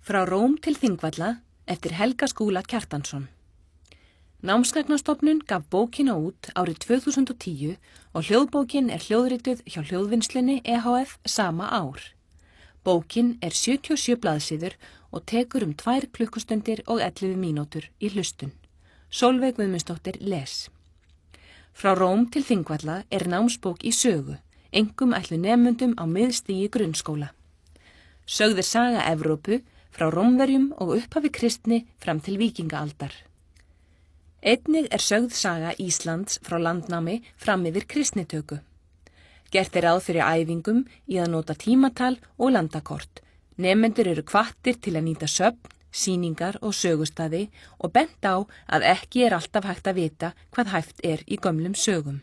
Frá Róm til Þingvalla eftir Helga Skúla Kjartansson. Námsgagnastofnun gaf bókina út árið 2010 og hljóðbókin er hljóðrituð hjá Hljóðvinnslunni EHF sama ár. Bókin er 77 blaðsíður og tekur 2 klukkustundir og 11 mínútur í hlustun. Sólveig Guðmundsdóttir les. Frá Róm til Þingvalla er námsbók í sögu, einkum ætluð nemendum á miðstigi grunnskóla. Sögð er saga Evrópu frá Rómverjum og upphafi kristni fram til víkingaaldar. Einnig er sögð saga Íslands frá landnámi fram yfir kristnitöku. Gert er ráð fyrir æfingum í að nota tímatal og landakort. Nemendur eru hvattir til að nýta söfn, sýningar og sögustaði og bent á að ekki er alltaf hægt að vita hvað hæft er í gömlum sögum.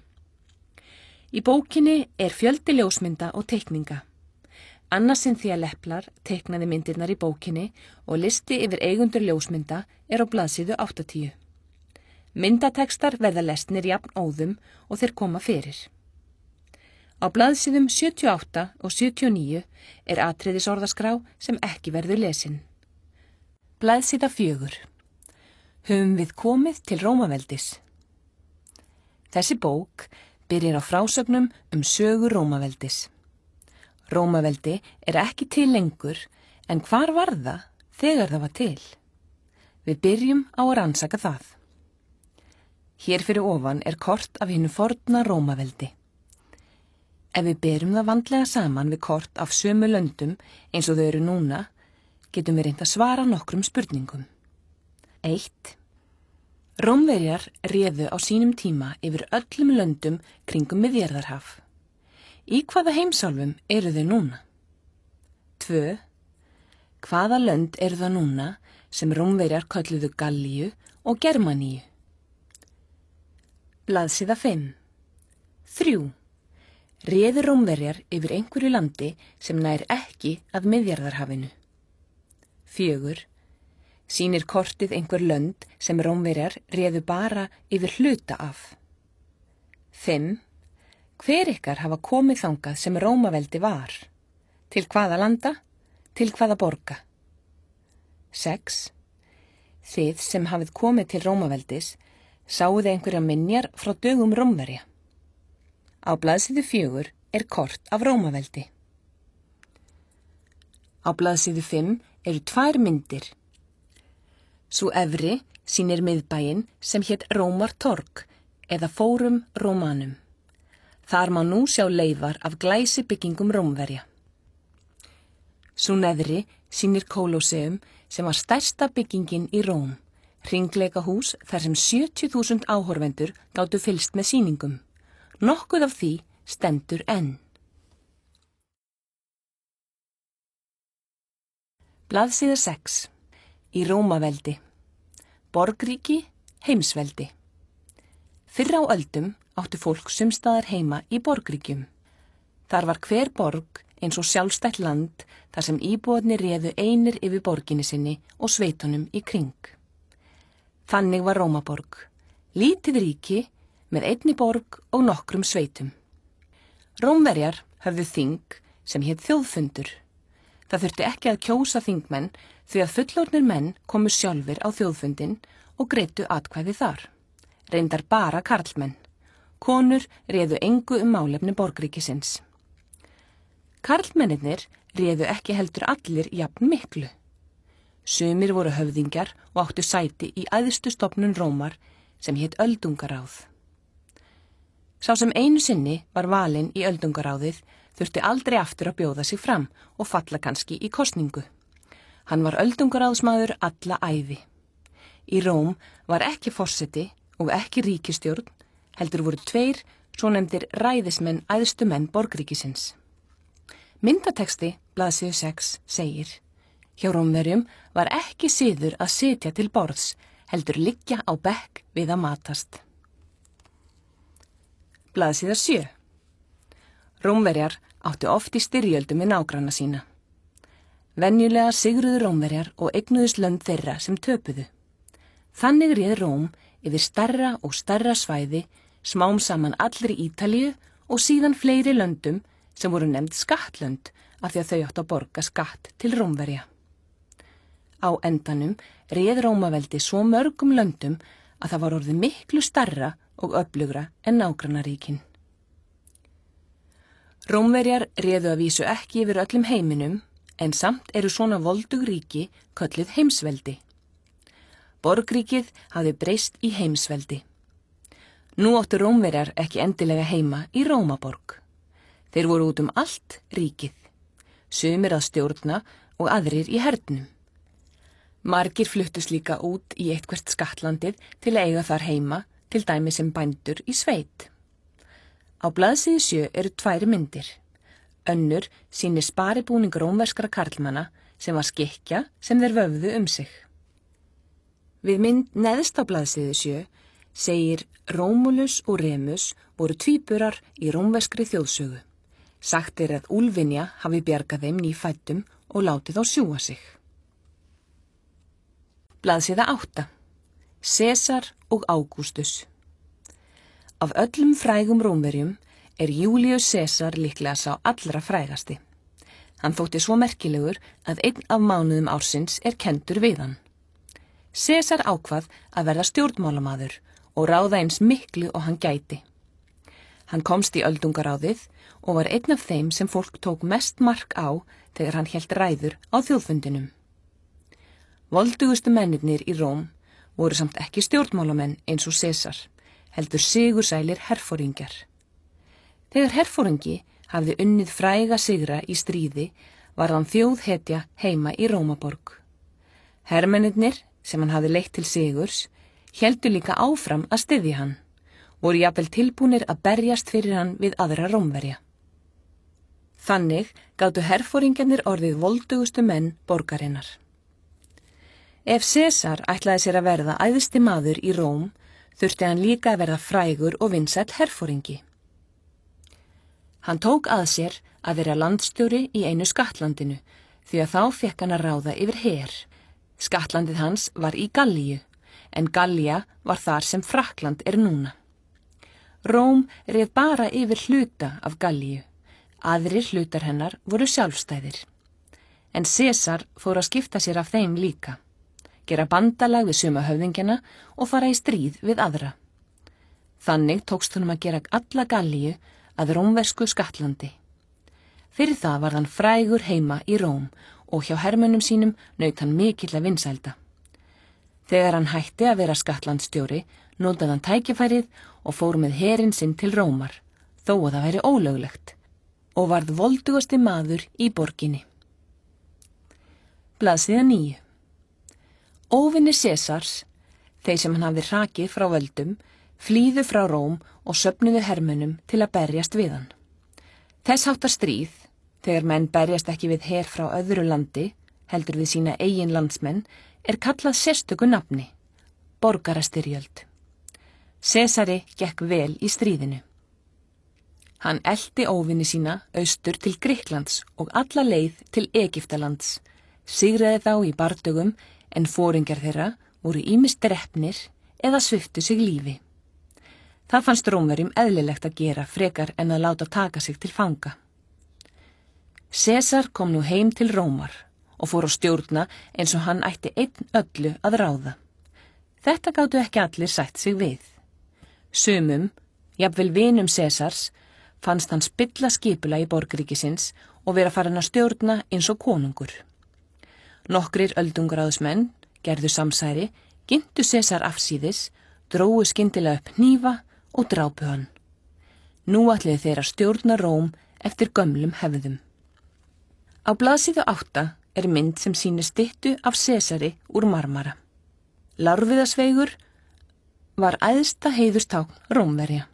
Í bókinni er fjöldi ljósmynda og teikninga. Anna Cynthia Leplar teiknaði myndirnar í bókinni og listi yfir eigundur ljósmynda er á blaðsíðu 80. Myndatekstar verða lesnir jafn óðum og þeir koma fyrir. Á blaðsíðum 78 og 79 er atriðisorðaskrá sem ekki verður lesin. Blaðsíða 4. Höfum við komið til Rómaveldis. Þessi bók byrjar á frásögnum sögu Rómaveldis. Rómaveldi er ekki til lengur, en hvar var það þegar það var til? Við byrjum á að rannsaka það. Hér fyrir ofan er kort af hinu forna Rómaveldi. Ef við berum það vandlega saman við kort af sömu löndum eins og þau eru núna, getum við reynt að svara nokkrum spurningum. 1. Rómverjar réðu á sínum tíma yfir öllum löndum kringum Miðjarðarhaf. Í hvaða heimsálfum eru þau núna? 2. Hvaða lönd eru það núna sem Rómverjar kölluðu Gallíu og Germaníu? Blaðsíða 5. 3. Réðu Rómverjar yfir einhverju landi sem nær ekki að Miðjarðarhafinu? 4. Sýnir kortið einhver lönd sem Rómverjar réðu bara yfir hluta af? 5. Hver ykkar hafa komið þangað sem Rómaveldi var? Til hvaða landa? Til hvaða borga? 6. Þið sem hafið komið til Rómaveldis, sáuð einhverja minjar frá dögum Rómverja. Á blaðsíðu 4 er kort af Rómaveldi. Á blaðsíðu 5 eru 2 myndir. Sú efri sýnir miðbæinn sem hét Rómartorg eða Fórum Rómanum. Þar má nú sjá leifar af glæsibyggingum Rómverja. Sú neðri sýnir Kólóseum sem var stærsta byggingin í Róm, hringleikahús þar sem 70.000 áhorfendur gátu fylgst með sýningum. Nokkuð af því stendur enn. Blaðsíða 6. Í Rómaveldi. Borgríki, heimsveldi. Fyrr á öldum áttu fólk sumstaðar heima í borgríkjum. Þar var hver borg eins og sjálfstætt land þar sem íbúarnir réðu einir yfir borginni sinni og sveitunum í kring. Þannig var Rómaborg, lítið ríki með einni borg og nokkrum sveitum. Rómverjar höfðu þing sem hét þjóðfundur. Það þurfti ekki að kjósa þingmenn því að fullorðnir menn komu sjálfir á þjóðfundin og greiddu atkvæði þar. Reyndar bara karlmenn. Konur réðu engu málefni borgríkisins. Karlmennirnir réðu ekki heldur allir jafn miklu. Sumir voru höfðingjar og áttu sæti í æðstu stofnun Rómar sem hét öldungaráð. Sá sem einu sinni var valinn í öldungaráðið þurfti aldrei aftur að bjóða sig fram og falla kannski í kosningu. Hann var öldungaráðsmaður alla ævi. Í Róm var ekki forseti og ekki ríkisstjórn, heldur voru 2 svonefndir ræðismenn æðstu menn borgríkisins. Myndateksti blaðsíðu 6 segir: Hjá Rómverjum var ekki siður að sitja til borðs, heldur liggja á bekk við að matast. Blaðsíða 7. Rómverjar áttu oft í styrjöldum við nágranna sína. Venjulega sigruðu Rómverjar og eignuðust lönd þeirra sem töpuðu. Þannig réð Róm yfir stærra og stærra svæði, smám saman allri Ítalíu og síðan fleiri löndum sem voru nefnd skattlönd af því að þau áttu að borga skatt til Rómverja. Á endanum réð Rómaveldi svo mörgum löndum að það var orðið miklu stærra og öflugra en nágrannaríkin. Rómverjar réðu að vísu ekki yfir öllum heiminum, en samt eru svona voldug ríki kölluð heimsveldi. Borgríkið hafði breyst í heimsveldi. Nú áttu Rómverjar ekki endilega heima í Rómaborg. Þeir voru út allt ríkið, sumir að stjórna og aðrir í hernum. Margir fluttust líka út í eitthvert skattlandið til að eiga þar heima, til dæmis sem bændur í sveit. Á blaðsíðu 7 eru 2 myndir. Önnur sýnir sparibúning rómverskra karlmanna sem var skikkja sem þeir vöfðu sig. Við mynd neðst á blaðsíðu 7 segir Rómulus og Remus voru tvíburar í rómverskri þjóðsögu. Sagt að Úlfinja hafi bjargað þeim nýfæddum og látið þá sjúga sig. Blaðsíða 8. Sesar og Ágústus. Af öllum frægum Rómverjum er Júlíus Sesar líklega sá allra frægasti. Hann þótti svo merkilegur að einn af mánuðum ársins er kenndur við hann. Sesar ákvað að verða stjórnmálamaður og ráða eins miklu og hann gæti. Hann komst í öldungaráðið og var einn af þeim sem fólk tók mest mark á þegar hann hélt ræður á þjóðfundinum. Voldugustu mennirnir í Róm voru samt ekki stjórnmálamenn eins og Sesar, heldur sigursælir herforingjar. Þegar herforingi hafði unnið fræga sigra í stríði var hann þjóðhetja heima í Rómaborg. Hermennirnir, sem hann hafði leitt til sigurs, héldu líka áfram að styðja hann, voru jafnvel tilbúnir að berjast fyrir hann við aðra Rómverja. Þannig gátu herforingjarnir orðið voldugustu menn borgarinnar. Ef Sesar ætlaði sér að verða æðsti maður í Róm, þurfti hann líka að verða frægur og vinsæll herforingi. Hann tók að sér að vera landstjóri í einu skattlandinu, því að þá fekk hann að ráða yfir her. Skattlandið hans var í Gallíu, en Gallía var þar sem Frakkland er núna. Róm réð bara yfir hluta af Gallíu, aðrir hlutar hennar voru sjálfstæðir. En Sesar fór að skipta sér af þeim líka, gera bandalag við suma höfðingjana og fara í stríð við aðra. Þannig tókst honum að gera alla Gallíu að rómversku skattlandi. Fyrir það var hann frægur heima í Róm og hjá hermönnum sínum naut hann mikilla vinsælda. Þegar hann hætti að vera skattlandstjóri, notaði hann tækifærið og fór með herinn sinn til Rómar, þó að það væri ólöglegt, og varð voldugasti maður í borginni. Blaðsíða 9. Óvinir Sesars, þeir sem hann hafði hrakið frá völdum, flýðu frá Róm og söfnuðu hermönnum til að berjast við hann. Þess háttar stríð, þegar menn berjast ekki við her frá öðru landi, heldur við sína eigin landsmenn, er kallað sérstöku nafni, borgarastyrjöld. Sesari gekk vel í stríðinu. Hann elti óvini sína austur til Grikklands og alla leið til Egyptalands, sigraði þá í bardögum, en foringjar þeirra voru ýmist drepnir eða sviptu sig lífi. Það fannst Rómverjum eðlilegt að gera frekar en að láta taka sig til fanga. Sesar kom nú heim til Rómar og fór að stjórna eins og hann ætti einn öllu að ráða. Þetta gátu ekki allir sætt sig við. Sumum, jafnvel vinum Sesars, fannst hann spilla skipula í borgríkisins og vera farin að stjórna eins og konungur. Nokkrir öldungaráðsmenn gerðu samsæri, gintu Sesar afsíðis, drógu skyndilega upp hnífa og drápu hann. Nú ætluðu þeir að stjórna Róm eftir gömlum hefðum. Á blaðsíðu 8 er mynd sem sýnir styttu af Sesari úr marmara. Lárviðasveigur var æðsta heiðustákn Rómverja.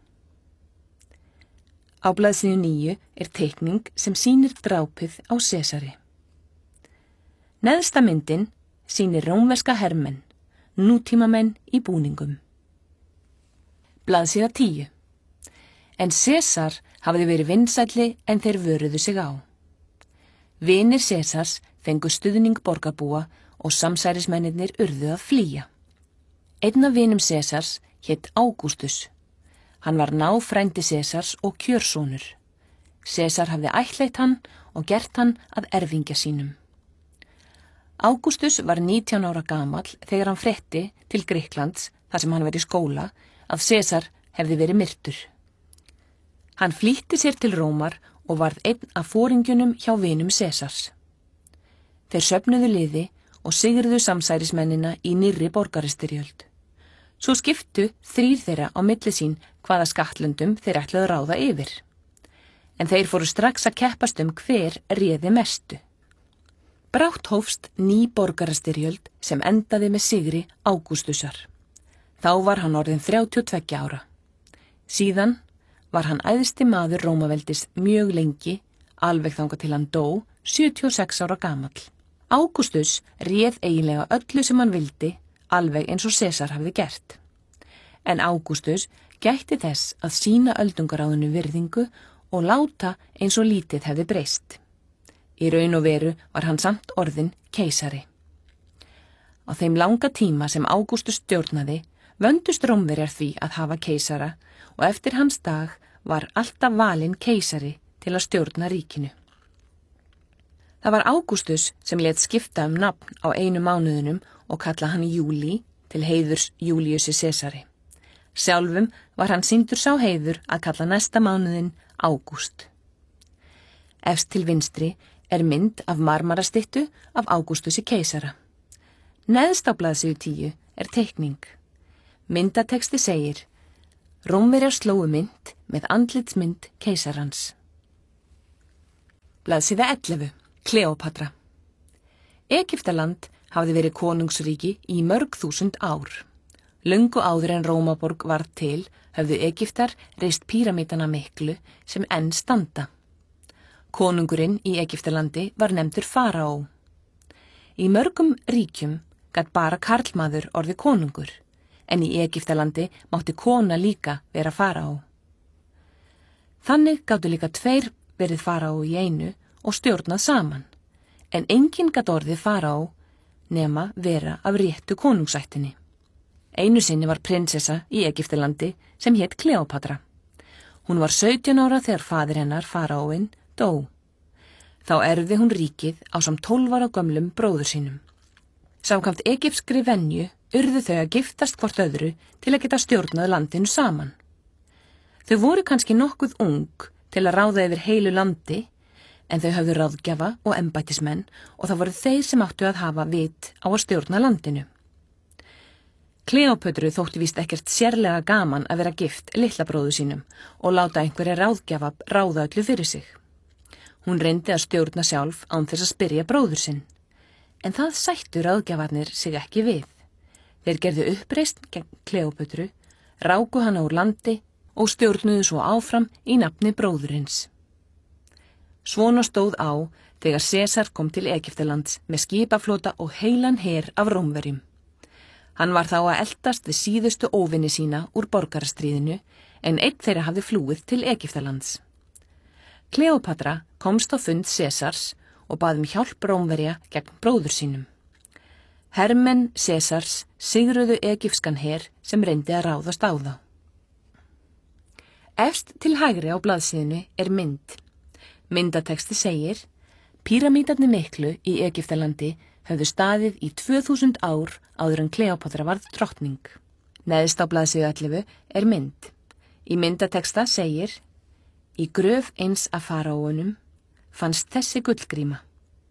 Á blaðsíðu 9 er teikning sem sýnir drápið á Sesari. Neðsta myndin sýnir rómverska hermenn, nútímamenn í búningum. Blaðsíða 10. En Sesar hafði verið vinsælli en þeir vöruðu sig á. Vinir Sesars fengu stuðning borgarbúa og samsærismennirnir urðu að flýja. Einn af vinum Sesars hét Ágústus. Hann var náfrændi Sesars og kjörsonur. Sesar hafði ættleitt hann og gert hann að erfingja sínum. Ágústus var 19 ára gamall þegar hann frétti til Grikklands, þar sem hann var í skóla, að Sesar hefði verið myrtur. Hann flýtti sér til Rómar og varð einn af foringjunum hjá vinum Sesars. Þeir söfnuðu liði og sigruðu samsærismennina í nýrri borgarastyrjöld. Svo skiptu 3 þeirra á milli sín hvaða skattlöndum þeir ætluðu að ráða yfir. En þeir fóru strax að keppast hver réði mestu. Brátt hófst ný borgarastyrjöld sem endaði með sigri Ágústusar. Þá var hann orðinn 32 ára. Síðan var hann æðsti maður Rómaveldis mjög lengi, alveg þangað til hann dó, 76 ára gamall. Ágústus réð eiginlega öllu sem hann vildi, alveg eins og Sesar hafði gert. En Ágústus gætti þess að sýna öldungaráðinu virðingu og láta eins og lítið hefði breyst. Í raun og veru var hann samt orðinn keisari. Á þeim langa tíma sem Ágústus stjórnaði, vöndust Rómverjar því að hafa keisara og eftir hans dag var alltaf valinn keisari til að stjórna ríkinu. Það var Ágústus sem lét skipta nafn á einu mánuðinum og kalla hann Júlí til heiðurs Júlíusi Sesari. Sjálfum var hann sýndur sá heiður að kalla næsta mánuðin Ágúst. Efst til vinstri mynd af marmarastyttu af Ágústusi keisara. Neðst á blaðsíðu 10 teikning. Myndatexti segir: Rómverjar slóu mynd með andlitsmynd keisarans. Blaðsíða 11. Kleópatra. Egyptaland hafði verið konungsríki í mörg þúsund ár. Löngu áður en Rómaborg varð til höfðu Egyptar reist píramítana miklu sem enn standa. Konungurinn í Egyptalandi var nefndur faraó. Í mörgum ríkjum gat bara karlmaður orðið konungur, en í Egyptalandi mátti kona líka vera faraó. Þannig gátu líka 2 verið faraó í einu og stjórnað saman, en enginn gat orðið faraó nema vera af réttu konungsættinni. Einu sinni var prinsessa í Egyptalandi sem hét Kleópatra. Hún var 17 ára þegar faðir hennar, faraóinn, dó. Þá erfði hún ríkið ásamt 12 ára gömlum bróður sínum. Samkvæmt egypskri venju urðu þau að giftast hvort öðru til að geta stjórnað landinu saman. Þau voru kannski nokkuð ung til að ráða yfir heilu landi, en þau höfðu ráðgjafa og embættismenn og það voru þeir sem áttu að hafa vit á að stjórna landinu. Kleópötru þótti víst ekkert sérlega gaman að vera gift litla bróður sínum og láta einhverja ráðgjafa ráða öllu fyrir sig. Hún reyndi að stjórna sjálf án þess að spyrja bróður sinn, en það sættu ráðgjafarnir sig ekki við. Þeir gerðu uppreisn gegn Kleópötru, ráku hana úr landi og stjórnuðu svo áfram í nafni bróðurins. Svona stóð á þegar Sesar kom til Egyptalands með skipaflota og heilan her af Rómverjum. Hann var þá að eltast við síðustu óvinni sína úr borgarastríðinu, en einn þeirra hafði flúið til Egyptalands. Kleópatra komst á fund Sesars og bað hjálp Rómverja gegn bróður sínum. Hermenn Sesars sigruðu egypskan her sem reyndi að ráðast á þá. Efst til hægri á blaðsíðunni mynd. Myndatexti segir: Píramídarnir miklu í Egyptalandi höfðu staðið í 2000 ár áður en Kleópatra varð drottning. Neðst á blaðsíðu 11 mynd. Í myndatexta segir: Í gröf eins af faraóunum fannst þessi gullgríma.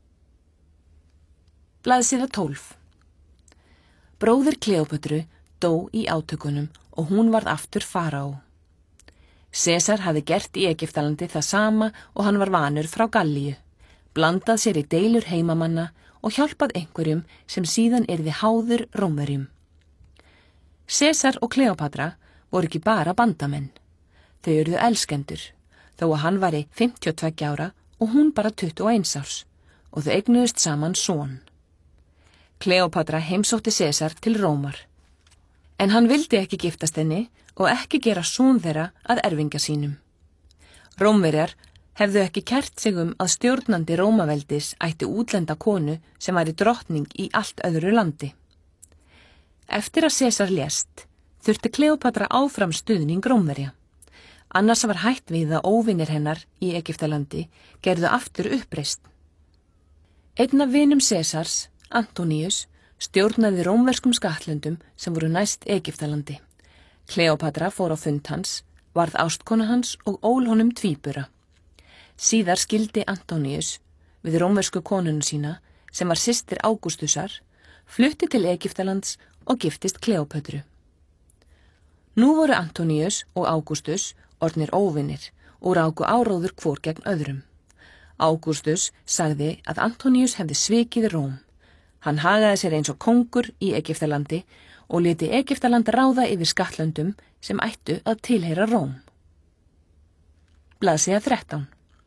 Blaðsíða 12. Bróðir Kleópötru dó í átökunum og hún varð aftur faraó. Sesar hafði gert í Egyptalandi það sama og hann var vanur frá Gallíu, blandað sér í deilur heimamanna og hjálpað einhverjum sem síðan yrði háður Rómverjum. Sesar og Kleópatra voru ekki bara bandamenn. Þau urðu elskendur, þó að hann væri 52 ára og hún bara 21 árs og þau eignuðust saman son. Kleópatra heimsótti Sesar til Rómar, en hann vildi ekki giftast henni og ekki gera son þeirra að erfingja sínum. Rómverjar hefðu ekki kært sig að stjórnandi Rómaveldis ætti útlenda konu sem væri drottning í allt öðru landi. Eftir að Sesar lést, þurfti Kleópatra áfram stuðning Rómverja. Annars var hætt við að óvinir hennar í Egyptalandi gerðu aftur uppreisn. Einn af vinum Sesars, Antoníus, stjórnaði rómverskum skattlöndum sem voru næst Egyptalandi. Kleópatra fór á fund hans, varð ástkona hans og ól honum tvíbura. Síðar skildi Antoníus við rómversku konuna sína, sem var systir Ágústusar, flutti til Egyptalands og giftist Kleópötru. Nú voru Antoníus og Ágústus orðnir óvinir og ráku áróður hvor gegn öðrum. Ágústus sagði að Antoníus hefði svikið Róm. Hann hagaði sér eins og kóngur í Egyptalandi og léti Egyptaland ráða yfir skattlöndum sem ættu að tilheyra Róm. Blaðsíða 13.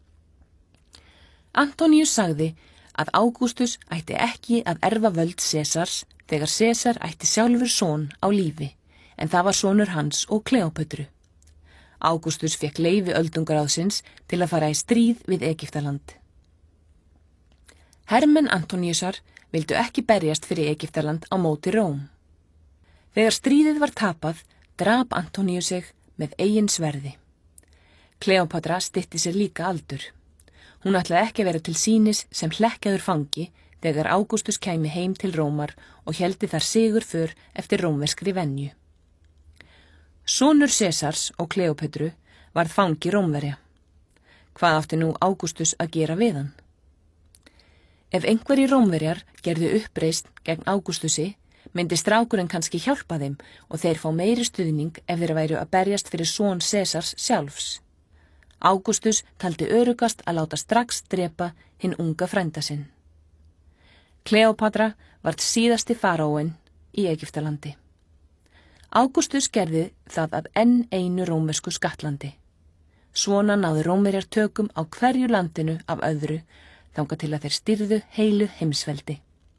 Antoníus sagði að Ágústus ætti ekki að erfa völd Sesars þegar Sesar ætti sjálfur son á lífi, en það var sonur hans og Kleópötru. Ágústus fékk leyfi öldungaráðsins til að fara í stríð við Egyptaland. Hermenn Antoníusar vildu ekki berjast fyrir Egyptaland á móti Róm. Þegar stríðið var tapað, drap Antoníus sig með eigin sverði. Kleópatra stytti sér líka aldur. Hún ætlaði ekki að vera til sýnis sem hlekkjaður fangi þegar Ágústus kæmi heim til Rómar og héldi þar sigurför eftir rómverskri venju. Sonur Sesars og Kleópötru varð fangi Rómverja. Hvað átti nú Ágústus að gera við hann? Ef einhverjir Rómverjar gerðu uppreisn gegn Ágústusi, myndi strákurinn kannski hjálpa þeim og þeir fá meiri stuðning ef þeir væru að berjast fyrir son Sesars sjálfs. Ágústus taldi örugast að láta strax drepa hinn unga frænda sinn. Kleópatra varð síðasti faraóinn í Egyptalandi. Ágústus gerði það að enn einu rómversku skattlandi. Svona náðu Rómverjar tökum á hverju landinu af öðru, þangað til að þeir stýrðu heilu heimsveldi.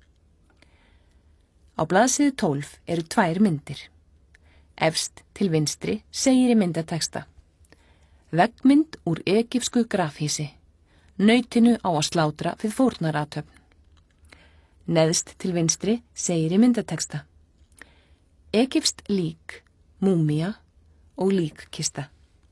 Á blaðsíðu 12 eru 2 myndir. Efst til vinstri segir í myndatexta: Veggmynd úr egypsku grafhýsi, nautinu á að slátra við fórnarathöfn. Neðst til vinstri segir í myndatexta: Egypskt lík, múmía og líkkista.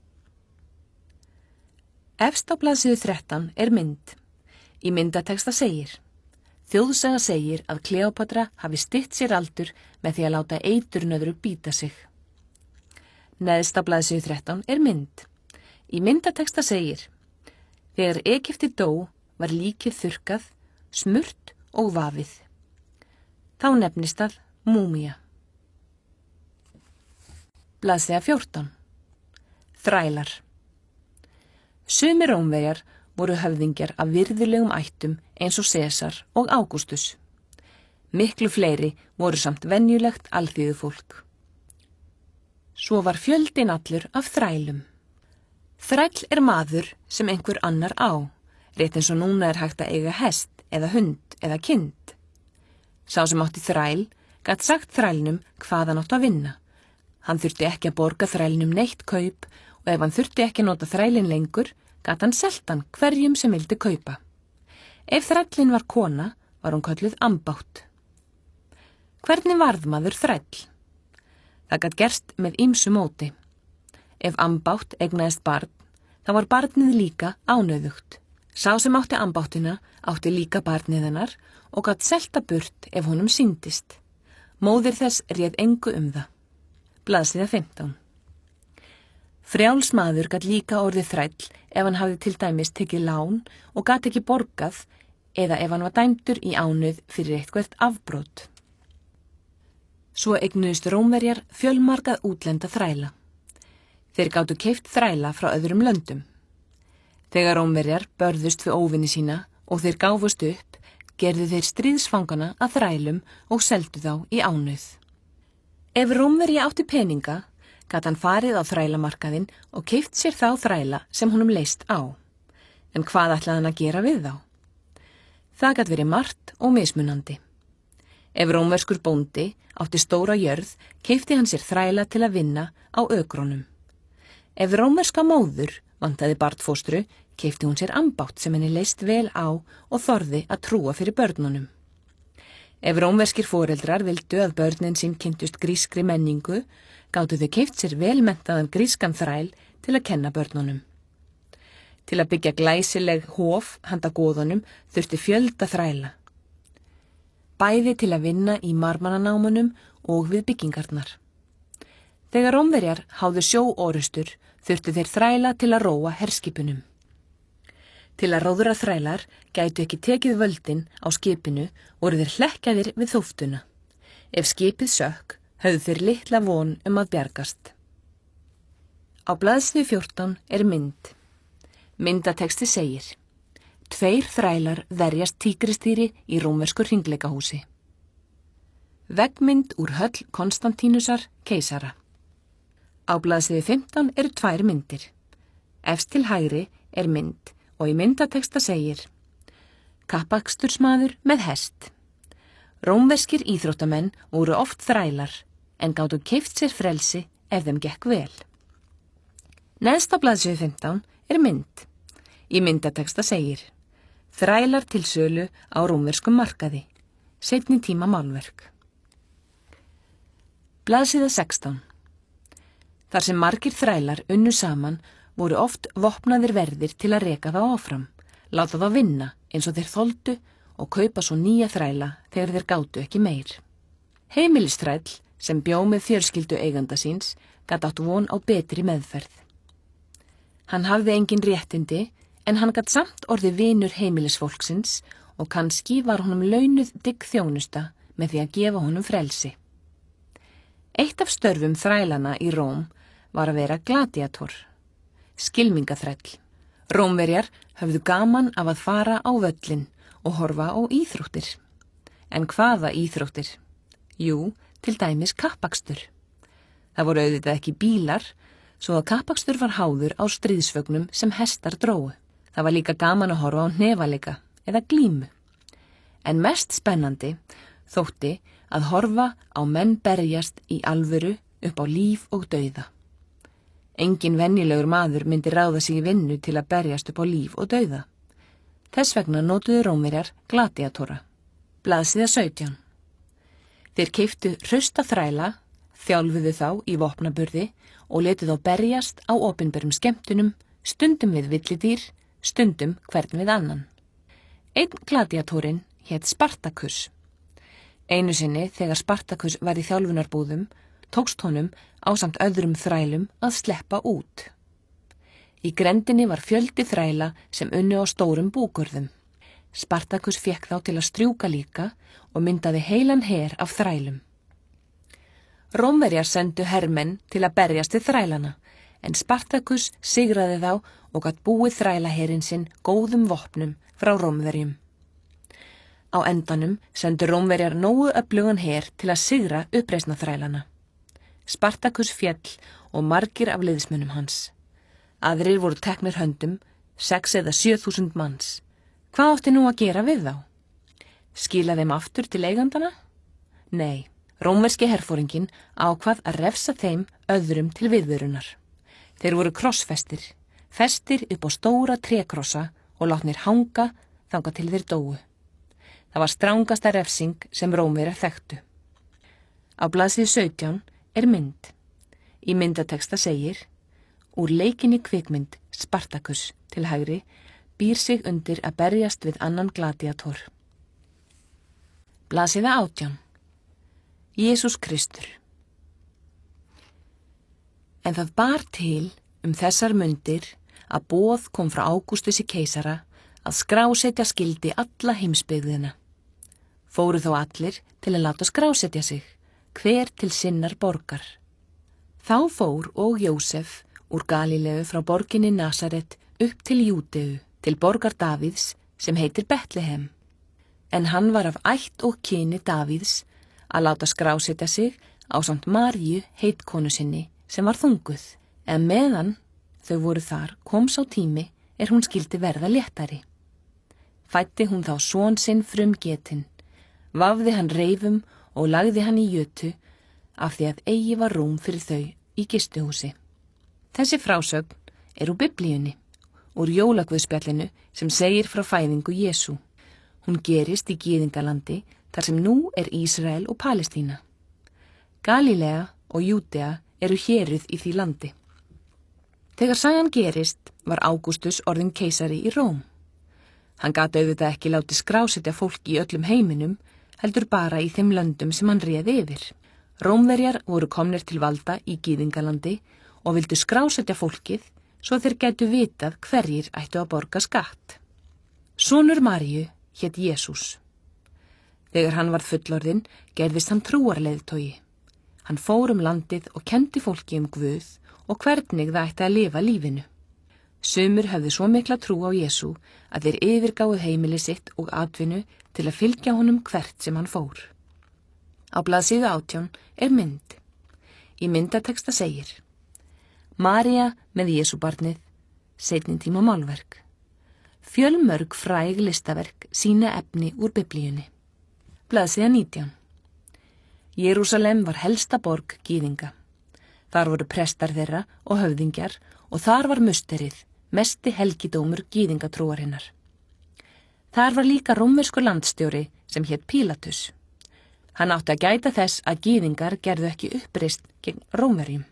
Efst á blaðsíðu 13 er mynd. Í myndatexta segir: Þjóðsaga segir að Kleópatra hafi stytt sér aldur með því að láta eiturnöðru bíta sig. Neðst á blaðsíðu 13 er mynd. Í myndatexta segir: Þegar Egypti dó var líkið þurrkað, smurt og vafið. Þá nefnist það múmía. Blaðsíða 14. Þrælar. Sumir Rómverjar voru höfðingjar af virðulegum ættum eins og Sesar og Ágústus. Miklu fleiri voru samt venjulegt alþýðufólk. Svo var fjöldinn allur af þrælum. Þræll er maður sem einhver annar á, rétt eins og núna er hægt að eiga hest eða hund eða kind. Sá sem átti þræl gat sagt þrælnum hvað hann átti að vinna. Hann þurfti ekki að borga þrælnum neitt kaup og ef hann þurfti ekki að nota þrælinn lengur, gat hann selt hann hverjum sem vildi kaupa. Ef þrællin var kona, var hún kölluð ambátt. Hvernig varð maður þræll? Það gat gerst með ýmsu móti. Ef ambátt eignaðist barn, þá var barnið líka ánauðugt. Sá sem átti ambáttina átti líka barnið hennar og gat selta burt ef honum sýndist. Móðir þess réð engu það. Blaðsíða 15. Frjáls maður gat líka orðið þræll ef hann hafði til dæmis tekið lán og gat ekki borgað eða ef hann var dæmdur í ánauð fyrir eitthvert afbrot. Svo eignuðust Rómverjar fjölmargað útlenda þræla. Þeir gátu keypt þræla frá öðrum löndum. Þegar Rómverjar börðust við óvini sína og þeir gáfust upp, gerðu þeir stríðsfangana að þrælum og seldu þá í ánauð. Ef Rómverji átti peninga, gat hann farið á þrælamarkaðinn og keypt sér þá þræla sem honum leist á. En hvað ætlaði hann að gera við þá? Það gat verið margt og mismunandi. Ef rómverskur bóndi átti stóra jörð, keypti hann sér þræla til að vinna á ökrónum. Ef rómverska móður vantaði barnfóstru, keypti hún sér ambátt sem henni leist vel á og þorði að trúa fyrir börnunum. Ef rómverskir foreldrar vildu að börnin sín kynntust grískri menningu, gátu þau keypt sér velmenntaðan grískan þræl til að kenna börnunum. Til að byggja glæsileg hof handa goðunum þurfti fjölda þræla. bæði til að vinna í marmaranámunum og við byggingarnar. Þegar Rómverjar háðu sjóorustur þurftu þeir þræla til að róa herskipunum. Til að róðra þrælar gætu ekki tekið völdin á skipinu voru þeir hlekkjaðir við þóftuna. Ef skipið sökk, höfðu þeir litla von að bjargast. Á blaðsíðu 14 er mynd. Myndatexti segir: 2 þrælar verjast tígristýri í rómversku hringleikahúsi. Veggmynd úr höll Konstantínusar keisara. Á blaðsíðu 15 eru 2 myndir. Efst til hægri er mynd og í myndateksta segir: Kappakstursmaður með hest. Rómverskir íþróttamenn voru oft þrælar en gátu keypt sér frelsi ef þeim gekk vel. Neðst á blaðsíðu 15 er mynd. Í myndateksta segir: Þrælar til sölu á rómverskum markaði. Seinni tíma málverk. Blaðsíða 16. Þar sem margir þrælar unnu saman voru oft vopnaðir verðir til að reka þá áfram, láta þá vinna eins og þeir þoldu og kaupa svo nýja þræla þegar þeir gátu ekki meir. Heimilisþræll sem bjó með fjölskyldu eiganda síns gat átt von á betri meðferð. Hann hafði engin réttindi en hann gat samt orðið vinur heimilisfólksins og kannski var honum launuð digg þjónusta með því að gefa honum frelsi. Eitt af störfum þrælana í Róm var að vera gladiator, skylmingaþræll. Rómverjar höfðu gaman af að fara á völlin og horfa á íþróttir. En hvaða íþróttir? Jú, til dæmis kappakstur. Það voru auðvitað ekki bílar, svo að kappakstur var háður á stríðsvögnum sem hestar dróu. Það var líka gaman að horfa á hnefaleika eða glímu. En mest spennandi þótti að horfa á menn berjast í alvöru upp á líf og dauða. Engin venjulegur maður myndi ráða sig í vinnu til að berjast upp á líf og dauða. Þess vegna notuðu Rómverjar gladiatora. Blaðsíða 17. Þeir keyptu hrausta þræla, þjálfuðu þá í vopnaburði og letu þá berjast á opinberum skemmtunum, stundum við villidýr, stundum hvern við annan. Einn gladiatorinn hét Spartakus. Einu sinni þegar Spartakus var í þjálfunarbúðum, tókst honum ásamt öðrum þrælum að sleppa út. Í grendinni var fjöldi þræla sem unnu á stórum búkurðum. Spartakus fékk þá til að strjúka líka og myndaði heilan her af þrælum. Rómverjar sendu hermenn til að berjast við þrælana, en Spartakus sigraði þá og gat búið þrælaherinn sinn góðum vopnum frá Rómverjum. Á endanum sendu Rómverjar nógu öflugan her til að sigra uppreisna þrælana. Spartakus féll og margir af liðsmönnum hans. Aðrir voru teknir höndum, 6 eða 7.000 manns. Hvað átti nú að gera við þá? Skila þeim aftur til eigandana? Nei, rómverski herforinginn ákvað að refsa þeim öðrum til viðvörunar. Þeir voru krossfestir, festir upp á stóra trékrossa og látnir hanga þangað til þeir dóu. Það var strángasta refsing sem Rómverjar þekktu. Á blaðsíðu 17 er mynd. Í myndateksta segir: Úr leikinni kvikmynd Spartakus til hægri býr sig undir að berjast við annan gladiator. Blaðsíða 18. Jesús Kristur. En það bar til þessar mundir að boð kom frá Ágústusi keisara að skrásetja skyldi alla heimsbyggðina. Fóru þó allir til að láta skrásetja sig, hver til sinnar borgar. Þá fór og Jósef úr Galíleu frá borginni Nasaret upp til Júdeu, til borgar Davíðs sem heitir Betlehem. En hann var af ætt og kyni Davíðs að láta skrásetja sig ásamt Maríu heitkonu sinni sem var þunguð. En meðan þau voru þar kom sá tími hún skildi verða léttari. Fæddi hún þá son sinn frumgetinn, vafði hann reifum og lagði hann í jötu af því að eigi var rúm fyrir þau í gistuhúsi. Þessi frásögn úr Biblíunni, úr jólagvöðspjallinu sem segir frá fæðingu Jesú. Hún gerist í Gyðingalandi þar sem nú Ísrael og Palestína. Galílea og Júdea eru héruð í því landi. Þegar sagan gerist var Ágústus orðinn keisari í Róm. Hann gat auðvitað ekki látið skrásetja fólk í öllum heiminum, heldur bara í þeim löndum sem hann réði yfir. Rómverjar voru komnir til valda í Gyðingalandi og vildu skrásetja fólkið svo þeir gætu vitað hverjir ættu að borga skatt. Sonur Maríu hét Jesús. Þegar hann varð fullorðinn gerðist hann trúarleiðtogi. Hann fór landið og kenndi fólki Guð og hvernig það ætti að lifa lífinu. Sumir höfðu svo mikla trú á Jesú að þeir yfirgáfu heimili sitt og atvinnu til að fylgja honum hvert sem hann fór. Á blaðsíðu 18 er mynd. Í myndateksta segir: María með Jesúbarnið, seinni tíma málverk. Fjölmörg fræg listaverk sýna efni úr Biblíunni. Blaðsíða 19. Jerúsalem var helsta borg Gyðinga. Þar voru prestar þeirra og höfðingjar og þar var musterið, mesti helgidómur Gyðingatrúarinnar. Þar var líka rómverskur landstjóri sem hét Pílatus. Hann átti að gæta þess að Gyðingar gerðu ekki uppreisn gegn Rómverjum.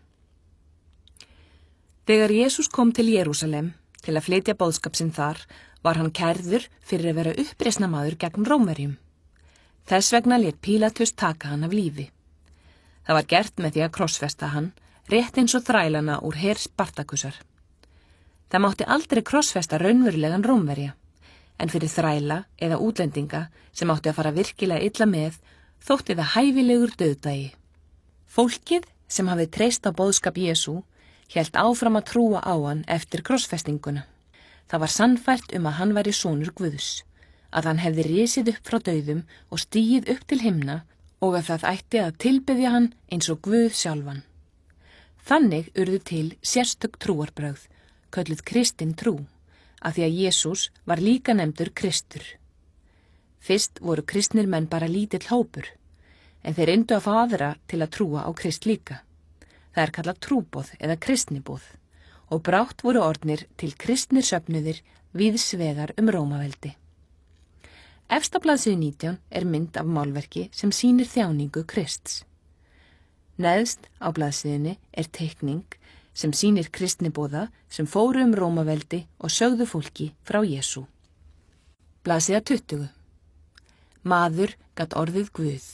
Þegar Jesús kom til Jerúsalem til að flytja boðskap sinn þar, var hann kærður fyrir að vera uppreisnarmaður gegn Rómverjum. Þess vegna lét Pílatus taka hann af lífi. Það var gert með því að krossfesta hann, rétt eins og þrælana úr her Spartakusar. Það mátti aldrei krossfesta raunverulegan Rómverja, en fyrir þræla eða útlendinga sem átti að fara virkilega illa með, þótti það hæfilegur dauðdagi. Fólkið sem hafði treyst á boðskap Jesú hélt áfram að trúa á hann eftir krossfestinguna. Það var sannfært að hann væri sonur Guðs, að hann hefði risið upp frá dauðum og stigið upp til himna og að það ætti að tilbiðja hann eins og Guð sjálfan. Þannig urðu til sérstök trúarbrögð, kölluð kristin trú, af því að Jesús var líka nefndur Kristur. Fyrst voru kristnir menn bara lítill hópur, en þeir reyndu að fá aðra til að trúa á Krist líka. Það er kallað trúboð eða kristniboð og brátt voru orðnir til kristnir söfnuðir víðsvegar Rómaveldi. Efst á blaðsíðu 19 er mynd af málverki sem sýnir þjáningu Krists. Neðst á blaðsíðunni er teikning sem sýnir kristniboða sem fóru Rómaveldi og sögðu fólki frá Jesú. Blaðsíða 20. Maður gat orðið Guð.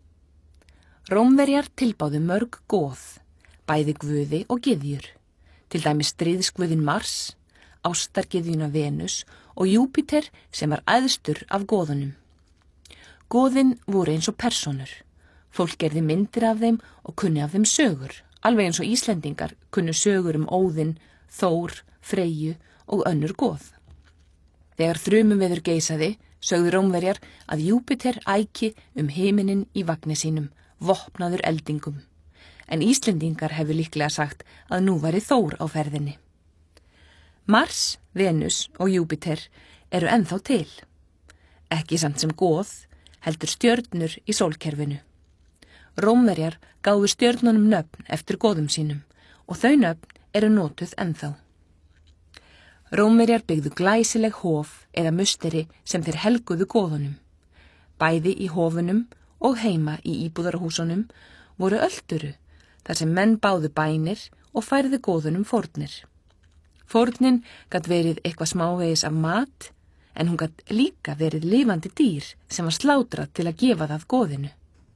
Rómverjar tilbáðu mörg goð, bæði guði og gyðjur, til dæmis stríðsguðinn Mars, ástargyðjuna Venus og Júpíter sem var æðstur af goðunum. Goðin voru eins og persónur. Fólk gerði myndir af þeim og kunni af þeim sögur, alveg eins og Íslendingar kunnu sögur Óðinn, Þór, Freyju og önnur goð. Þegar þrumuveður geisaði, sögðu Rómverjar að Júpíter æki himininn í vagni sínum, vopnaður eldingum. En Íslendingar hefur líklega sagt að nú væri Þór á ferðinni. Mars, Venus og Júpíter eru ennþá til. Ekki samt sem goð, heldur stjörnur í sólkerfinu. Rómverjar gáfu stjörnunum nöfn eftir goðum sínum og þau nöfn eru notuð ennþá. Rómverjar byggðu glæsileg hof eða musteri sem þeir helguðu goðunum. Bæði í hofunum og heima í íbúðarhúsunum voru ölduru, þar sem menn báðu bænir og færðu goðunum fórnir. Fórnin gat verið eitthvað smávegis af mat, en hún gat líka verið lifandi dýr sem var slátrað til að gefa það goðinu.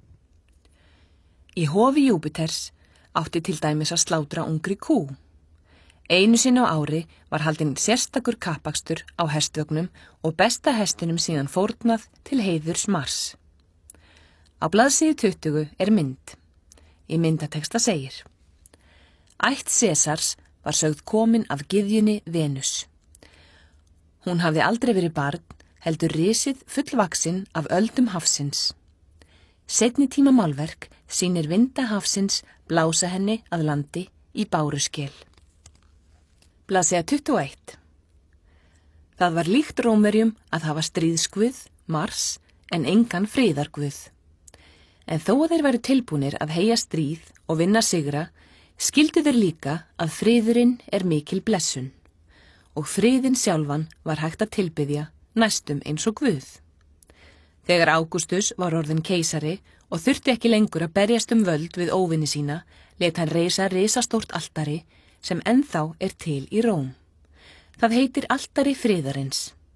Í hofi Júpíters átti til dæmis að slátra ungri kú. Einu sinni á ári var haldinn sérstakur kappakstur á hestvögnum og besta hestinum síðan fórnað til heiðurs Mars. Á blaðsíðu 20 er mynd. Í myndateksta segir: Ætt Sesars var sögð komin af gyðjunni Venus. Hún hafði aldrei verið barn, heldur risið fullvaxin af öldum hafsins. Seinni tíma málverk sýnir vinda hafsins blása henni að landi í báruskel. Blaðsíða 21. Það var líkt Rómverjum að hafa stríðsguð, Mars, en engan friðarguð. En þó að þeir væru tilbúnir að heyja stríð og vinna sigra, skildu þeir líka að friðurinn er mikil blessun og friðinn sjálfan var hægt að tilbiðja næstum eins og Guð. Þegar Ágústus var orðinn keisari og þurfti ekki lengur að berjast völd við óvini sína, lét hann reisa risastórt altari sem ennþá er til í Róm. Það heitir altari friðarins.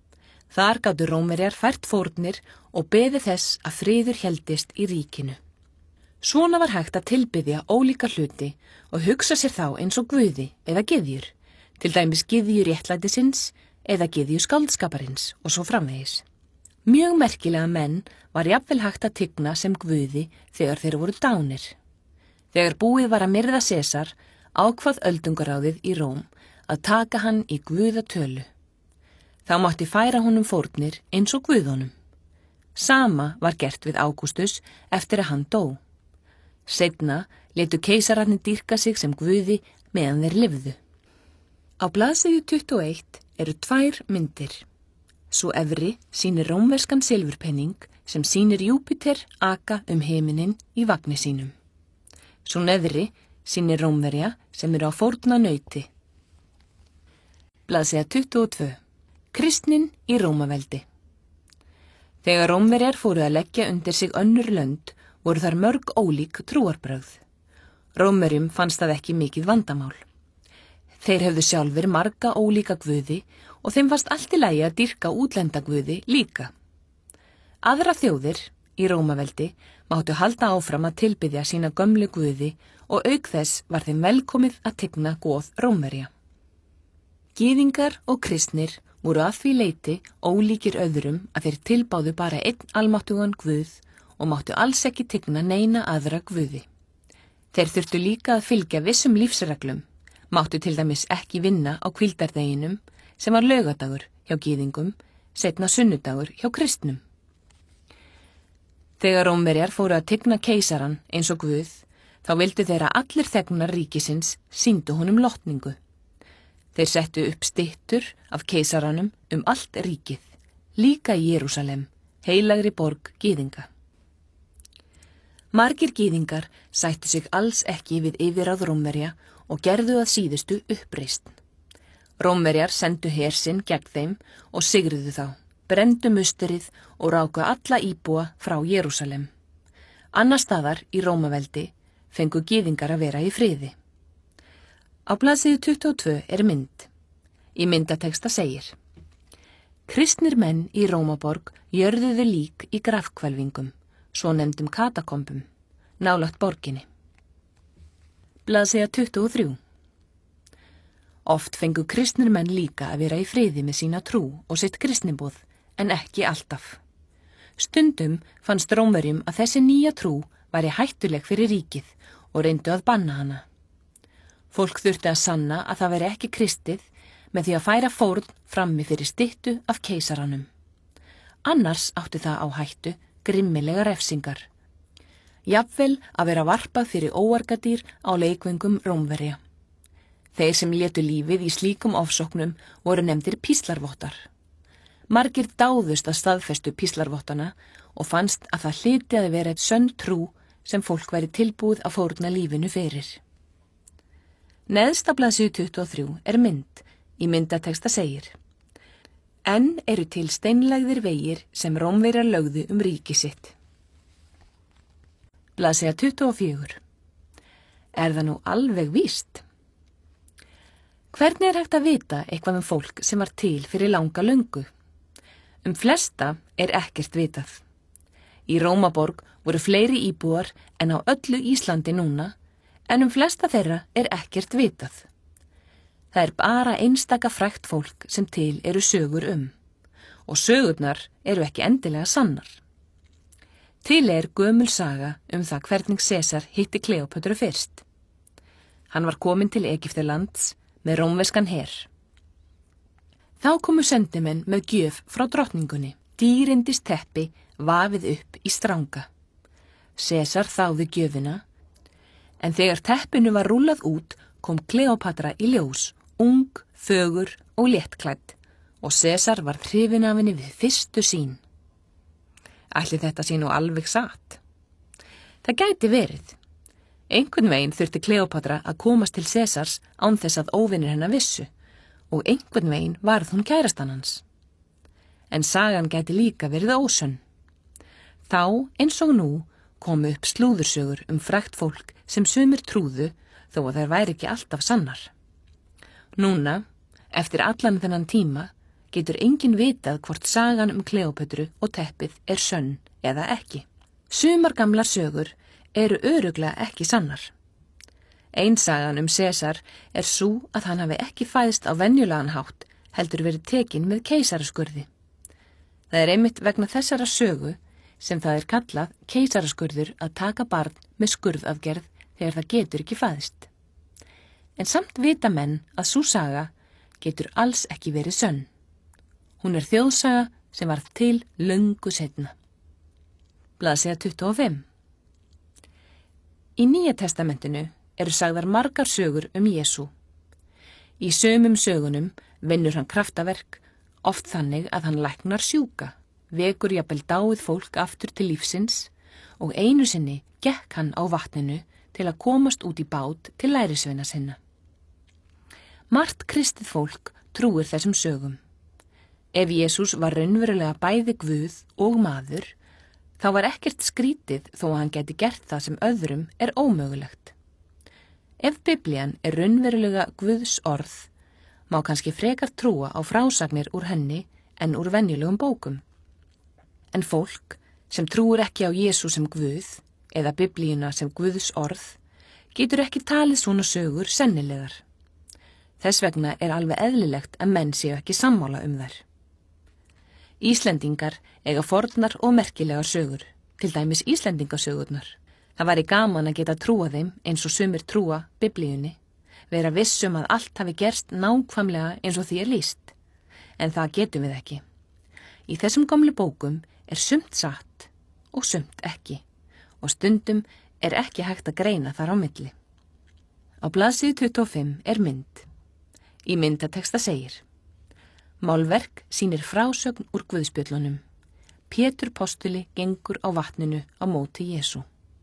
Þar gátu Rómverjar fært fórnir og beðið þess að friður héldist í ríkinu. Svona var hægt að tilbiðja ólíka hluti og hugsa sér þá eins og guði eða gyðjur, til dæmis gyðju réttlætisins eða gyðju skáldskaparins og svo framvegis. Mjög merkilega menn var jafnvel hægt að tigna sem guði þegar þeir voru dánir. Þegar búið var að myrða Sesar, ákvað öldungaráðið í Róm að taka hann í guðatölu. Þá mátti færa honum fórnir eins og guðunum. Sama var gert við Ágústus eftir að hann dó. Seinna létu keisararnir dýrka sig sem guði meðan þeir lifðu. Á blaðsíðu 21 eru 2 myndir. Sú efri sýnir rómverskan silfurpenning sem sýnir Júpíter aka himininn í vagni sínum. Sú neðri sýnir Rómverja sem eru á fórnarnauti. Blaðsíða 22. Kristnin í Rómaveldi. Þegar Rómverjar fóru að leggja undir sig önnur lönd, voru þar mörg ólík trúarbrögð. Rómverjum fannst það ekki mikið vandamál. Þeir hefðu sjálfur marga ólíka guði og þeim fannst allt í lagi að dýrka útlenda guði líka. Aðra þjóðir í Rómaveldi máttu halda áfram að tilbiðja sína gömlu guði og auk þess var þeim velkomið að tigna goð Rómverja. Gyðingar og kristnir voru að því leyti ólíkir öðrum að þeir tilbáðu bara einn almáttugan guð og máttu alls ekki tigna neina aðra guði. Þeir þurftu líka að fylgja vissum lífsreglum, máttu til dæmis ekki vinna á hvíldardeginum sem var laugadagur hjá gyðingum, seinna sunnudagur hjá kristnum. Þegar Rómverjar fóru að tigna keisaran eins og guð, þá vildu þeir að allir þegnar ríkisins sýndu honum lotningu. Þeir settu upp styttur af keisaranum allt ríkið, líka í Jerúsalem, heilagri borg gyðinga. Margir gyðingar sættu sig alls ekki við yfirráð Rómverja og gerðu að síðustu uppreisn. Rómverjar sendu her sinn gegn þeim og sigruðu þá, brenndu musterið og ráku alla íbúa frá Jerúsalem. Annar staðar í Rómaveldi fengu gyðingar að vera í friði. Á blaðsíðu 22 er mynd. Í myndateksta segir: Kristnir menn í Rómaborg jörðuðu lík í grafhvelfingum, svo nefndum katakombum, nálægt borginni. Blaðsíða 23. Oft fengu kristnir menn líka að vera í friði með sína trú og sitt kristniboð, en ekki alltaf. Stundum fannst Rómverjum að þessi nýja trú væri hættuleg fyrir ríkið og reyndu að banna hana. Fólk þurfti að sanna að það væri ekki kristið með því að færa fórn frammi fyrir styttu af keisaranum. Annars átti það á hættu grimmilega refsingar. Jafnvel að vera varpað fyrir óargadýr á leikvöngum Rómverja. Þeir sem létu lífið í slíkum ofsóknum voru nefndir píslarvottar. Margir dáðust að staðfestu píslarvottana og fannst að það hlyti að vera eitt sönn trú sem fólk væri tilbúið að fórna lífinu fyrir. Neðst á blaðsíðu 23 er mynd. Í myndateksta segir: Enn eru til steinlægðir vegir sem Rómverjar lögðu ríki sitt. Blaðsíða 24. Er það nú alveg víst? Hvernig er hægt að vita eitthvað fólk sem var til fyrir langa löngu? Flesta er ekkert vitað. Í Rómaborg voru fleiri íbúar en á öllu Íslandi núna, en flesta þeirra er ekkert vitað. Það er bara einstaka frægt fólk sem til eru sögur og sögurnar eru ekki endilega sannar. Til er gömul saga það hvernig Sesar hitti Kleópötru fyrst. Hann var kominn til Egyptalands með rómverskan her. Þá komu sendimenn með gjöf frá drottningunni, dýrindis teppi vafið upp í stranga. Sesar þáði gjöfina, en þegar teppinu var rúllað út kom Kleópatra í ljós, ung, fögur og léttklædd, og Sesar var hrifinn af henni við fyrstu sýn. Ætli þetta sé nú alveg satt? Það gæti verið. Einhvern veginn þurfti Kleópatra að komast til Sesars án þess að óvinir hennar vissu, og einhvern veginn varð hún kærastan hans. En sagan gæti líka verið ósönn. Þá, eins og nú, komu upp slúðursögur frægt fólk sem sumir trúðu, þó að þær væri ekki alltaf sannar. Núna, eftir allan þennan tíma, getur enginn vitað hvort sagan Kleópötru og teppið sönn eða ekki. Sumar gamlar sögur eru örugglega ekki sannar. Ein sagan Sesar sú að hann hafi ekki fæðst á venjulegan hátt, heldur verið tekinn með keisaraskurði. Það einmitt vegna þessara sögu sem það kallað keisaraskurður að taka barn með skurðafgerð þegar það getur ekki fæðst. En samt vita menn að sú saga getur alls ekki verið sönn. Hún þjóðsaga sem varð til löngu seinna. Blaðsíða 25. Í Nýja testamentinu eru sagðar margar sögur Jesú. Í sumum sögunum vinnur hann kraftaverk, oft þannig að hann læknar sjúka, vekur jafnvel dáið fólk aftur til lífsins og einu sinni gekk hann á vatninu til að komast út í bát til lærisveina sinna. Margt kristið fólk trúir þessum sögum. Ef Jesús var raunverulega bæði Guð og maður, þá var ekkert skrítið þó að hann gæti gert það sem öðrum ómögulegt. Ef Biblían raunverulega Guðs orð, má kannski frekar trúa á frásagnir úr henni en úr venjulegum bókum. En fólk sem trúir ekki á Jesú sem Guð eða Biblíuna sem Guðs orð, getur ekki talið svona sögur sennilegar. Þess vegna alveg eðlilegt að menn séu ekki sammála þær. Íslendingar eiga fornar og merkilegar sögur, til dæmis Íslendingasögurnar. Það væri gaman að geta trúa þeim eins og sumir trúa Biblíunni, vera viss að allt hafi gerst nákvæmlega eins og því lýst. En það getum við ekki. Í þessum gamlu bókum sumt satt og sumt ekki, og stundum ekki hægt að greina þar á milli. Á blaðsíðu 25 mynd. Í myndateksta segir: Málverk sýnir frásögn úr Guðspjöllunum. Pétur postuli gengur á vatninu á móti Jesú.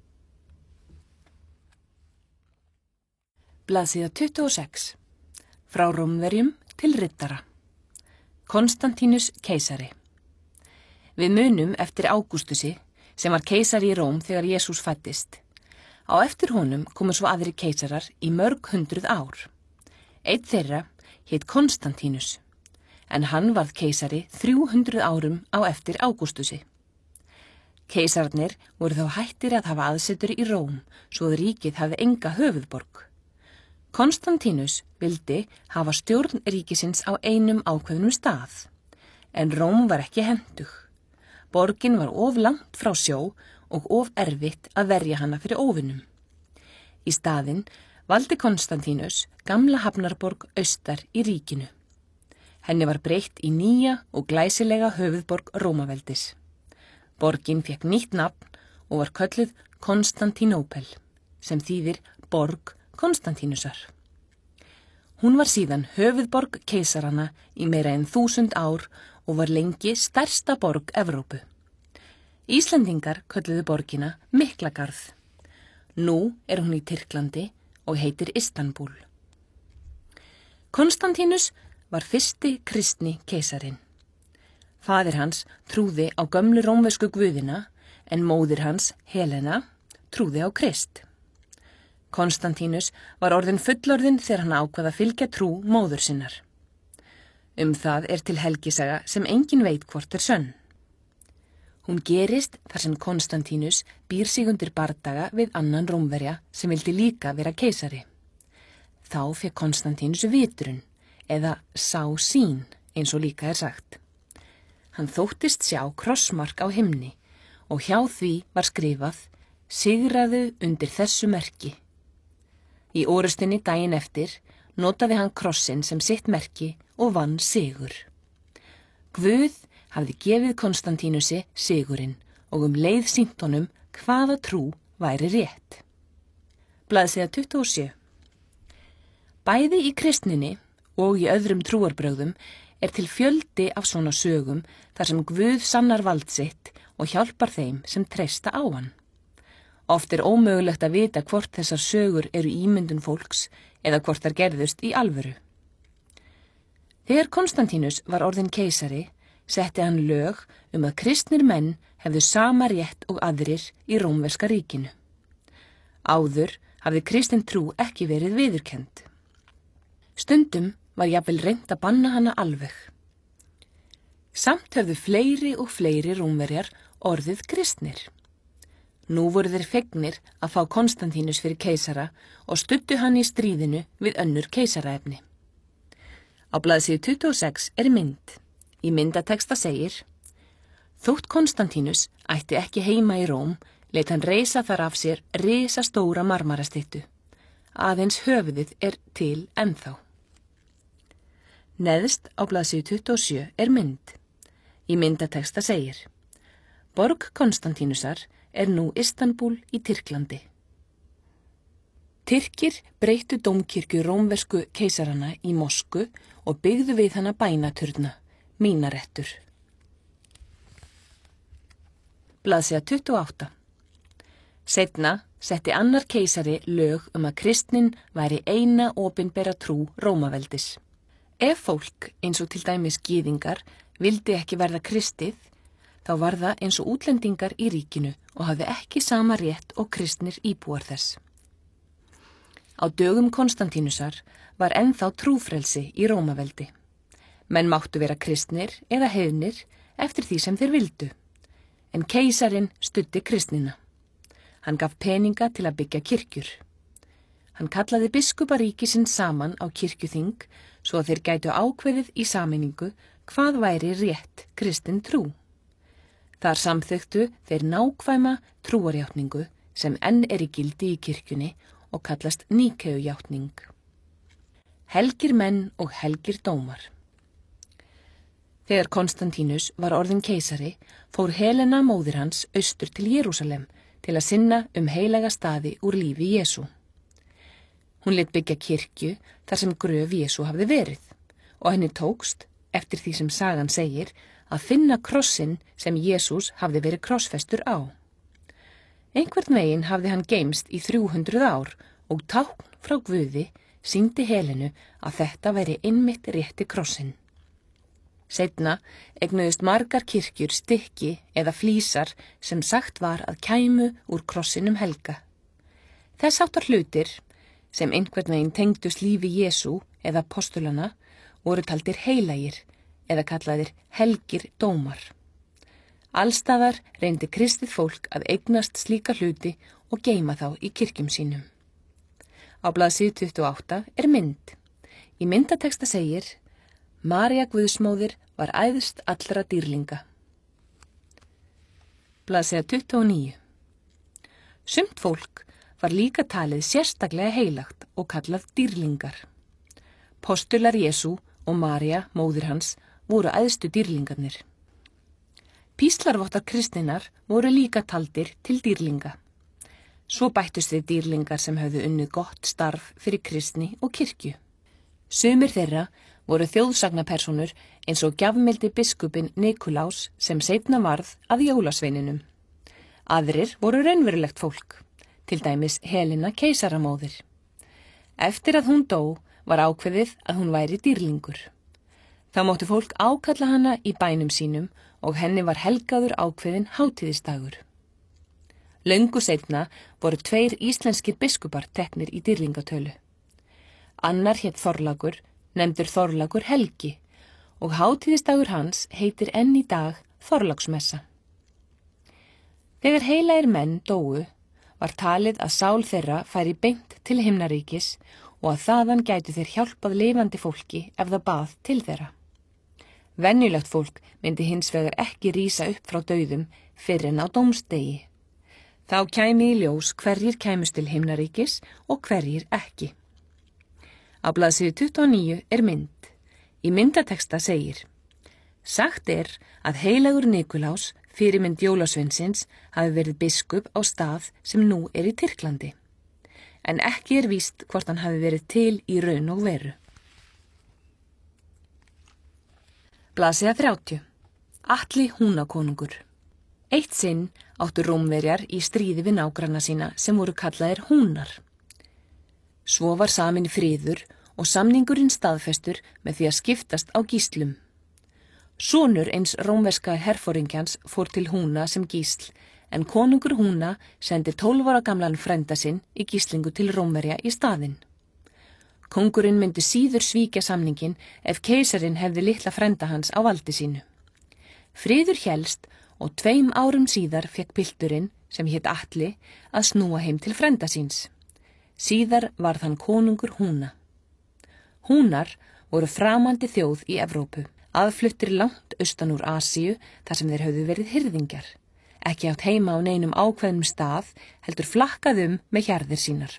Blaðsíða 26. Frá Rómverjum til riddara. Konstantínus keisari. Við munum eftir Ágústusi sem var keisari í Róm þegar Jesús fæddist. Á eftir honum komu svo aðrir keisarar í mörg hundruð ár. Einn þeirra hét Konstantínus, en hann varð keisari 300 árum á eftir Ágústusi. Keisararnir voru þá hættir að hafa aðsetur í Róm, svo að ríkið hafði enga höfuðborg. Konstantínus vildi hafa stjórn ríkisins á einum ákveðnum stað, en Róm var ekki hentug. Borgin var of langt frá sjó og of erfitt að verja hana fyrir óvinum. Í staðinn valdi Konstantínus gamla hafnarborg austar í ríkinu. Henni var breytt í nýja og glæsilega höfuðborg Rómaveldis. Borgin fékk nýtt nafn og var kölluð Konstantínópel, sem þýðir borg Konstantínusar. Hún var síðan höfuðborg keisarana í meira en 1000 ár og var lengi stærsta borg Evrópu. Íslendingar kölluðu borgina Miklagarð. Nú hún í Tyrklandi og heitir Istanbúl. Konstantínus var fyrsti kristni keisarinn. Faðir hans trúði á gömlu rómversku guðina, en móðir hans, Helena, trúði á Krist. Konstantínus var orðinn fullorðinn þegar hann ákvað að fylgja trú móður sinnar. Það til helgisaga sem enginn veit hvort sönn. Hún gerist þar sem Konstantínus býr sig undir bardaga við annan Rómverja sem vildi líka vera keisari. Þá fékk Konstantínus vitrun, eða sá sýn, eins og líka sagt. Hann þóttist sjá krossmark á himni og hjá því var skrifað: sigraðu undir þessu merki. Í orustunni daginn eftir notaði hann krossin sem sitt merki og vann sigur. Guð hafði gefið Konstantínusi sigurinn og leið sýnt honum hvaða trú væri rétt. Blaðsíða 27. Bæði í kristninni og í öðrum trúarbrögðum til fjöldi af svona sögum þar sem Guð sannar vald sitt og hjálpar þeim sem treysta á hann. Oft ómögulegt að vita hvort þessar sögur eru ímyndun fólks eða hvort þær gerðust í alvöru. Þegar Konstantínus var orðinn keisari, setti hann lög að kristnir menn hefðu sama rétt og aðrir í rómverska ríkinu. Áður hafði kristin trú ekki verið viðurkennd. Stundum var jafnvel reynt að banna hana alveg. Samt höfðu fleiri og fleiri Rómverjar orðið kristnir. Nú voru þeir fegnir að fá Konstantínus fyrir keisara og studdu hann í stríðinu við önnur keisaraefni. Á blaðsíðu 26 er mynd. Í myndateksta segir: Þótt Konstantínus ætti ekki heima í Róm, lét hann reisa þar af sér risastóra marmarastyttu. Aðeins höfuðið er til ennþá. Neðst á blaðsíðu 27 er mynd. Í myndateksta segir: Borg Konstantínusar er nú Istanbúl í Tyrklandi. Tyrkir breyttu dómkirkju rómversku keisarana í mosku og byggðu við hana bænaturna, mínarettur. Blaðsíða 28. Seinna setti annar keisari lög að kristnin væri eina opinbera trú Rómaveldis. Ef fólk, eins og til dæmis gyðingar, vildi ekki verða kristið, þá var það eins og útlendingar í ríkinu og hafði ekki sama rétt og kristnir íbúar þess. Á dögum Konstantínusar var ennþá trúfrelsi í Rómaveldi. Menn máttu vera kristnir eða heiðnir eftir því sem þeir vildu. En keisarinn studdi kristnina. Hann gaf peninga til að byggja kirkjur. Hann kallaði biskupa ríkisins saman á kirkjuþing svo að þeir gætu ákveðið í sameiningu hvað væri rétt kristin trú. Þar samþykktu þeir nákvæma trúarjátningu sem enn er í gildi í kirkjunni og kallast Níkeujátning. Helgir menn og helgir dómar. Þegar Konstantínus var orðinn keisari, fór Helena móðir hans austur til Jerúsalem til að sinna heilaga staði úr lífi Jesú. Hún lét byggja kirkju þar sem gröf Jesú hafði verið og henni tókst, eftir því sem sagan segir, að finna krossinn sem Jesús hafði verið krossfestur á. Einhvern veginn hafði hann geymst í 300 ár og tákn frá Guði sýndi Helenu að þetta væri einmitt rétti krossinn. Seinna eignuðust margar kirkjur stykki eða flísar sem sagt var að kæmu úr krossinum helga. Þess háttar hlutir, sem einhvern veginn tengdust lífi Jesú eða postulana, voru taldir heilagir eða kallaðir helgir dómar. Allstaðar reyndi kristið fólk að eignast slíka hluti og geyma þá í kirkjum sínum. Á blaðsíðu 28 er mynd. Í myndateksta segir: María Guðsmóðir var æðst allra dýrlinga. Blaðsíða 29. Sumt fólk var líka talið sérstaklega heilagt og kallað dýrlingar. Postular Jesú og María, móðir hans, voru æðstu dýrlingarnir. Píslarvottar kristninnar voru líka taldir til dýrlinga. Svo bættust við dýrlingar sem höfðu unnið gott starf fyrir kristni og kirkju. Sumir þeirra voru þjóðsagnapersónur eins og gjafmildi biskupinn Nikulás sem seinna varð að jólasveininum. Aðrir voru raunverulegt fólk, til dæmis Helena keisaramóðir. Eftir að hún dó var ákveðið að hún væri dýrlingur. Þá mátti fólk ákalla hana í bænum sínum og henni var helgaður ákveðin hátíðisdagur. Löngu seinna voru 2 íslenskir biskupar teknir í dýrlingatölu. Annar hét Þorlákur, nefndur Þorlákur helgi, og hátíðisdagur hans heitir enn í dag Þorláksmessa. Þegar heilagir menn dóu, var talið að sál þeirra færi beint til himnaríkis og að þaðan gætu þeir hjálpað lifandi fólki ef það bað til þeirra. Venjulegt fólk myndi hins vegar ekki rísa upp frá dauðum fyrr en á dómsdegi. Þá kæmi í ljós hverjir kæmust til himnaríkis og hverjir ekki. Á blaðsíðu 29 er mynd. Í myndateksta segir: Sagt er að heilagur Nikulás, fyrirmynd jólasveinsins, hafi verið biskup á stað sem nú er í Tyrklandi. En ekki er víst hvort hann hafi verið til í raun og veru. Blaðsíða 30. Atli Húnakonungur. Eitt sinn áttu Rómverjar í stríði við nágranna sína sem voru kallaðir Húnar. Svo var samin friður og samningurinn staðfestur með því að skiptast á gíslum. Sonur eins rómverska herforingjans fór til Húna sem gísl, en konungur Húna sendi 12 ára gamlan frænda sinn í gíslingu til Rómverja í staðinn. Kóngurinn myndi síður svíkja samningin ef keisarinn hefði litla frænda hans á valdi sínu. Friður hélst og 2 árum síðar fekk pilturinn, sem hét Atli, að snúa heim til frænda síns. Síðar varð hann konungur Húna. Húnar voru framandi þjóð í Evrópu, aðfluttir langt austan úr Asíu þar sem þeir höfðu verið hirðingjar. Ekki átt heima á neinum ákveðnum stað, heldur flakkað með hjarðir sínar.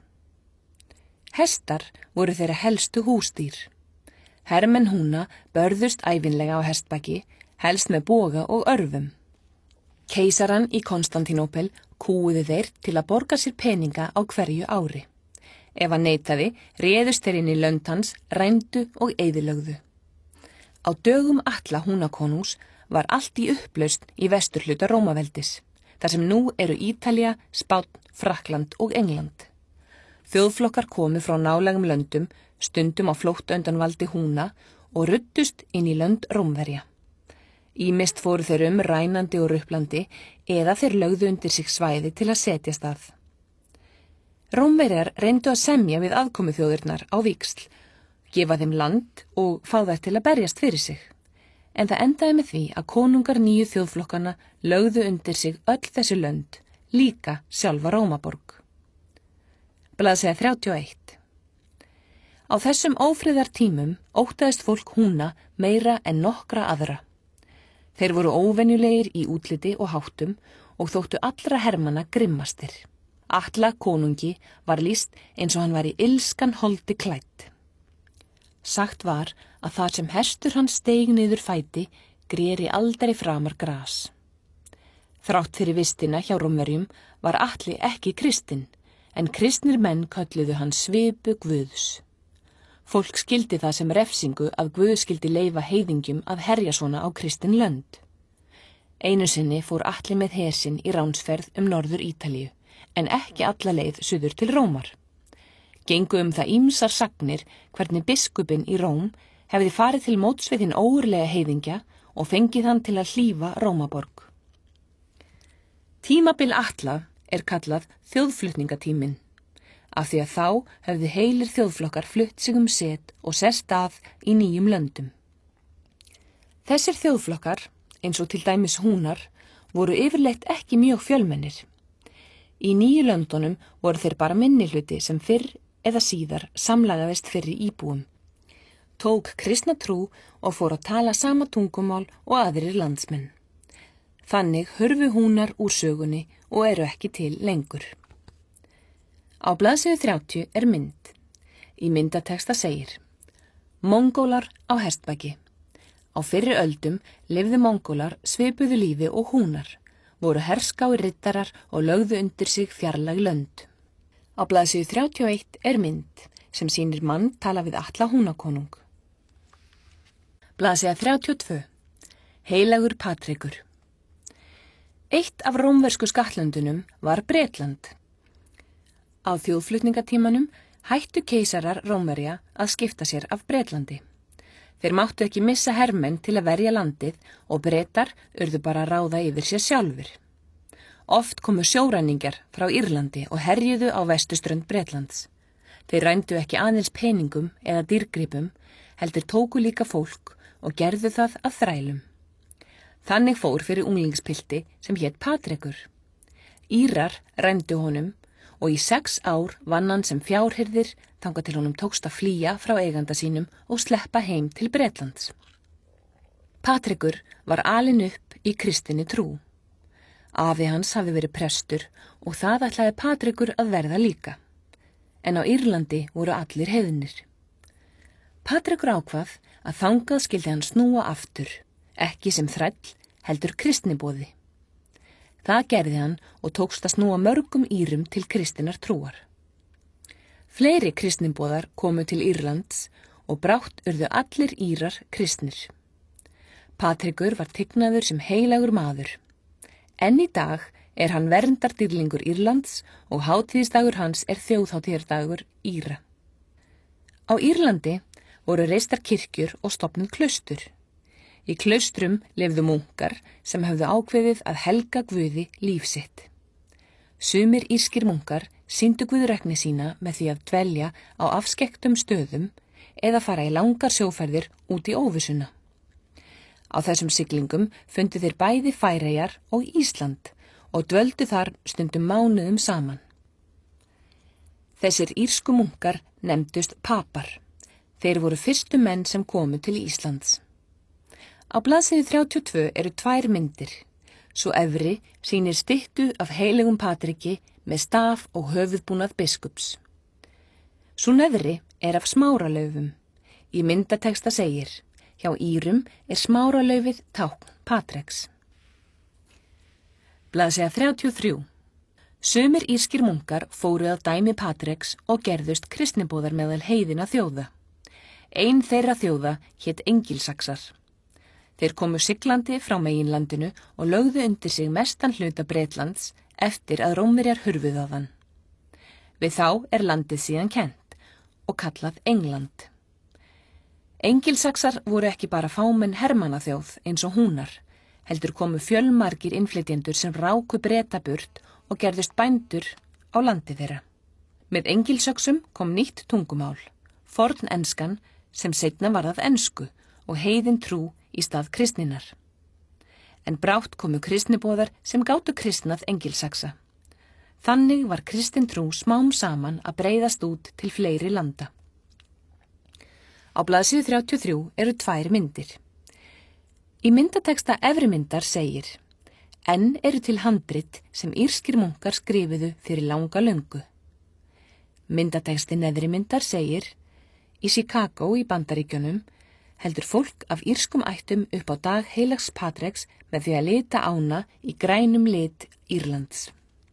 Hestar voru þeirra helstu húsdýr. Hermenn Húna börðust ævinlega á hestbaki, helst með boga og örvum. Keisarann í Konstantínópel kúuðu þeir til að borga sér peninga á hverju ári. Ef hann neitaði, réðust þeir inn í lönd hans, rændu og eyðilögðu. Á dögum Atla Húnakonungs var allt í upplausn í vesturhluta Rómaveldis, þar sem nú eru Ítalía, Spánn, Frakkland og England. Þjóðflokkar komu frá nálægum löndum, stundum á flótta undan valdi Húna og ruddust inn í lönd Rómverja. Ýmist fóru þeir rænandi og ruplandi eða þeir lögðu undir sig svæði til að setjast að. Rómverjar reyndu að semja við aðkomuþjóðirnar á víxl, gefa þeim land og fá þær til að berjast fyrir sig. En það endaði með því að konungar nýju þjóðflokkana lögðu undir sig öll þessi lönd, líka sjálfa Rómaborg. Blaðsíða 31. Á þessum ófriðartímum óttaðist fólk Húna meira en nokkra aðra. Þeir voru óvenjulegir í útliti og háttum og þóttu allra hermanna grimmastir. Atla konungi var lýst eins og hann var í illskan holdi klædd. Sagt var að þar sem hestur hann steig niður fæti, greri aldrei framar gras. Þrátt fyrir vistina hjá Rómverjum var Atli ekki kristinn, en kristnir menn kölluðu hann svipu Guðs. Fólk skildi það sem refsingu að Guð skildi leyfa heiðingjum að herja svona á kristin lönd. Einu sinni fór Atli með her sinn í ránsferð norður Ítalíu, en ekki alla leið suður til Rómar. Gengu það ýmsar sagnir hvernig biskupinn í Róm hefði farið til móts við hinn ógurlega heiðingja og fengið hann til að hlífa Rómaborg. Tímabil Atla er kallað þjóðflutningatíminn, af því að þá höfðu heilir þjóðflokkar flutt sig set og sest að í nýjum löndum. Þessir þjóðflokkar, eins og til dæmis Húnar, voru yfirleitt ekki mjög fjölmennir. Í nýju löndunum voru þeir bara minnihluti sem fyrr eða síðar samlagaðist fyrir íbúum. Tók kristna trú og fór að tala sama tungumál og aðrir landsmenn. Þannig hurfu Húnar úr sögunni og eru ekki til lengur. Á blaðsíðu 30 mynd. Í myndateksta segir: Mongólar á hestbaki. Á fyrri öldum lifðu Mongólar svipuðu lífi og Húnar, voru herskáir riddarar og lögðu undir sig fjarlæg lönd. Á blaðsíðu 31 mynd sem sýnir mann tala við Atla Húnakonung. Blaðsíða 32. Heilagur Patrekur. Eitt af rómversku skattlöndunum var Bretland. Á þjóðflutningatímanum hættu keisarar Rómverja að skipta sér af Bretlandi. Þeir máttu ekki missa hermenn til að verja landið og Bretar urðu bara að ráða yfir sér sjálfur. Oft komu sjóræningjar frá Írlandi og herjuðu á vestuströnd Bretlands. Þeir rændu ekki aðeins peningum eða dýrgripum, heldur tóku líka fólk og gerðu það að þrælum. Þannig fór fyrir unglingspilti sem hét Patrekur. Írar rændu honum og í 6 ár vann hann sem fjárhirðir þangað til honum tókst að flýja frá eiganda sínum og sleppa heim til Bretlands. Patrekur var alinn upp í kristinni trú. Afi hans hafi verið prestur og það ætlaði Patrekur að verða líka. En á Írlandi voru allir heiðnir. Patrekur ákvað að þangað skildi hann snúa aftur, ekki sem þræll, heldur kristniboði. Það gerði hann og tókst að snúa mörgum Írum til kristinnar trúar. Fleiri kristniboðar komu til Írlands og brátt urðu allir Írar kristnir. Patrekur var tignaður sem heilagur maður. Enn í dag er hann verndardýrlingur Írlands og hátíðisdagur hans er þjóðhátíðardagur Íra. Á Írlandi voru reistar kirkjur og stofnuð klaustur. Í klaustrum lifðu munkar sem höfðu ákveðið að helga Guði líf sitt. Sumir írskir munkar sýndu guðrækni sína með því að dvelja á afskekktum stöðum eða fara í langar sjóferðir út í óvissuna. Á þessum siglingum fundu þeir bæði Færeyjar og Ísland og dvöldu þar stundum mánuðum saman. Þessir írsku munkar nefndust papar. Þeir voru fyrstu menn sem komu til Íslands. Á blaðsíðu 32 eru 2 myndir. Svo efri sýnir styttu af heiligum Patriki með staf og höfuðbúnað biskups. Svo neðri er af smáralaufum. Í myndateksta segir: hjá Írum er smáralaufið tákn Patreks. Blaðsíða 33. Sumir írskir munkar fóru að dæmi Patreks og gerðust kristnibóðar meðal heiðina þjóða. Ein þeirra þjóða hét Engilsaxar. Þeir komu siglandi frá meginlandinu og lögðu undir sig mestan hluta Bretlands eftir að Rómverjar hurfu þaðan. Við þá er landið síðan kennt og kallað England. Engilsaxar voru ekki bara fámenn hermannaþjóð eins og Húnar, heldur komu fjölmargir innflytjendur sem ráku Breta burt og gerðust bændur á landi þeirra. Með Engilsöxum kom nýtt tungumál, fornenskan sem seinna varð að ensku og heiðin trú í stað kristninnar. En brátt komu kristniboðar sem gátu kristnað Engilsaxa. Þannig var kristin trú smám saman að breiðast út til fleiri landa. Á blaðsíðu 33 eru 2 myndir. Í myndateksta efri myndar segir: enn eru til handrit sem írskir munkar skrifuðu fyrir langa löngu. Myndateksti neðri myndar segir: í Chicago í Bandaríkjunum heldur fólk af írskum ættum upp á dag heilags Patreks með því að lita ána í grænum lit Írlands.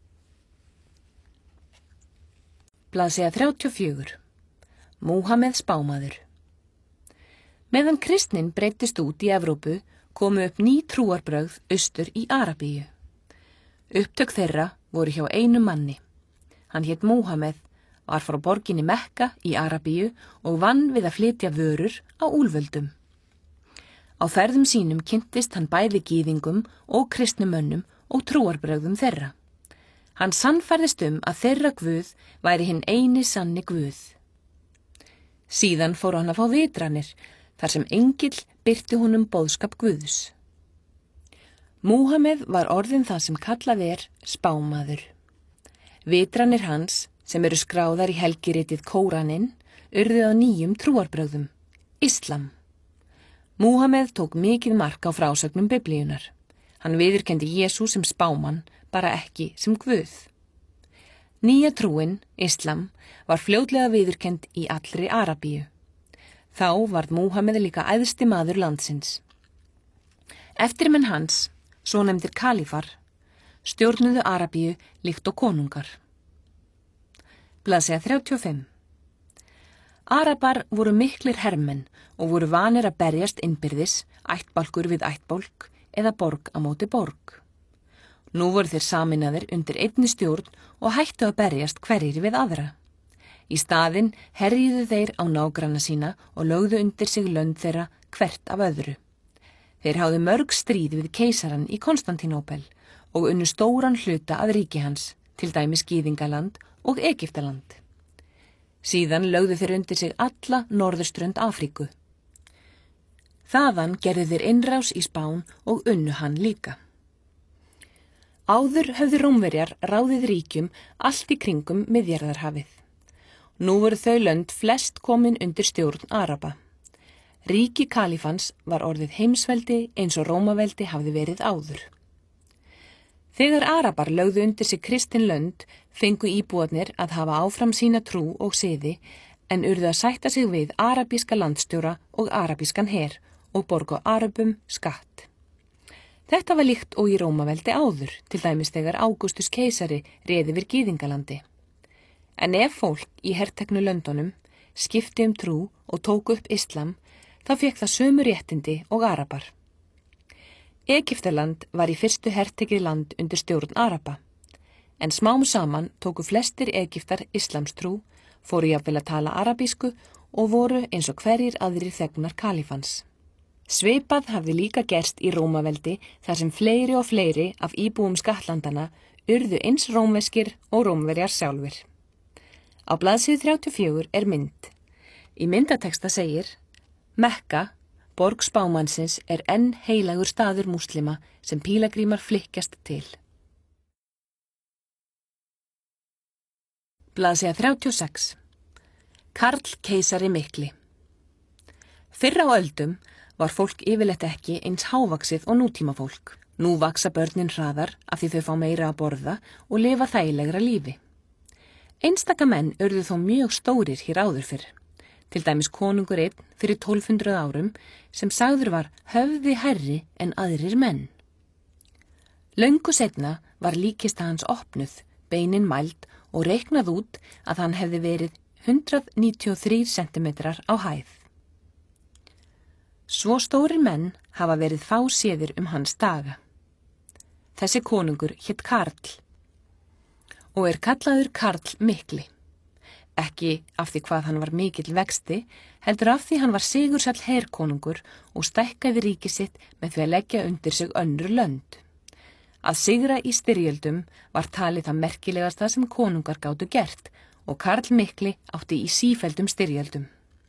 Blaðsíða 34. Múhameð spámaður. Meðan kristnin breiddist út í Evrópu komu upp ný trúarbrögð austur í Arabíu. Upptök þeirra voru hjá einum manni. Hann hét Múhameð, var frá borginni Mekka í Arabíu og vann við að flytja vörur á úlföldum. Á ferðum sínum kynntist hann bæði gyðingum og kristnumönnum og trúarbrögðum þeirra. Hann sannfærðist að þeirra guð væri hinn eini sanni guð. Síðan fór hann að fá vitranir, þar sem engill birti honum boðskap Guðs. Múhameð var orðinn það sem kallað spámaður. Vitranir hans, sem eru skráðar í helgiritið Kóraninn, urðu að nýjum trúarbrögðum, Islam. Múhameð tók mikið mark á frásögnum Biblíunar. Hann viðurkenndi Jesú sem spámann, bara ekki sem Guð. Nýja trúin, Islam, var fljótlega viðurkennd í allri Arabíu. Þá varð Múhameð líka æðsti maður landsins. Eftirmenn hans, svonefndir kalífar, stjórnuðu Arabíu líkt og konungar. Blaðsíða 35. Arabar voru miklir hermenn og voru vanir að berjast innbyrðis, ættbálkur við ættbálk eða borg á móti borg. Nú voru þeir saminaðir undir einni stjórn og hættu að berjast hverjir við aðra. Í staðinn herjuðu þeir á nágranna sína og lögðu undir sig lönd þeirra hvert af öðru. Þeir háðu mörg stríð við keisarann í Konstantínópel og unnu stóran hluta af ríki hans, til dæmis Gyðingaland og Egyptaland. Síðan lögðu þeir undir sig alla norðurströnd Afríku. Þaðan gerðu þeir innrás í Spán og unnu hann líka. Áður höfðu Rómverjar ráðið ríkjum allt í kringum Miðjarðarhafið. Nú voru þau lönd flest komin undir stjórn Araba. Ríki kalífans var orðið heimsveldi eins og Rómaveldi hafði verið áður. Þegar Arabar lögðu undir sig kristin lönd, fengu íbúarnir að hafa áfram sína trú og siði, en urðu að sætta sig við arabíska landstjóra og arabískan her og borga Arabum skatt. Þetta var líkt og í Rómaveldi áður, til dæmis þegar Ágústus keisari réði yfir Gyðingalandi. En ef fólk í herteknu löndunum skipti trú og tóku upp Islam, þá fékk það sömu réttindi og Arabar. Egyptaland var í fyrstu hertekið land undir stjórn Araba, en smám saman tóku flestir Egyptar Islamstrú, fóru jafnvel að tala arabísku og voru eins og hverjir aðrir þegnar kalífans. Svipað hafði líka gerst í Rómaveldi þar sem fleiri og fleiri af íbúum skattlandana urðu eins rómverskir og Rómverjar sjálfir. Á blaðsíðu 34 er mynd. Í myndateksta segir: Mekka, borg spámannsins er enn heilagur staður múslima sem pílagrímar flykkjast til. Blaðsíða 36. Karl keisari mikli. Fyrr á öldum var fólk yfirleitt ekki eins hávaxið og nútímafólk. Nú vaksa börnin hraðar af því þau fá meira að borða og lifa þægilegra lífi. Einstaka menn urðu þó mjög stórir hér áður fyrr. Til dæmis konungur einn fyrir 1200 árum sem sagður var höfði hærri en aðrir menn. Löngu seinna var líkista hans opnuð, beinin mæld og reiknað út að hann hefði verið 193 centimetrar á hæð. Svo stórir menn hafa verið fáséðir hans daga. Þessi konungur hét Karl og er kallaður Karl mikli. Ekki af því hvað hann var mikill vexti, heldur af því hann var sigursæll herkonungur og stækkaði ríki sitt með því að leggja undir sig önnur lönd. Að sigra í styrjöldum var talið það merkilegasta sem konungar gátu gert og Karl mikli átti í sífelldum styrjöldum.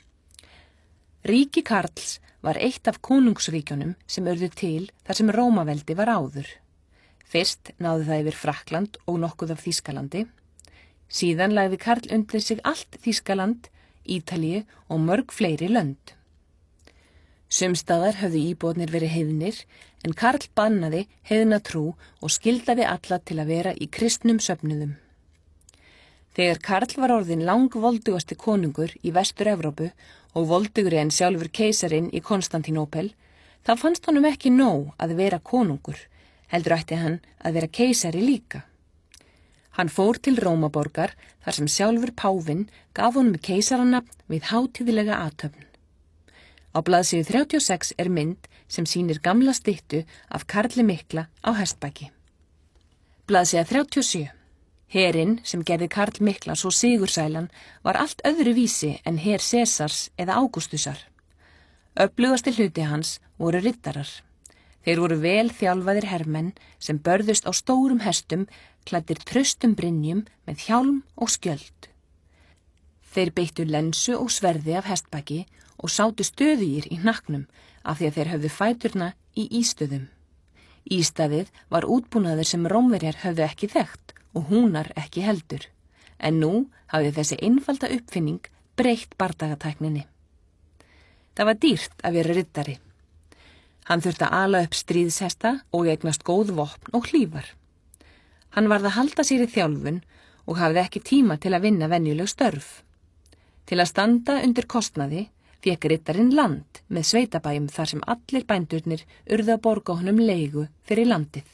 Ríki Karls var eitt af konungsríkjunum sem urðu til þar sem Rómaveldi var áður. Fyrst náði það yfir Frakkland og nokkuð af Þýskalandi. Síðan lagði Karl undir sig allt Þýskaland, Ítalíu og mörg fleiri lönd. Sumstaðar höfðu íbúarnir verið heiðnir, en Karl bannaði heiðna trú og skildaði alla til að vera í kristnum söfnuðum. Þegar Karl var orðinn langvoldugasti konungur í Vestur-Evrópu og voldugri en sjálfur keisarinn í Konstantínópel, þá fannst honum ekki nóg að vera konungur, heldur ætti hann að vera keisari líka. Hann fór til Rómaborgar þar sem sjálfur páfinn gaf honum keisaranafn við hátíðlega athöfn. Á blaðsíðu 36 er mynd sem sýnir gamla styttu af Karli mikla á hestbaki. Blaðsíða 37. Herinn sem gerði Karl mikla svo sigursælan var allt öðru vísi en her Sesars eða Ágústusar. Öflugasti hluti hans voru riddarar. Þeir voru vel þjálfaðir hermenn sem börðust á stórum hestum, klæddir traustum brynjum með hjálm og skjöld. Þeir beittu lensu og sverði af hestbaki og sátu stöðugir í hnakknum af því að þeir höfðu fæturna í ístöðum. Ístaðið var útbúnaður sem Rómverjar höfðu ekki þekkt og húnar ekki heldur, en nú hafði þessi einfalda uppfinning breytt bardagatækninni. Það var dýrt að vera riddari. Hann þurfti að ala upp stríðshesta og eignast góð vopn og hlífar. Hann varð að halda sér í þjálfun og hafði ekki tíma til að vinna venjuleg störf. Til að standa undir kostnaði fékk riddarinn land með sveitabæjum þar sem allir bændurnir urðu að borga honum leigu fyrir landið.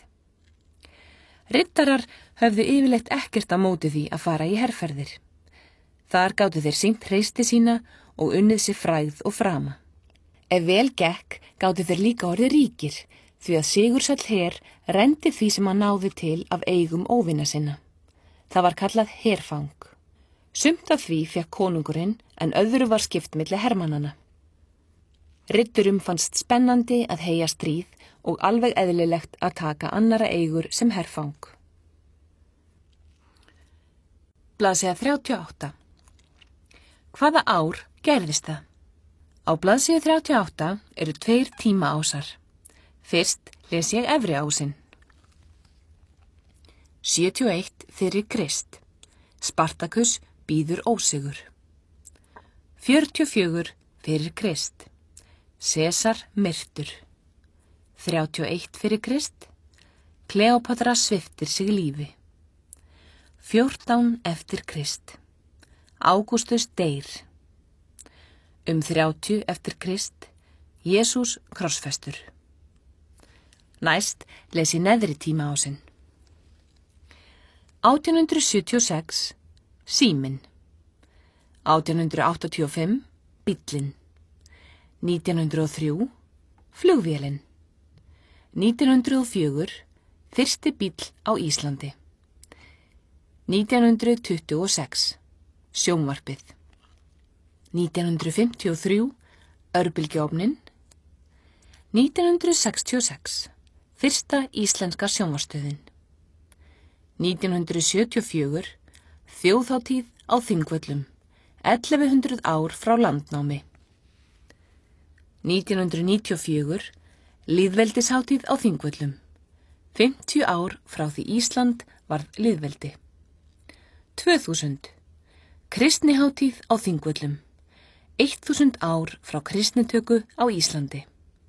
Riddarar höfðu yfirleitt ekkert á móti því að fara í herferðir. Þar gátu þeir sýnt hreysti sína og unnið sér frægð og frama. Ef vel gekk gátu þeir líka orðið ríkir því að sigursæll her renndi því sem hann náði til af eigum óvina sinna. Það var kallað herfang. Sumt af því fékk konungurinn en öðru var skipt milli hermannana. Riddurum fannst spennandi að heyja stríð og alveg eðlilegt að taka annara eigur sem herfang. Blaðsíða 38. Hvaða ár gerðist það? Á blaðsíðu 38 eru 2 tímaásar. Fyrst les ég efri ásinn. 71 fyrir Krist. Spartakus býður ósigur. 44 fyrir Krist. Sesar myrtur. 31 fyrir Krist. Kleópatra sviptir sig lífi. 14 eftir Krist. Ágústus deyr. 30 eftir Krist. Jesús krossfestur. Næst les ég neðri tímaásinn. 1876 síminn. 1885 bíllinn. 1903 flugvélin. 1904 fyrsti bíll á Íslandi. 1926 sjónvarpið. 1953 örbylgjuofninn. 1966 fyrsta íslenska sjónvarpsstöðin. 1974 þjóðhátíð á Þingvöllum, 1100 ár frá landnámi. 1994 lýðveldishátíð á Þingvöllum. 50 ár frá því Ísland varð lýðveldi. 2000 kristnihátíð á Þingvöllum. 1000 ár frá kristnitöku á Íslandi.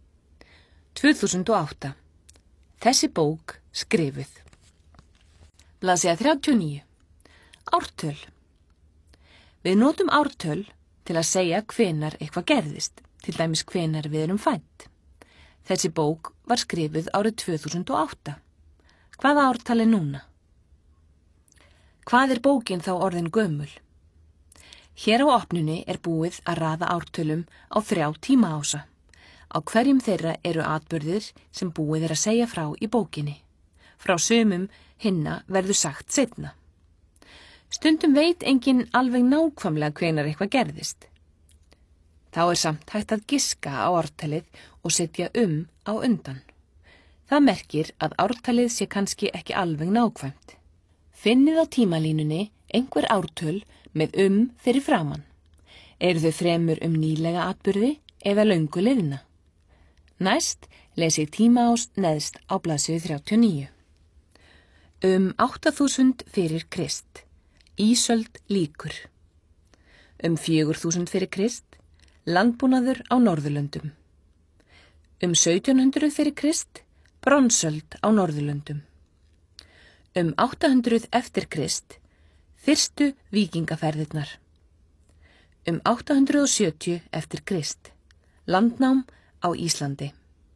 2008 þessi bók skrifuð. Blaðsíða 39 ártöl. Við notum ártöl til að segja hvenær eitthvað gerðist, til dæmis hvenær við erum fædd. Þessi bók var skrifuð árið 2008. Hvaða ártal er núna? Hvað er bókin þá orðin gömul? Hér á opnunni er búið að raða ártölum á 3 tímaása. Á hverjum þeirra eru atburðir sem búið er að segja frá í bókinni. Frá sumum hinna verður sagt seinna. Stundum veit enginn alveg nákvæmlega hvenær eitthvað gerðist. Þá er samt hægt að giska á ártalið og setja á undan. Það merkir að ártalið sé kannski ekki alveg nákvæmt. Finnið á tímalínunni einhver ártöl með fyrir framan. Eru þau fremur nýlega atburði eða löngu liðna? Næst lesið tímaás neðst á blaðsíðu 39. 8000 fyrir Krist. Ísöld lýkur. 4000 fyrir Krist. Landbúnaður á Norðurlöndum. 1700 fyrir Krist. Bronsöld á Norðurlöndum. 800 eftir Krist. Fyrstu víkingaferðirnar. 870 eftir Krist. Landnám á Íslandi.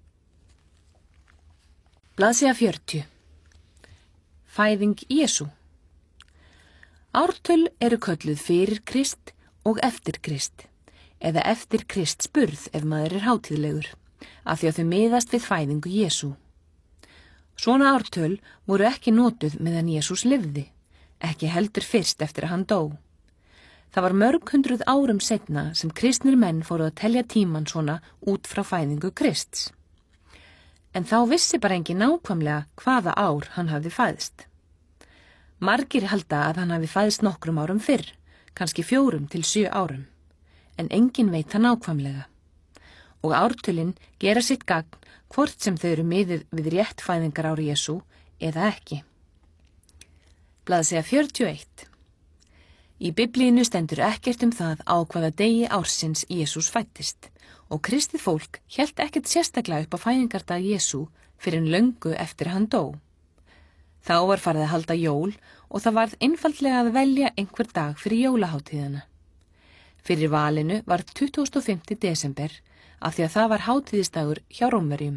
Blaðsíða 40. Fæðing Jesú. Ártöl eru kölluð fyrir Krist og eftir Krist, eða eftir Krists burð ef maður er hátíðlegur, af því að þau miðast við fæðingu Jesú. Svona ártöl voru ekki notuð meðan Jesús lifði, ekki heldur fyrst eftir að hann dó. Það var mörg hundruð árum seinna sem kristnir menn fóru að telja tíman svona út frá fæðingu Krists. En þá vissi bara enginn nákvæmlega hvaða ár hann hafði fæðst. Margir halda að hann hafi fæðst nokkrum árum fyrr, kannski 4 til 7 árum, en enginn veit það nákvæmlega. Og ártölin gera sitt gagn hvort sem þau eru miðuð við rétt fæðingar ári Jesú eða ekki. Blaðsíða 41. Í Biblíinu stendur ekkert það á hvaða degi ársins Jesús fæddist og kristið fólk hélt ekkert sérstaklega upp á fæðingardag Jesú fyrir löngu eftir hann dó. Þá var farið að halda jól og það varð einfaldlega að velja einhver dag fyrir jólaháttíðina. Fyrir valinu var 25. desember af því að það var hátíðisdagur hjá Rómverjum.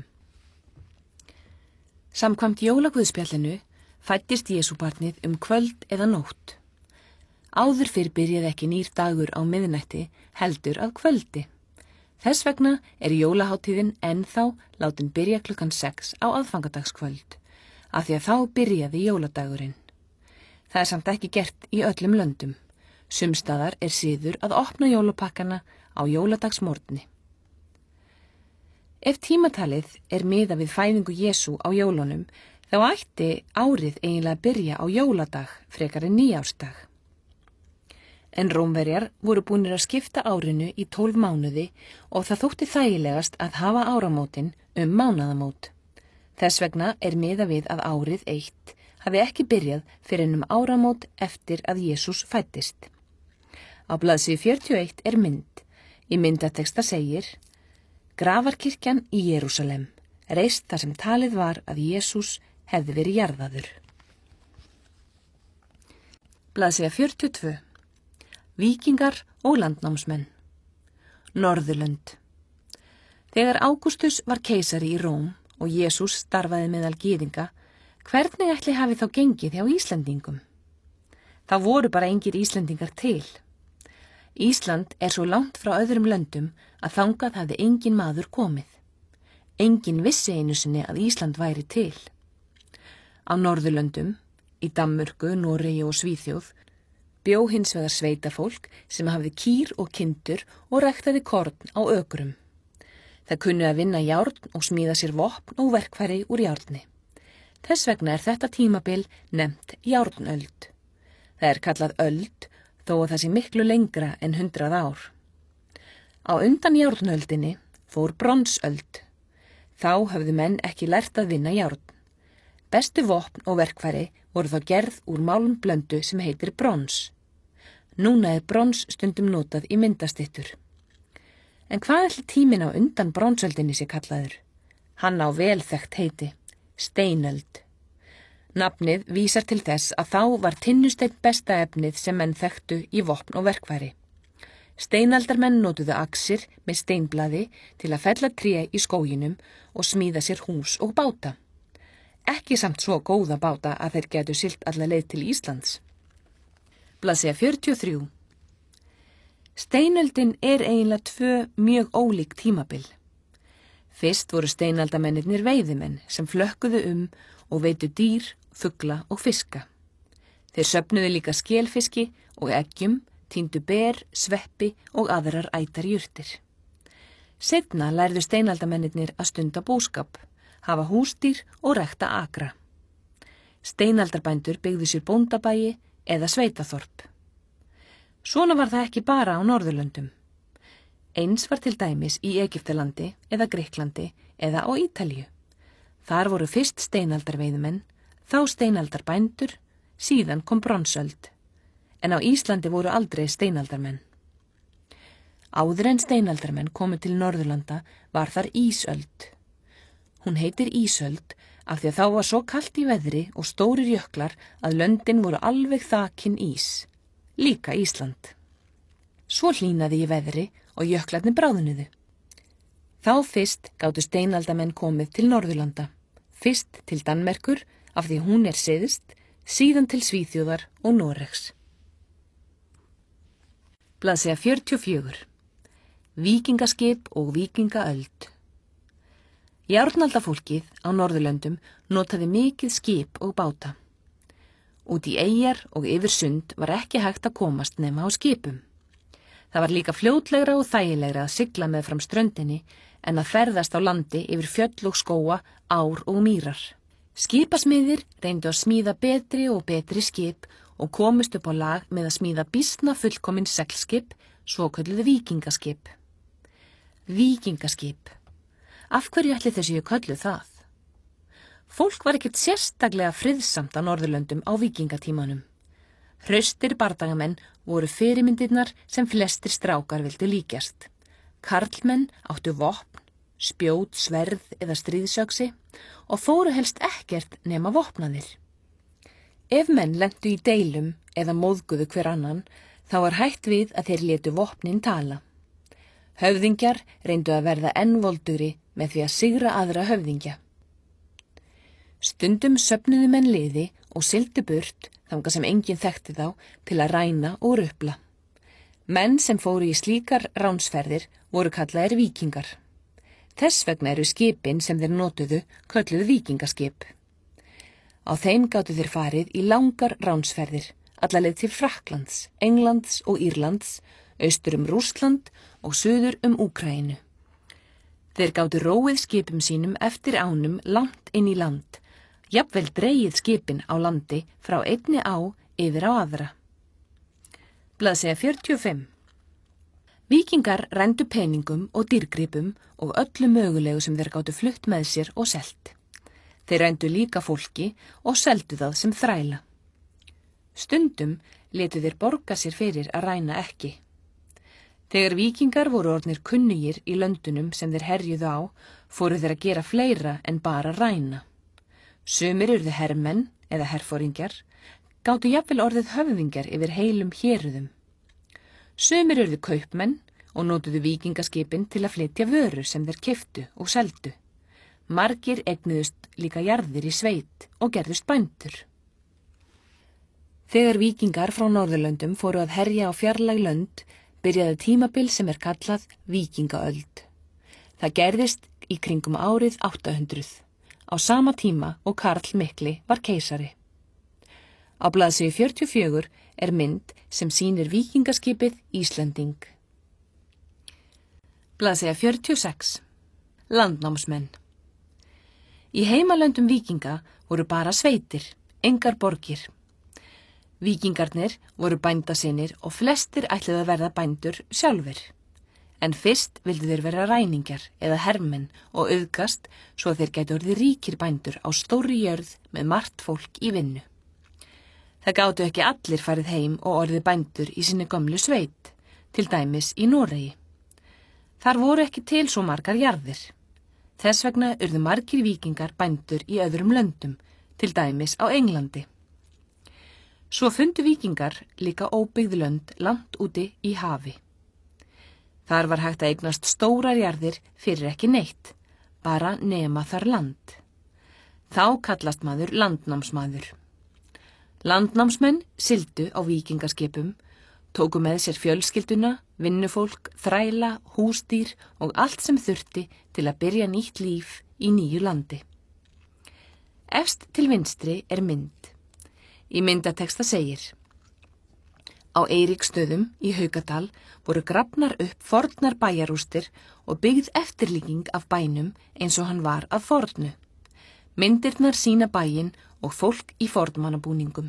Samkvæmt jólaguðspjallinu fæddist Jesúbarnið kvöld eða nótt. Áður fyrr byrjaði ekki nýr dagur á miðnætti heldur að kvöldi. Þess vegna er jólaháttíðin ennþá látin byrja klukkan 6 á aðfangadagskvöld, af því að þá byrjaði jóladagurinn. Það er samt ekki gert í öllum löndum. Sumstaðar er siður að opna jólapakkana á jóladagsmorgni. Ef tímatalið er miðað við fæðingu Jesú á jólunum, þá ætti árið eiginlega að byrja á jóladag frekar en nýársdag. En Rómverjar voru búnir að skipta árinu í 12 mánuði og það þótti þægilegast að hafa áramótin mánaðamót. Þess vegna er miðað við að árið 1 hafi ekki byrjað fyrr en áramót eftir að Jesús fæddist. Á blaðsíðu 41 er mynd. Í myndateksta segir: Grafarkirkjan í Jerúsalem, reist þar sem talið var að Jesús hefði verið jarðaður. Blaðsíða 42. Víkingar og landnámsmenn. Norðurlönd. Þegar Ágústus var keisari í Róm og Jesús starfaði meðal gyðinga, hvernig ætli hafi þá gengið hjá Íslendingum? Það voru bara engir Íslendingar til. Ísland er svo langt frá öðrum löndum að þangað hafði engin maður komið. Engin vissi einu sinni að Ísland væri til. Á Norðurlöndum, í Danmörku, Noregi og Svíþjóð, bjó hins vegar sveitafólk sem hafði kýr og kindur og ræktaði korn á ökrum. Það kunni að vinna járn og smíða sér vopn og verkfæri úr járni. Þess vegna er þetta tímabil nefnt járnöld. Það er kallað öld þó að það sé miklu lengra en 100 ár. Á undan járnöldinni fór bronsöld. Þá höfðu menn ekki lært að vinna járn. Bestu vopn og verkfæri voru þá gerð úr málmblöndu sem heitir brons. Núna brons stundum notað í myndastyttur. En hvað ætli tíminn á undan bronsöldinni sé kallaður? Hann á vel þekkt heiti, steinöld. Nafnið vísar til þess að þá var tinnusteinn besta efnið sem menn þekktu í vopn og verkfæri. Steinaldarmenn notuðu axir með steinblaði til að fella tré í skóginum og smíða sér hús og báta. Ekki samt svo góða báta að þeir gætu siglt alla leið til Íslands. Blaðsíða 43. Steinöldin eiginlega 2 mjög ólík tímabil. Fyrst voru steinaldamennirnir veiðimenn sem flökkuðu og veitu dýr, fugla og fiska. Þeir söfnuðu líka skelfiski og eggjum, tíndu ber, sveppi og aðrar ætar jurtir. Seinna lærðu steinaldamennirnir að stunda búskap, hafa húsdýr og rækta akra. Steinaldarbændur byggðu sér bóndabæi eða sveitaþorp. Svona var það ekki bara á Norðurlöndum. Eins var til dæmis í Egyptalandi eða Grikklandi eða á Ítalíu. Þar voru fyrst steinaldarveiðimenn, þá steinaldarbændur, síðan kom bronsöld. En á Íslandi voru aldrei steinaldarmenn. Áður en steinaldarmenn komu til Norðurlanda var þar ísöld. Hún heitir ísöld af því að þá var svo kalt í veðri og stórir jöklar að löndin voru alveg þakin ís, líka Ísland. Svo hlýnaði í veðri og jöklarnir bráðnuðu. Þá fyrst gátu steinaldamenn komið til Norðurlanda, fyrst til Danmerkur af því hún syðst, síðan til Svíþjóðar og Noregs. Blaðsíða 44. Víkingaskip og víkingaöld. Járnaldafólkið á Norðurlöndum notaði mikið skip og báta. Út í eyjar og yfir sund var ekki hægt að komast nema á skipum. Það var líka fljótlegra og þægilegra að sigla með fram ströndinni en að ferðast á landi yfir fjöll og skóa, ár og mýrar. Skipasmiðir reyndu að smíða betri og betri skip og komust upp á lag með að smíða býsna fullkomin seglskip, svokölluðu víkingaskip. Víkingaskip. Af hverju ætli þessi kölluð það? Fólk var ekkert sérstaklega friðsamt á Norðurlöndum á víkingatímanum. Hraustir bardagamenn voru fyrirmyndirnar sem flestir strákar vildu líkjast. Karlmenn áttu vopn, spjót, sverð eða stríðsöxi og fóru helst ekkert nema vopnaðir. Ef menn lentu í deilum eða móðguðu hver annan, þá var hætt við að þeir létu vopnin tala. Höfðingjar reyndu að verða enn voldugri með því að sigra aðra höfðingja. Stundum söfnuðu menn liði og sigldu burt þangað sem enginn þekkti þá til að ræna og rupla. Menn sem fóru í slíkar ránsferðir voru kallaðir víkingar. Þess vegna eru skipin sem þeir notuðu kölluðu víkingaskip. Á þeim gátu þeir farið í langar ránsferðir, alla leið til Frakklands, Englands og Írlands, austur Rússland og suður Úkraínu. Þeir gátu róið skipum sínum eftir ánum langt inn í land, jafnvel dregið skipin á landi frá einni á yfir á aðra. Blaðsíða 45. Víkingar rændu peningum og dýrgripum og öllu mögulegu sem þeir gátu flutt með sér og selt. Þeir rændu líka fólki og seldu það sem þræla. Stundum létu þeir borga sér fyrir að ræna ekki. Þegar víkingar voru orðnir kunnugir í löndunum sem þeir herjuðu á, fóru þeir að gera fleira en bara ræna. Sumir urðu hermenn eða herforingjar, gátu jafnvel orðið höfðingjar yfir heilum héruðum. Sumir urðu kaupmenn og notuðu víkingaskipin til að flytja vörur sem þeir keyptu og seldu. Margir eignuðust líka jarðir í sveit og gerðust bændur. Þegar víkingar frá Norðurlöndum fóru að herja á fjarlæg lönd, byrjaði tímabil sem kallað víkingaöld. Það gerðist í kringum árið 800, á sama tíma og Karl mikli var keisari. Á blaðsíðu 44 mynd sem sýnir víkingaskipið Íslending. Blaðsíða 46. Landnámsmenn. Í heimalöndum víkinga voru bara sveitir, engar borgir. Víkingarnir voru bændasinir og flestir ætluðu að verða bændur sjálfir. En fyrst vildu þeir vera ræningjar eða hermenn og auðgast svo þeir gætu orðið ríkir bændur á stórri jörð með margt fólk í vinnu. Það gátu ekki allir farið heim og orðið bændur í sinni gömlu sveit, til dæmis í Noregi. Þar voru ekki til svo margar jarðir. Þess vegna urðu margir víkingar bændur í öðrum löndum, til dæmis á Englandi. Svo fundu víkingar líka óbyggð lönd langt úti í hafi. Þar var hægt að eignast stórar jarðir fyrir ekki neitt, bara nema þar land. Þá kallast maður landnámsmaður. Landnámsmenn sigldu á víkingaskipum, tóku með sér fjölskylduna, vinnufólk, þræla, húsdýr og allt sem þurfti til að byrja nýtt líf í nýju landi. Efst til vinstri er mynd. Í myndateksta segir: Á Eiríksstöðum í Haukadal voru grafnar upp fornar bæjarústir og byggð eftirlíking af bænum eins og hann var að fornu. Myndirnar sýna bæinn og fólk í fornmannabúningum.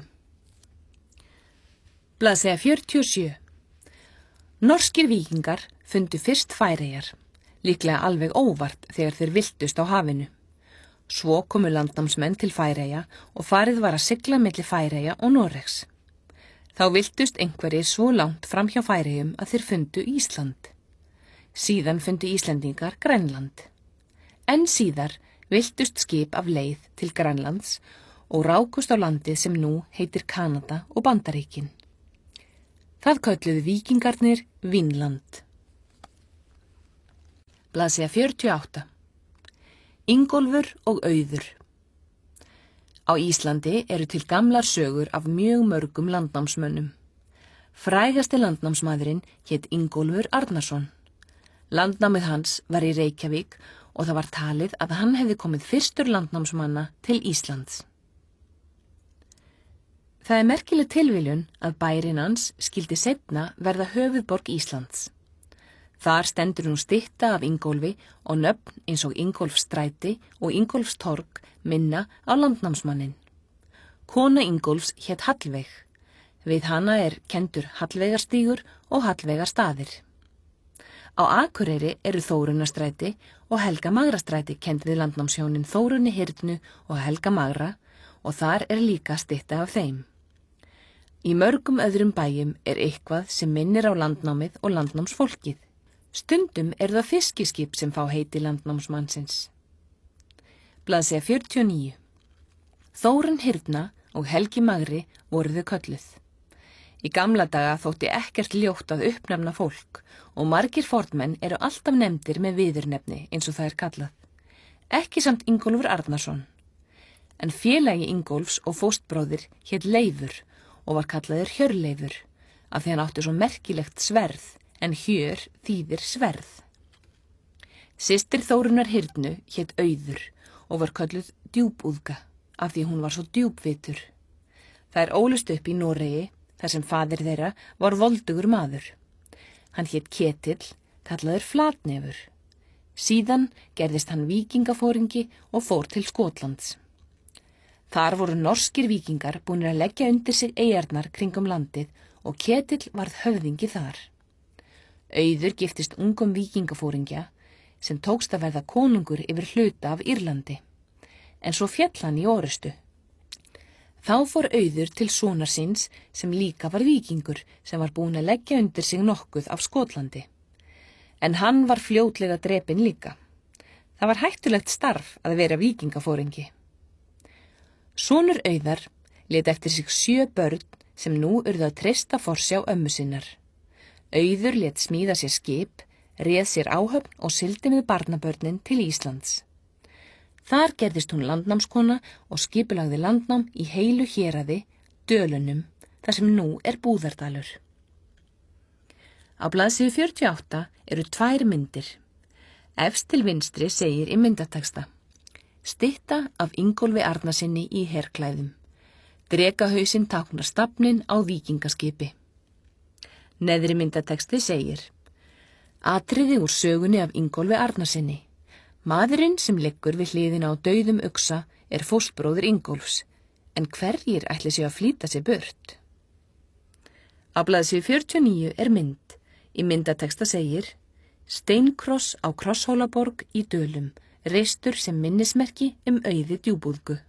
Blaðsíða 47. Norskir víkingar fundu fyrst Færeyjar, líklega alveg óvart þegar þeir villtust á hafinu. Svo komu landnámsmenn til Færeyja og farið var að sigla milli Færeyja og Noregs. Þá villtust einhverjir svo langt fram hjá Færeyjum að þeir fundu Ísland. Síðan fundu Íslendingar Grænland. En síðar villtust skip af leið til Grænlands og rákust á landið sem nú heitir Kanada og Bandaríkin. Það kölluðu víkingarnir Vínland. Blaðsíða 48. Ingólfur og Auður. Á Íslandi eru til gamlar sögur af mjög mörgum landnámsmönnum. Frægasti landnámsmaðurinn hét Ingólfur Arnarson. Landnámið hans var í Reykjavík og það var talið að hann hefði komið fyrstur landnámsmanna til Íslands. Það er merkileg tilviljun að bærinn hans skyldi seinna verða höfuðborg Íslands. Þar stendur nú stytta af Ingólfi og nöfn eins og Ingólfsstræti og Ingólfstorg minna á landnámsmanninn. Kona Ingólfs hét Hallveig. Við hana er kendur Hallveigarstígur og Hallveigarstaðir. Á Akureyri eru Þórunnarstræti og Helga Magrastræti kend við landnámshjónin Þórunni Hyrnu og Helga Magra og þar er líka stytta af þeim. Í mörgum öðrum bæjum er eitthvað sem minnir á landnámið og landnámsfólkið. Stundum er það fiskiskip sem fá heiti landnámsmannsins. Blaðsíða 49. Þórunn Hyrna og Helgi Magri voru þau kölluð. Í gamla daga þótti ekkert ljótt að uppnefna fólk og margir fornmenn eru alltaf nefndir með viðurnefni eins og það er kallað. Ekki samt Ingólfur Arnarson. En félagi Ingólfs og fóstbróðir hét Leifur og var kallaður Hjörleifur af því hann átti svo merkilegt sverð en hjör þýðir sverð. Systir Þórunnar Hyrnu hét Auður og var kölluð Djúpúðga af því hún var svo djúpvitur. Það ólust upp í Noregi þar sem faðir þeirra var voldugur maður. Hann hét Ketill, kallaður Flatnefur. Síðan gerðist hann víkingafóringi og fór til Skotlands. Þar voru norskir víkingar búnir að leggja undir sig eyjarnar kringum landið og Ketill varð höfðingi þar. Auður giftist ungum víkingafóringja sem tókst að verða konungur yfir hluta af Írlandi, en svo féll hann í orustu. Þá fór Auður til sonar síns sem líka var víkingur sem var búin að leggja undir sig nokkuð af Skotlandi. En hann var fljótlega drepinn líka. Það var hættulegt starf að vera víkingafóringi. Sonur Auðar lét eftir sig 7 börn sem nú urðu að treysta forsjá ömmu sinnar. Auður lét smíða sér skip, réð sér áhöfn og sigldi með barnabörnin til Íslands. Þar gerðist hún landnámskona og skipulagði landnám í heilu héraði, Dölunum, þar sem nú er Búðardalur. Á blaðsíðu 48 eru 2 myndir. Efst til vinstri segir í myndateksta: Stytta af Ingólfi Arnarsinni í herklæðum. Drekahausinn táknar stafnin á víkingaskipi. Neðri myndateksti segir: Atriði úr sögunni af Ingólfi Arnarsinni. Maðurinn sem liggur við hliðina á dauðum uxa er fóstbróðir Ingólfs, en hverjir ætli sér að flýta sér burt? Á blaðsíðu 49 er mynd. Í myndateksta segir: Steinkross á Krosshólaborg í Dölum, reistur sem minnismerki auði djúbúðgu.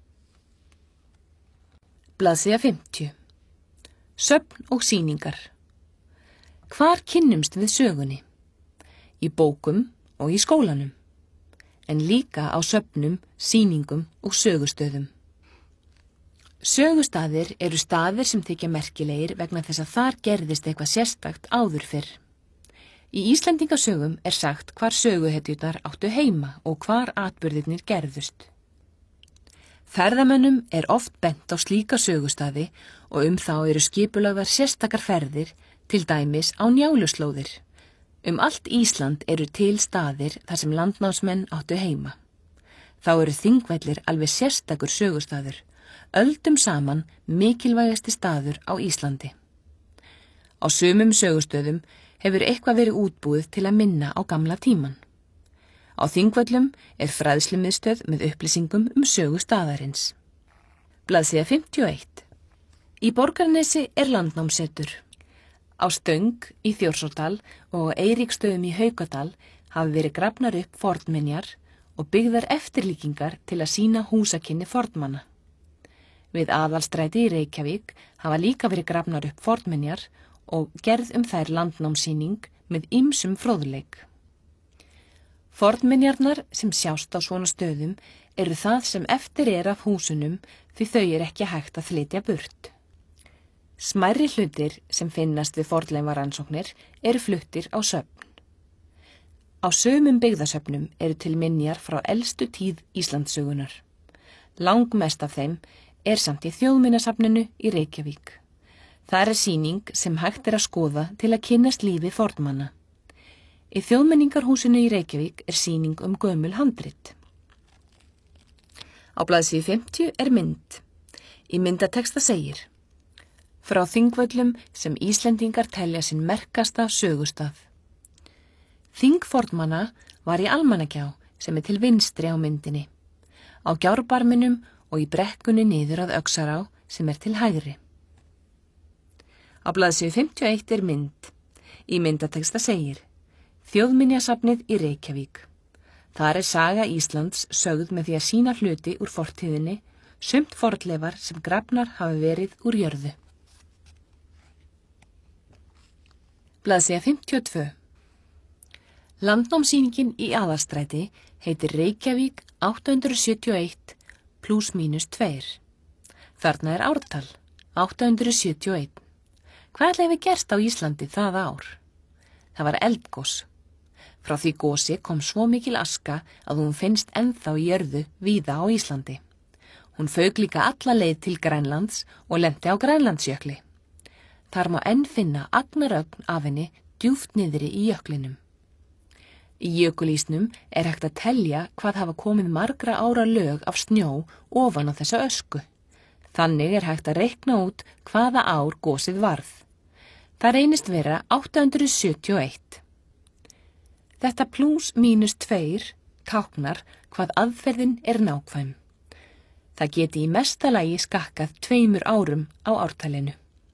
Blaðsíða 50. Söfn og sýningar. Hvar kynnumst við sögunni? Í bókum og í skólanum, en líka á söfnum, sýningum og sögustöðum. Sögustaðir eru staðir sem þykja merkilegir vegna þess að þar gerðist eitthvað sérstakt áður fyrr. Í Íslendingasögum er sagt hvar söguhetjurnar áttu heima og hvar atburðirnir gerðust. Ferðamönnum er oft bent á slíka sögustaði og þá eru skipulagðar sérstakar ferðir, til dæmis á Njáluslóðir. Allt Ísland eru til staðir þar sem landnámsmenn áttu heima. Þá eru Þingvellir alveg sérstakur sögustaður, öldum saman mikilvægasti staður á Íslandi. Á sumum sögustöðum hefur eitthvað verið útbúið til að minna á gamla tíman. Á Þingvöllum er fræðslumiðstöð með upplýsingum sögu staðarins. Blaðsíða 51. Í Borgarnesi er landnámssetur. Á Stöng í Þjórsárdal og Eiríksstöðum í Haukadal hafa verið grafnar upp fornminjar og byggðar eftirlíkingar til að sýna húsakynni fornmanna. Við Aðalstræti í Reykjavík hafa líka verið grafnar upp fornminjar og gerð þær landnámssýning með ýmsum fróðleik. Fornminjarnar sem sjást á svona stöðum eru það sem eftir er af húsunum því þau er ekki hægt að flytja burt. Smærri hlutir sem finnast við fornleifarannsóknir eru fluttir á söfn. Á sumum byggðasöfnum eru til minjar frá elstu tíð Íslandssögunar. Langmest af þeim er samt í Þjóðminjasafninu í Reykjavík. Þar er sýning sem hægt er að skoða til að kynnast lífi fornmanna. Í Þjóðmenningarhúsinu í Reykjavík er sýning gömul handrit. Á blaðsíðu 50 er mynd. Í myndatexta segir: Frá Þingvöllum sem Íslendingar telja sinn merkasta sögustað. Þing fornmanna var í Almannagjá sem er til vinstri á myndinni, á Gjárbarminum og í brekkunni niður að Öxará sem er til hægri. Á blaðsíðu 51 er mynd. Í myndatexta segir: Þjóðminjasafnið í Reykjavík. Þar er saga Íslands sögð með því að sýna hluti úr fortíðinni, sumt fornleifar sem grafnar hafa verið úr jörðu. Blaðsíða 52. Landnámssýningin í Aðalstræti heitir Reykjavík 871 +-2. Þarna er ártal, 871. Hvað hefði gerst á Íslandi það ár? Það var eldgos. Frá því gosi kom svo mikil aska að hún finnst ennþá í jörðu víða á Íslandi. Hún fauk líka alla leið til Grænlands og lenti á Grænlandsjökli. Þar má enn finna agnarögn af henni djúpt niðri í jöklinum. Í jökulísnum er hægt að telja hvað hafa komið margra ára lög af snjó ofan á þessa ösku. Þannig er hægt að reikna út hvaða ár gosið varð. Það reynist vera 871. Þetta +-2 táknar hvað aðferðin er nákvæm. Það geti í mesta lagi skakkað 2 árum á ártalinu.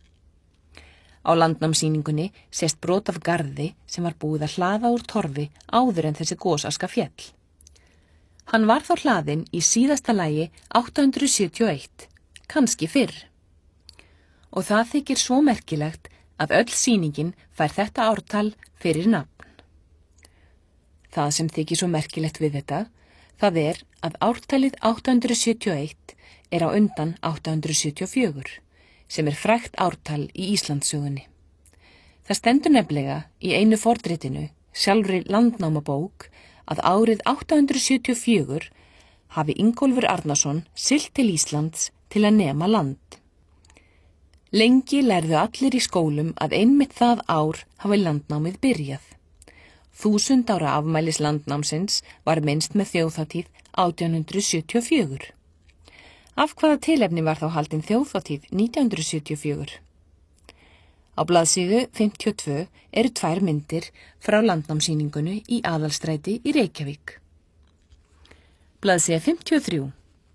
Á landnámssýningunni sést brot af garði sem var búið að hlaða úr torfi áður en þessi gosaska féll. Hann var þá hlaðinn í síðasta lagi 871, kannski fyrr. Og það þykir svo merkilegt að öll sýningin fær þetta ártal fyrir nafn. Það sem þykir svo merkilegt við þetta, það er að ártalið 871 er á undan 874, sem er frægt ártal í Íslandssögunni. Það stendur nefnilega í einu fornritinu, sjálfri Landnámabók, að árið 874 hafi Ingólfur Arnarson siglt til Íslands til að nema land. Lengi lærðu allir í skólum að einmitt það ár hafi landnámið byrjað. 1000 ára afmælis landnámsins var minnst með þjóðhátíð 1874. Af hvaða tilefni var þá haldin þjóðhátíð 1974? Á blaðsíðu 52 eru 2 myndir frá landnámssýningunni í Aðalstræti í Reykjavík. Blaðsíða 53.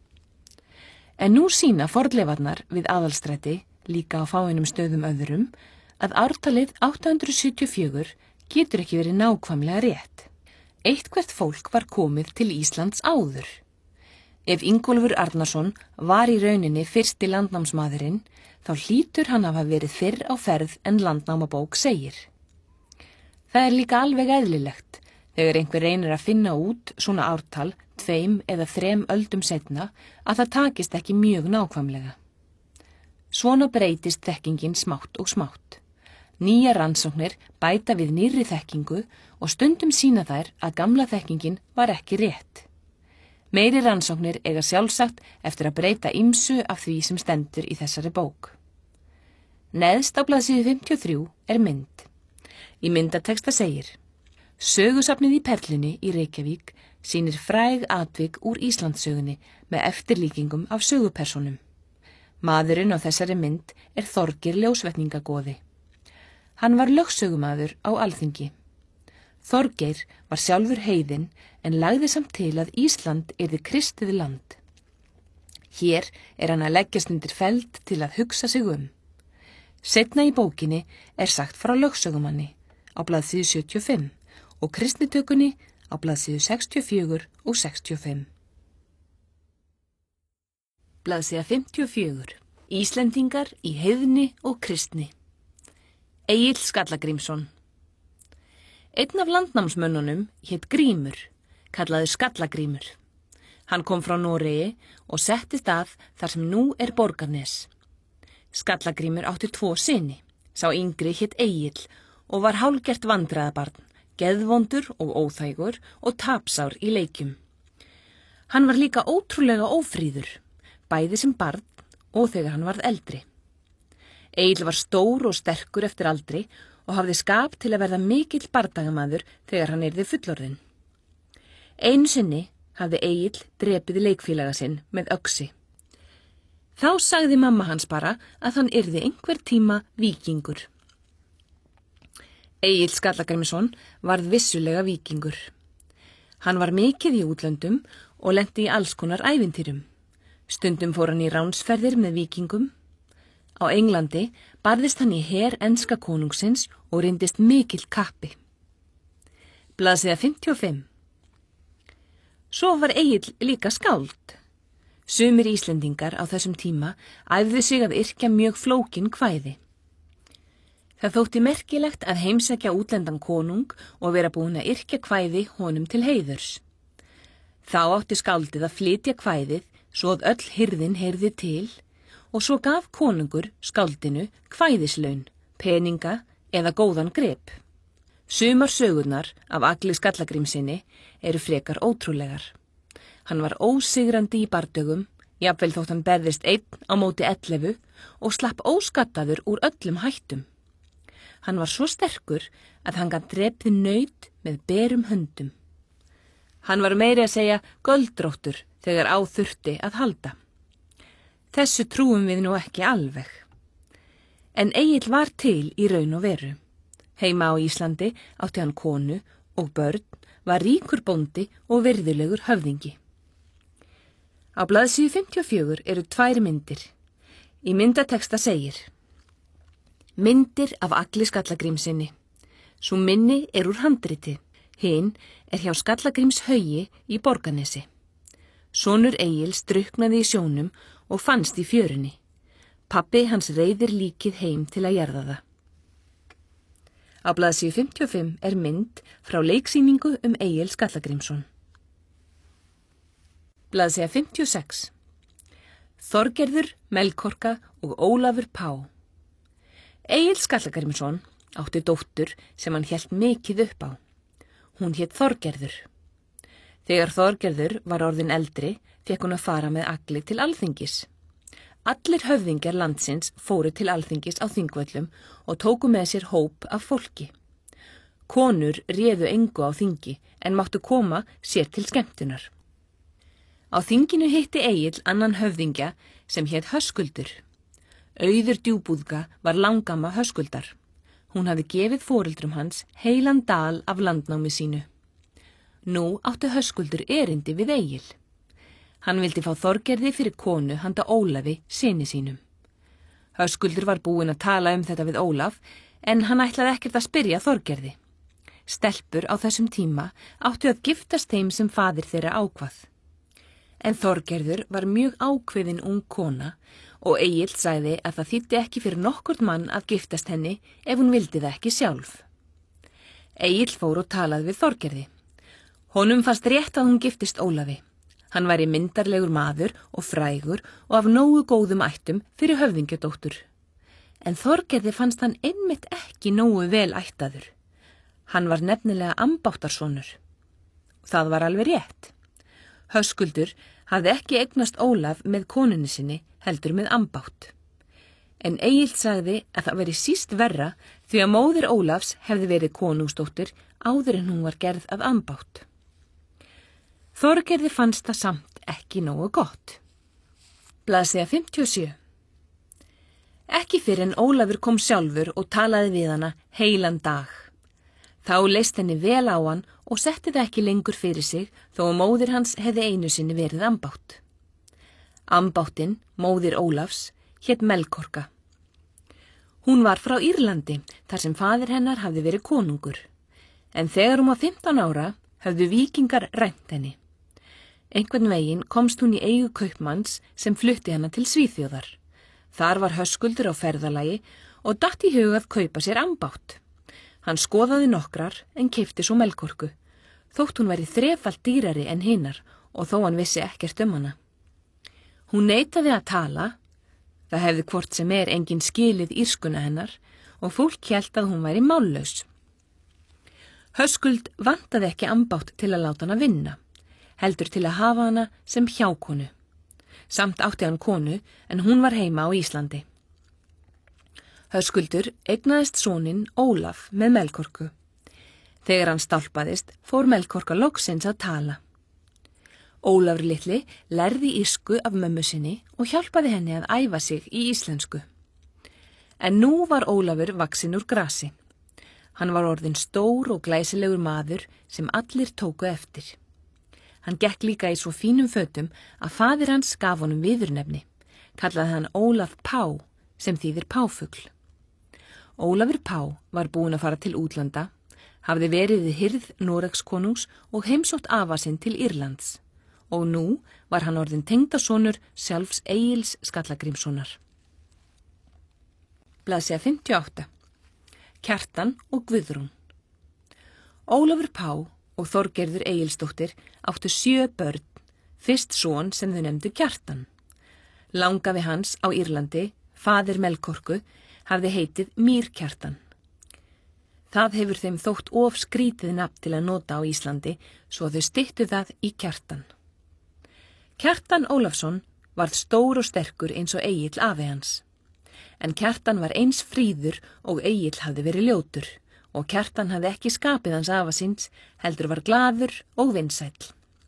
En nú sýna fornleifarnar við Aðalstræti, líka á fáeinum stöðum öðrum, að ártalið 874 getur ekki verið nákvæmlega rétt. Eitthvert fólk var komið til Íslands áður. Ef Ingólfur Arnarsson var í rauninni fyrsti landnámsmaðurinn, þá hlýtur hann að hafa verið fyrr á ferð en Landnámabók segir. Það er líka alveg eðlilegt, þegar einhver reynir að finna út svona ártal 2 eða 3 öldum seinna, að það takist ekki mjög nákvæmlega. Svona breytist þekkingin smátt og smátt. Nýjar rannsóknir bæta við nýrri þekkingu og stundum sýna þær að gamla þekkingin var ekki rétt. Meiri rannsóknir eiga sjálfsagt eftir að breyta ýmsu af því sem stendur í þessari bók. Neðst á blaðsíðu 53 er mynd. Í myndateksta segir: Sögusafnið í Perlunni í Reykjavík sýnir fræg atvik úr Íslandssögunni með eftirlíkingum af sögupersonum. Maðurinn á þessari mynd er Þorgeir ljósvetningagoði. Hann var lögsögumaður á Alþingi. Þorgeir var sjálfur heiðinn en lagði samt til að Ísland yrði kristið land. Hér er hann að leggjast undir feld til að hugsa sig um. Seinna í bókinni er sagt frá lögsögumanni á blaðsíðu 75 og kristnitökunni á blaðsíðu 64 og 65. Blaðsíða 54. Íslendingar í heiðni og kristni. Egill Skallagrímsson. Einn af landnámsmönnunum hét Grímur, kallaður Skallagrímur. Hann kom frá Noregi og settist að þar sem nú er Borgarnes. Skallagrímur átti 2 syni. Sá yngri hét Egill og var hálfgert vandræðabarn, geðvondur og óþægur og tapsár í leikjum. Hann var líka ótrúlega ófríður, bæði sem barn og þegar hann varð eldri. Egill var stór og sterkur eftir aldri og hafði skap til að verða mikill bardagamaður þegar hann yrði fullorðinn. Einu sinni hafði Egill drepið leikfélaga sinn með öxi. Þá sagði mamma hans bara að hann yrði einhver tíma víkingur. Egill Skallagrímsson varð vissulega víkingur. Hann var mikið í útlöndum og lenti í alls konar ævintýrum. Stundum fór hann í ránsferðir með víkingum. Á Englandi barðist hann í her enska konungsins og reyndist mikill kappi. Blaðsíða 55. Svo var Egill líka skáld. Sumir Íslendingar á þessum tíma æfðu sig að yrkja mjög flókin kvæði. Það þótti merkilegt að heimsækja útlendan konung og vera búin að yrkja kvæði honum til heiðurs. Þá átti skáldið að flytja kvæðið svo að öll hirðin heyrði til og svo gaf konungur skáldinu kvæðislaun, peninga eða góðan grip. Sumar sögurnar af Agli Skallagrímssyni eru frekar ótrúlegar. Hann var ósigrandi í bardögum, jafnvel þótt hann berðist 1 á móti 11 og slapp óskattaður úr öllum hættum. Hann var svo sterkur að hann gat drepið naut með berum höndum. Hann var meiri að segja göldróttur þegar á þurfti að halda. Þessu trúum við nú ekki alveg. En Egill var til í raun og veru. Heima á Íslandi átti hann konu og börn, var ríkur bóndi og virðulegur höfðingi. Á blaðsíðu 54 eru 2 myndir. Í myndateksta segir: Myndir af Agli Skallagrímssyni. Sú minni er úr handriti. Hinn er hjá Skallagrímshaugi í Borgarnesi. Sonur Egils drukknaði í sjónum og fannst í fjörunni. Pabbi hans reiðir líkið heim til að jarða það. Á blaðsíðu 55 er mynd frá leiksýningu Egil Skallagrímsson. Blaðsíða 56. Þorgerður, Melkorka og Ólafur Pá. Egil Skallagrímsson átti dóttur sem hann hélt mikið upp á. Hún hét Þorgerður. Þegar Þorgerður var orðin eldri, fékk hún að fara með Agli til Alþingis. Allir höfðingjar landsins fóru til Alþingis á Þingvöllum og tóku með sér hóp af fólki. Konur réðu engu á þingi en máttu koma sér til skemmtunar. Á þinginu hitti Egill annan höfðingja sem hét Höskuldur. Auður djúbúðga var langamma Höskuldar. Hún hafði gefið foreldrum hans heilan dal af landnámi sínu. Nú átti Höskuldur erindi við Egil. Hann vildi fá Þorgerði fyrir konu handa Ólafi, syni sínum. Höskuldur var búinn að tala þetta við Ólaf, en hann ætlaði ekkert að spyrja Þorgerði. Stelpur á þessum tíma áttu að giftast þeim sem faðir þeirra ákvað. En Þorgerður var mjög ákveðin ung kona og Egill sagði að það þýddi ekki fyrir nokkurn mann að giftast henni ef hún vildi það ekki sjálf. Egill fór og talaði við Þorgerði. Honum fannst rétt að hún giftist Ólafi. Hann væri myndarlegur maður og frægur og af nógu góðum ættum fyrir höfðingjadóttur. En Þorgerði fannst hann einmitt ekki nógu vel ættaður. Hann var nefnilega ambáttarsonur. Það var alveg rétt. Höskuldur hafði ekki eignast Ólaf með konunni sinni, heldur með ambátt. En Egill sagði að það veri síst verra því að móðir Ólafs hefði verið konungsdóttir áður en hún var gerð að ambátt. Þorgerði fannst það samt ekki nógu gott. Blaðsíða 57. Ekki fyrr en Ólafur kom sjálfur og talaði við hana heilan dag. Þá leist henni vel á hann og setti það ekki lengur fyrir sig þó að móðir hans hefði einu sinni verið ambátt. Ambáttin, móðir Ólafs, hét Melkorka. Hún var frá Írlandi þar sem faðir hennar hafði verið konungur. En þegar hún var 15 ára höfðu víkingar rænt henni. Einhvern veginn komst hún í eigu kaupmanns sem flutti hana til Svíþjóðar. Þar var Höskuldur á ferðalagi og datt í hug að kaupa sér ambátt. Hann skoðaði nokkrar en keypti svo Melkorku, þótt hún væri þrefalt dýrari en hinnar og þó hann vissi ekkert hana. Hún neitaði að tala, það hefði hvort sem engin skilið írskuna hennar og fólk hélt að hún væri mállaus. Höskuld vantaði ekki ambátt til að láta hana vinna, heldur til að hafa hana sem hjákonu. Samt átti hann konu en hún var heima á Íslandi. Höskuldur eignaðist soninn Ólaf með Melkorku. Þegar hann stálpaðist fór Melkorka loksins að tala. Ólafur litli lærði írsku af mömmu sinni og hjálpaði henni að æfa sig í íslensku. En nú var Ólafur vaxinn úr grasi. Hann var orðinn stór og glæsilegur maður sem allir tóku eftir. Hann gekk líka í svo fínum fötum að faðir hans gaf honum viðurnefni. Kallaði hann Ólaf Pá sem þýðir páfugl. Ólafur Pá var búinn að fara til útlanda, hafði verið við hirð Noregskonungs og heimsótt afa sinn til Írlands. Og nú var hann orðinn tengdasonur sjálfs Egils Skallagrímssonar. Blaðsíða 58. Kjartan og Guðrún. Ólafur Pá og Þorgerður Egilsdóttir áttu 7 börn, fyrst son sem þau nefndu Kjartan. Langafi hans á Írlandi, faðir Melkorku, hafði heitið Mýrkjartan. Það hefur þeim þótt of skrítið nafn til að nota á Íslandi, svo þau styttu það í Kjartan. Kjartan Ólafsson varð stór og sterkur eins og Egill afi hans. En Kjartan var eins fríður og Egill hafði verið ljótur og Kjartan hafði ekki skapið hans afa síns, heldur var glaður og vinsæll.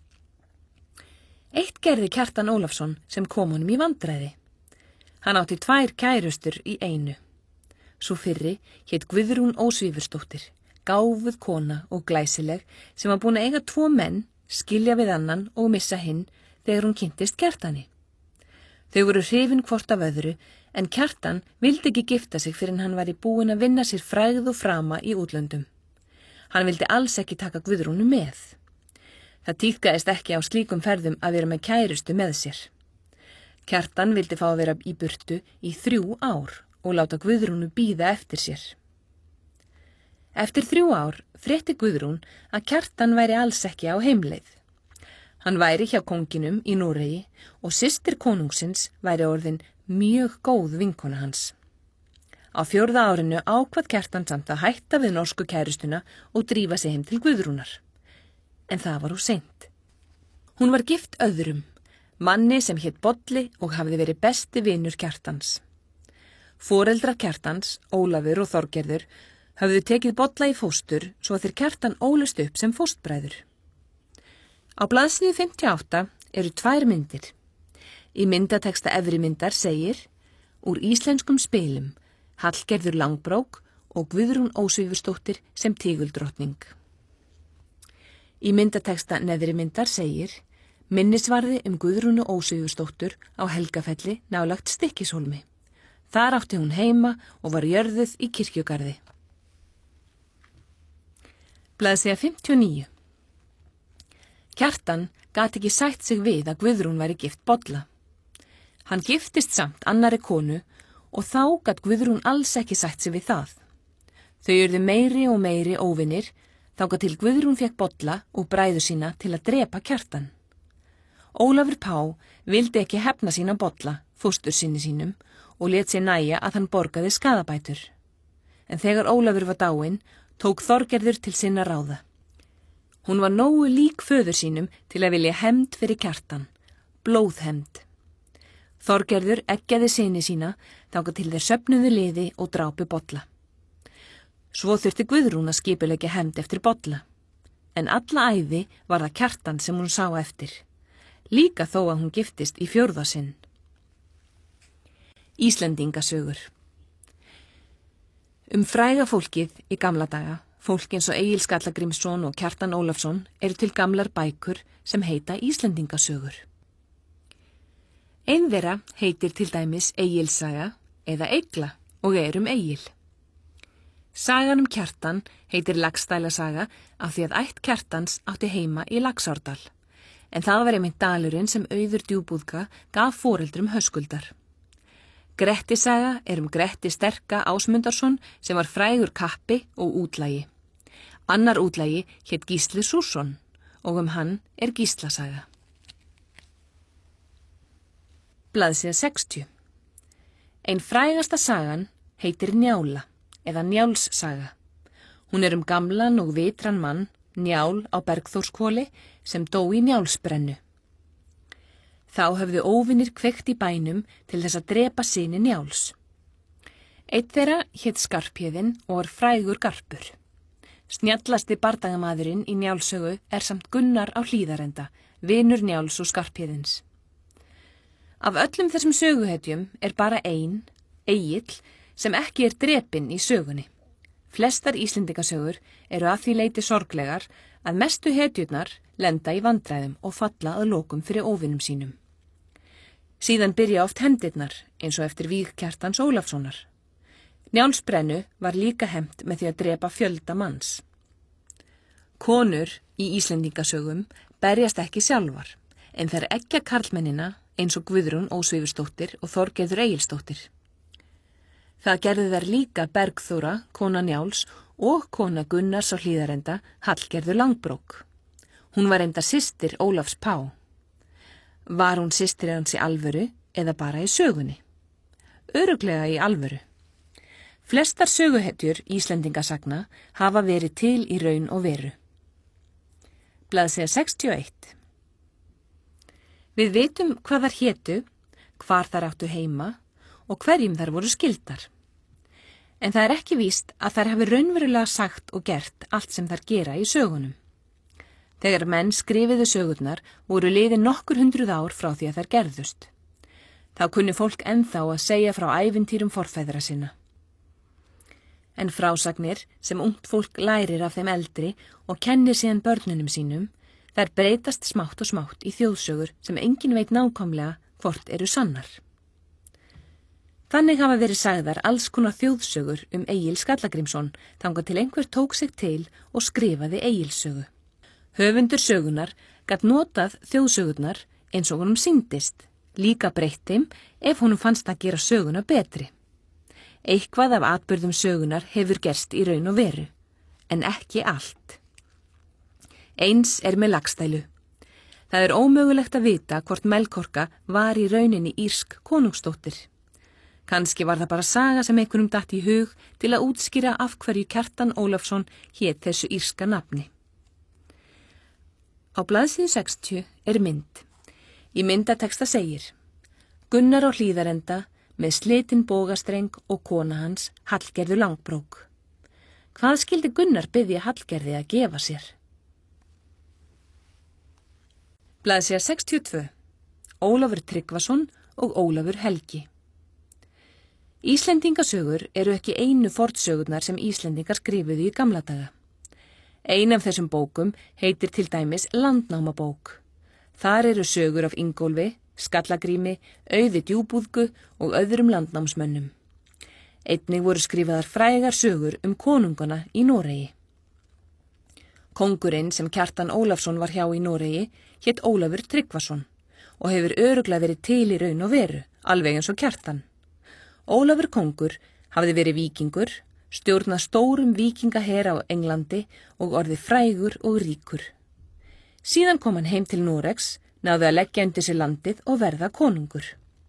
Eitt gerði Kjartan Ólafsson sem kom honum í vandræði. Hann átti 2 kærustur í einu. Sú fyrri hét Guðrún Ósvífursdóttir, gáfuð kona og glæsileg sem var búin að eiga 2 menn, skilja við annan og missa hinn þegar hún kynntist Kjartani. Þau voru hrifin hvort af öðru en Kjartan vildi ekki gifta sig fyrr en hann var búinn að vinna sér frægð og frama í útlöndum. Hann vildi alls ekki taka Guðrúnu með. Það tíðkaðist ekki á slíkum ferðum að vera með kærustu með sér. Kjartan vildi fá að vera í burtu í 3 ár og láta Guðrúnu bíða eftir sér. Eftir 3 ár frétti Guðrún að Kjartan væri alls ekki á heimleið. Hann væri hjá konginum í Noregi og systir konungsins væri orðin mjög góð vinkona hans. Á 4. árinu ákvað Kjartan samt að hætta við norsku kærustuna og drífa sig heim til Guðrúnar. En það var of seint. Hún var gift öðrum, manni sem hét Bolli og hafði verið besti vinur Kjartans. Foreldrar Kjartans, Ólafur og Þorgerður, höfðu tekið Bolla í fóstur svo að þeir Kjartan ólust upp sem fóstbræður. Á blaðsíðu 58 eru 2 myndir. Í myndateksta efri myndar segir: úr íslenskum spilum, Hallgerður Langbrók og Guðrún Ósvífursdóttir sem tíguldrottning. Í myndateksta neðri myndar segir: minnisvarði Guðrúnu Ósvífursdóttur á Helgafelli nálægt Stykkishólmi. Þar átti hún heima og var jörðuð í kirkjugarði. Blaðsíða 59. Kjartan gat ekki sætt sig við að Guðrún væri gift Bolla. Hann giftist samt annarri konu og þá gat Guðrún alls ekki sætt sig við það. Þau urðu meiri og meiri óvinir, þangað til Guðrún fékk Bolla og bræður sína til að drepa Kjartan. Ólafur Pá vildi ekki hefna sín á Bolla, fóstursyni sínum, og lét sér nægja að hann borgaði skaðabætur. En þegar Ólafur var dáinn, tók Þorgerður til sinna ráða. Hún var nógu lík föður sínum til að vilja hefnd fyrir Kjartan, blóðhefnd. Þorgerður eggjaði syni sína þangað til þeir söfnuðu liði og drápu Bolla. Svo þurfti Guðrún að skipuleggja hefnd eftir Bolla. En alla ævi var það Kjartan sem hún sá eftir, líka þó að hún giftist í 4. sinn. Íslendingasögur. Fræga fólkið í gamla daga, fólk eins og Egil Skallagrímsson og Kjartan Ólafsson, eru til gamlar bækur sem heita Íslendingasögur. Ein þeirra heitir til dæmis Egils saga eða Egla og Egil. Sagan Kjartan heitir Laxdæla saga af því að ætt Kjartans átti heima í Laxárdal, en það var einmitt dalurinn sem Auður djúbúðga gaf foreldrum Höskuldar. Gretti saga er Gretti sterka Ásmundarsson sem var frægur kappi og útlægi. Annar útlægi hét Gísli Súrsson og hann er Gísla saga. Blaðsíða 60. Ein frægasta sagan heitir Njála eða Njáls saga. Hún er gamlan og vitran mann, Njál á Bergþórshvoli, sem dó í Njálsbrennu. Þá höfðu óvinir kveikt í bænum til þess að drepa syni Njáls. Einn þeirra hét Skarphéðinn og var frægur garpur. Snjallasti bardagamadurinn í Njálssögu er samt Gunnar á Hlíðarenda, vinur Njáls og Skarphéðins. Af öllum þessum söguhetjum er bara ein, Egill, sem ekki er drepinn í sögunni. Flestar Íslendingasögur eru að því leyti sorglegar að mestu hetjurnar lenda í vandræðum og falla að lokum fyrir óvinum sínum. Síðan byrja oft hefndirnar, eins og eftir víg Kjartans Ólafssonar. Njálsbrennu var líka hefnt með því að drepa fjölda manns. Konur í Íslendingasögum berjast ekki sjálfar, en þær eggja karlmennina eins og Guðrún Ósvífursdóttir og Þorgerður Egilsdóttir. Það gerðu þær líka Bergþóra, kona Njáls, og kona Gunnars á Hlíðarenda, Hallgerður Langbrók. Hún var enda systir Ólafs Pá. Var hún systir hans í alvöru eða bara í sögunni? Örugglega í alvöru. Flestar söguhetjur Íslendingasagna hafa verið til í raun og veru. Blaðsíða 61. Við vitum hvað þær hétu, hvar þær áttu heima og hverjum þær voru skildar. En það er ekki víst að þær hafi raunverulega sagt og gert allt sem þær gera í sögunum. Þegar menn skrifiðu sögurnar voru liðin nokkur 100 ár frá því að þær gerðust. Þá kunni fólk ennþá að segja frá ævintýrum forfeðra sinna. En frásagnir sem ungt fólk lærir af þeim eldri og kennir síðan börnunum sínum, þær breytast smátt og smátt í þjóðsögur sem enginn veit nákvæmlega hvort eru sannar. Þannig hafa verið sagðar alls konar þjóðsögur Egil Skallagrímsson þangað til einhver tók sig til og skrifaði Egilssögu. Höfundur sögunar gat notað þjóðsögurnar eins og honum sýndist, líka breytt þeim ef honum fannst að gera söguna betri. Eitthvað af atburðum sögunar hefur gerst í raun og veru, en ekki allt. Eins er með Laxdælu. Það er ómögulegt að vita hvort Melkorka var í rauninni írsk konungsdóttir. Kannski var það bara saga sem einhverjum datt í hug til að útskýra af hverju Kjartan Ólafsson hét þessu írska nafni. Á blaðsíðu 60 er mynd. Í myndateksta segir: Gunnar á Hlíðarenda með slitinn bógastreng og kona hans Hallgerður Langbrók. Hvað skildi Gunnar biðja Hallgerði að gefa sér? Blaðsíða 62. Ólafur Tryggvason og Ólafur Helgi. Íslendingasögur eru ekki einu fornsögurnar sem Íslendingar skrifuðu í gamla daga. Ein af þessum bókum heitir til dæmis Landnámabók. Þar eru sögur af Ingólfi, Skallagrími, Auði djúbúðgu og öðrum landnámsmönnum. Einnig voru skrifaðar frægar sögur konungana í Noregi. Kóngurinn sem Kjartan Ólafsson var hjá í Noregi hét Ólafur Tryggvason og hefur örugglega verið til í raun og veru, alveg eins og Kjartan. Ólafur kóngur hafði verið víkingur, stjórnað stórum víkingaher á Englandi og orðið frægur og ríkur. Síðan kom hann heim til Noregs, náði að leggja undir sig landið og verða konungur.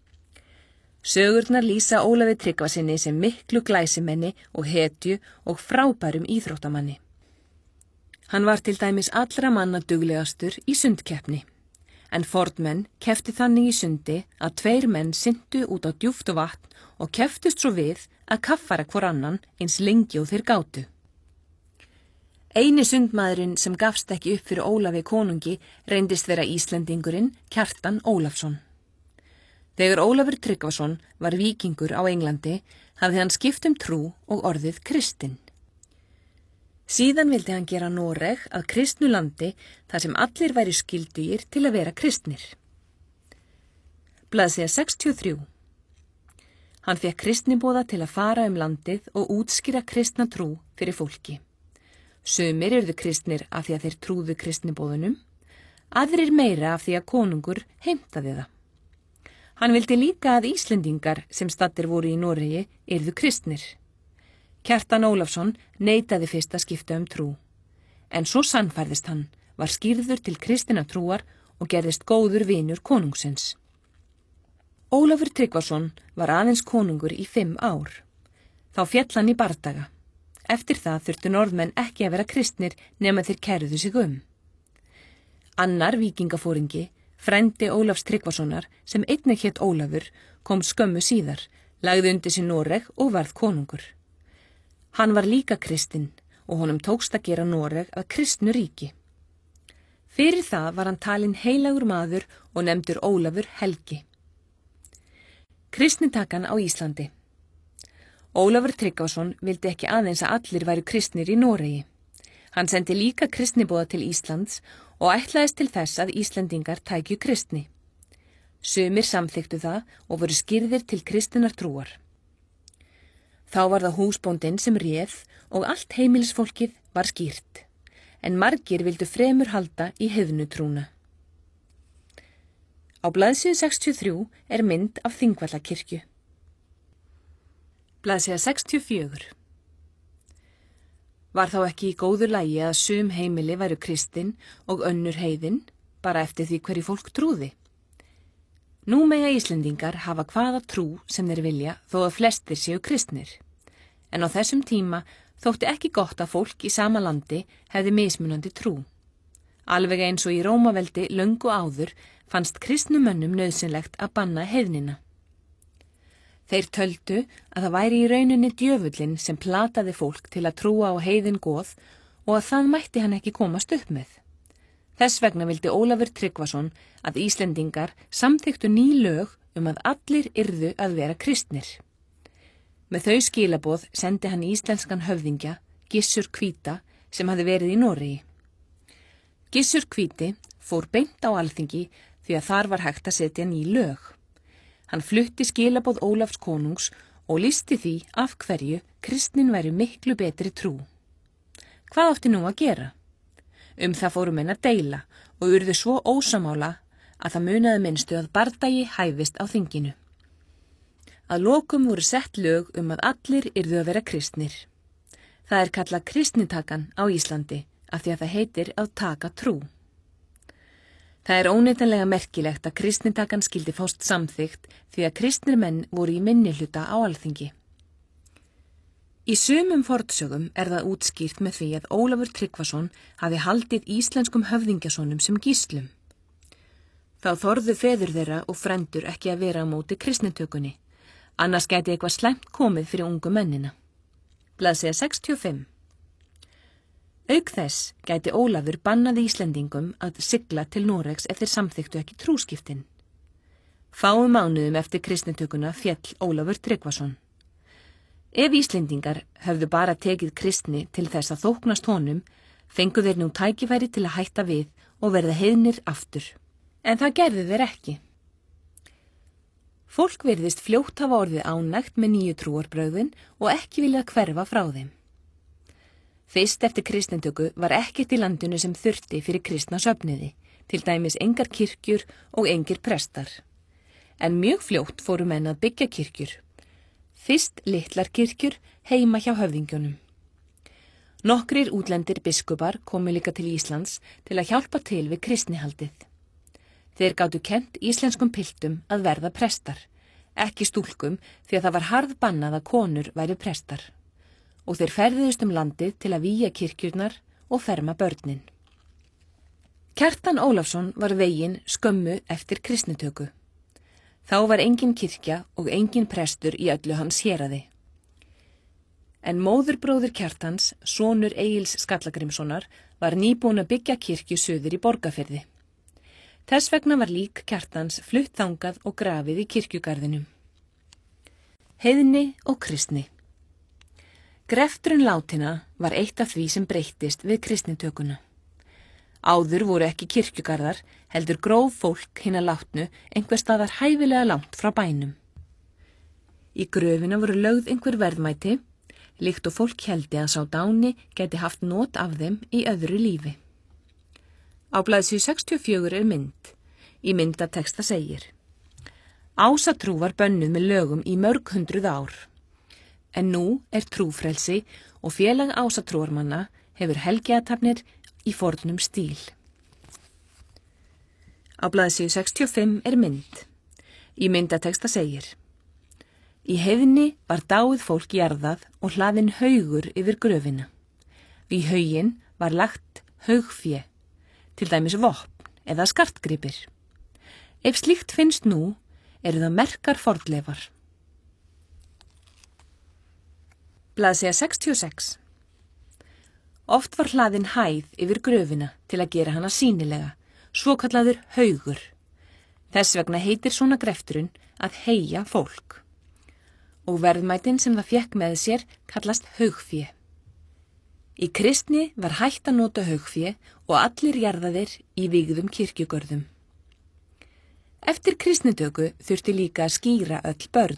Sögurnar lýsa Ólafi Tryggvasyni sem miklu glæsimenni og hetju og frábærum íþróttamanni. Hann var til dæmis allra manna duglegastur í sundkeppni, en fornmenn kepptu þannig í sundi að 2 menn syntu út á djúpt og vatn og kepptust svo við að kaffara hvor annan eins lengi og þeir gátu. Eini sundmaðurinn sem gafst ekki upp fyrir Ólafi konungi reyndist vera Íslendingurinn Kjartan Ólafsson. Þegar Ólafur Tryggvason var víkingur á Englandi hafði hann skipt trú og orðið kristinn. Síðan vildi hann gera Noreg að kristnu landi þar sem allir væri skyldugir til að vera kristnir. Blaðsíða 63. Hann fékk kristniboða til að fara landið og útskýra kristna trú fyrir fólki. Sumir urðu kristnir af því að þeir trúðu kristniboðunum, aðrir meira af því að konungur heimtaði það. Hann vildi líka að Íslendingar sem staddir voru í Noregi yrðu kristnir. Kjartan Ólafsson neitaði fyrst að skipta trú, en svo sannfærðist hann, var skírður til kristinna trúar og gerðist góður vinur konungsins. Ólafur Tryggvason var aðeins konungur í 5 ár. Þá féll hann í bardaga. Eftir það þurftu norðmenn ekki að vera kristnir nema þeir kæruðu sig Annar víkingafóringi, frændi Ólafs Tryggvasonar, sem einnig hét Ólafur, kom skömmu síðar, lagði undir sig Noreg og varð konungur. Hann var líka kristinn og honum tókst að gera Noreg að kristnu ríki. Fyrir það var hann talinn heilagur maður og nefndur Ólafur helgi. Kristnitakan á Íslandi. Ólafur Tryggvason vildi ekki aðeins að allir væru kristnir í Noregi. Hann sendi líka kristniboða til Íslands og ætlaðist til þess að Íslendingar tækju kristni. Sumir samþyktu það og voru skírðir til kristinnar trúar. Þá var það húsbóndinn sem réð og allt heimilisfólkið var skýrt, en margir vildu fremur halda í heiðnu trúna. Á blaðsíðu 63 er mynd af Þingvallakirkju. Blaðsíða 64. Var þá ekki í góðu lagi að sum heimili væru kristin og önnur heiðin, bara eftir því hverju fólk trúði? Nú mega Íslendingar hafa hvaða trú sem þeir vilja þó að flestir séu kristnir. En á þessum tíma þótti ekki gott að fólk í sama landi hefði mismunandi trú. Alveg eins og í Rómaveldi löngu áður fannst kristnum mönnum nauðsynlegt að banna heiðnina. Þeir töldu að það væri í rauninni djöfullinn sem plataði fólk til að trúa á heiðin goð og að það mætti hann ekki komast upp með. Þess vegna vildi Ólafur Tryggvason að Íslendingar samþykktu ný lög að allir yrðu að vera kristnir. Með þau skilaboð sendi hann íslenskan höfðingja, Gissur Hvíta, sem hafði verið í Noregi. Gissur Hvíti fór beint á Alþingi því að þar var hægt að setja ný lög. Hann flutti skilaboð Ólafs konungs og lýsti því af hverju kristnin væri miklu betri trú. Hvað átti nú að gera? Það fóru menn að deila og urðu svo ósamála að það munaði minnstu að bardagi hæfist á þinginu. Að lokum voru sett lög að allir yrðu að vera kristnir. Það er kallað kristnitakan á Íslandi af því að það heitir að taka trú. Það er óneitanlega merkilegt að kristnitakan skyldi fást samþykkt því að kristnir menn voru í minnihluta á Alþingi. Í sumum fornsögum er það útskýrt með því að Ólafur Tryggvason hafi haldið íslenskum höfðingjasonum sem gíslum. Þá þorðu feður þeirra og frændur ekki að vera á móti kristnitökunni, annars gæti eitthvað slæmt komið fyrir ungu mennina. Blaðsíða 65. Auk þess gæti Ólafur bannaði Íslendingum að sigla til Noregs ef þeir samþyktu ekki trúskiptin. Fáum mánuðum eftir kristnitökuna féll Ólafur Tryggvason. Ef Íslendingar höfðu bara tekið kristni til þess að þóknast honum, fengu þeir nú tækifæri til að hætta við og verða heiðnir aftur. En það gerðu þeir ekki. Fólk virðist fljótt hafa orðið ánægt með nýju trúarbrögðin og ekki viljað hverfa frá þeim. Fyrst eftir kristnitöku var ekkert í landinu sem þurfti fyrir kristna söfniði, til dæmis engar kirkjur og engir prestar. En mjög fljótt fóru menn að byggja kirkjur. Fyrst litlar kirkjur heima hjá höfðingjónum. Nokkrir útlendir biskupar komu líka til Íslands til að hjálpa til við kristnihaldið. Þeir gátu kennt íslenskum piltum að verða prestar, ekki stúlkum því að það var harðbannað að konur væru prestar. Og þeir ferðuðust landið til að vígja kirkjurnar og ferma börnin. Kjartan Ólafsson var veginn skömmu eftir kristnitöku. Þá var engin kirkja og engin prestur í öllu hans héraði. En móðurbróðir Kjartans, sonur Egils Skallagrímssonar, var nýbúin að byggja kirkju suður í Borgarfirði. Þess vegna var lík Kjartans flutt þangað og grafið í kirkjugarðinum. Heiðni og kristni. Grefturinn látinna var eitt af því sem breyttist við kristnitökuna. Áður voru ekki kirkjugarðar, heldur gróf fólk hinna látnu einhver staðar hæfilega langt frá bænum. Í gröfina voru lögð einhver verðmæti, líkt og fólk héldi að sá dáni gæti haft not af þeim í öðru lífi. Á blaðsíðu 64 mynd. Í myndatexta segir: Ásatrú var bönnuð með lögum í mörg hundruð ár. En nú er trúfrelsi og félag ásatrúarmanna hefur helgiathafnir í fornum stíl. Á blaðsíðu 65 mynd. Í myndatexta segir: Í heiðni var dáið fólk jarðað og hlaðinn haugur yfir gröfina. Í hauginn var lagt haugfé, til dæmis vopn eða skartgripir. Ef slíkt finnst nú, eru það merkar fornleifar. Blaðsíða 66. Oft var hlaðinn hæð yfir gröfina til að gera hana sýnilega, svokallaður haugur. Þess vegna heitir svona grefturinn að heygja fólk. Og verðmætin sem það fékk með sér kallast haugfé. Í kristni var hætt að nota haugfé og allir jarðaðir í vígðum kirkjugörðum. Eftir kristnitöku þurfti líka að skíra öll börn.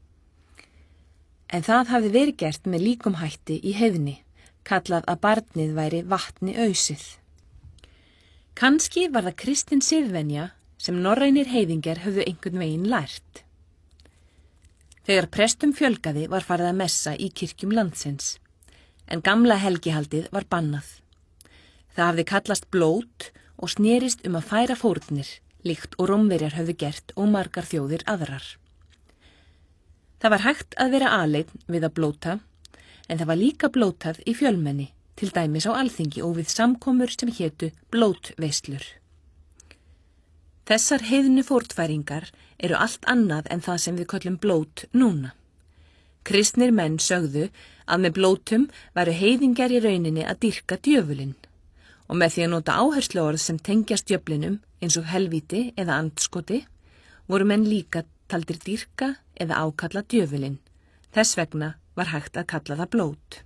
En það hafði verið gert með líkum hætti í heiðni, kallað að barnið væri vatni ausið. Kannski var það kristin siðvenja sem norrænir heiðingjar höfðu einhvern veginn lært. Þegar prestum fjölgaði var farið að messa í kirkjum landsins, en gamla helgihaldið var bannað. Það hafði kallast blót og snerist að færa fórnir, líkt og Rómverjar höfðu gert og margar þjóðir aðrar. Það var hægt að vera aleinn við að blóta, en það var líka blótað í fjölmenni, til dæmis á alþingi og við samkomur sem hétu blótveislur. Þessar heiðnu fórnfæringar eru allt annað en það sem við köllum blót núna. Kristnir menn sögðu að með blótum væru heiðingjar í rauninni að dýrka djöfulinn og með því að nota áhersluorð sem tengjast djöflinum eins og helvíti eða andskoti voru menn líka taldir dýrka eða ákalla djöfulinn. Þess vegna var hægt að kalla það blót.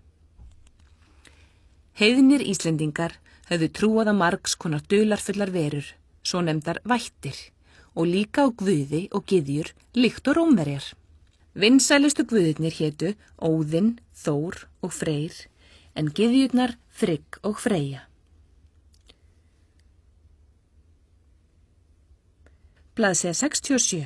Heiðnir Íslendingar höfðu trúað á margs konar dularfullar verur, svo nefndar vættir, og líka á guði og gyðjur líkt og Rómverjar. Vinsælustu guðirnir hétu Óðinn, Þór og Freyr, en gyðjurnar Frigg og Freyja. Blaðsíða 67.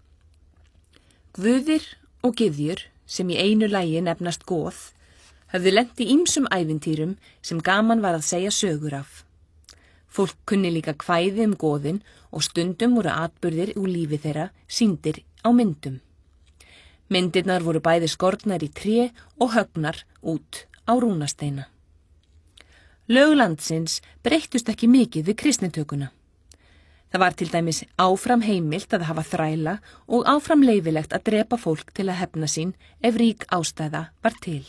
Guðir og gyðjur, sem í einu lagi nefnast goð, höfðu lent í ýmsum ævintýrum sem gaman var að segja sögur af. Fólk kunni líka kvæði goðin og stundum voru atburðir úr lífi þeirra sýndir á myndum. Myndirnar voru bæði skornar í tré og högnar út á rúnasteina. Lög landsins breyttust ekki mikið við kristnitökuna. Það var til dæmis áfram heimilt að hafa þræla og áfram leyfilegt að drepa fólk til að hefna sín ef rík ástæða var til.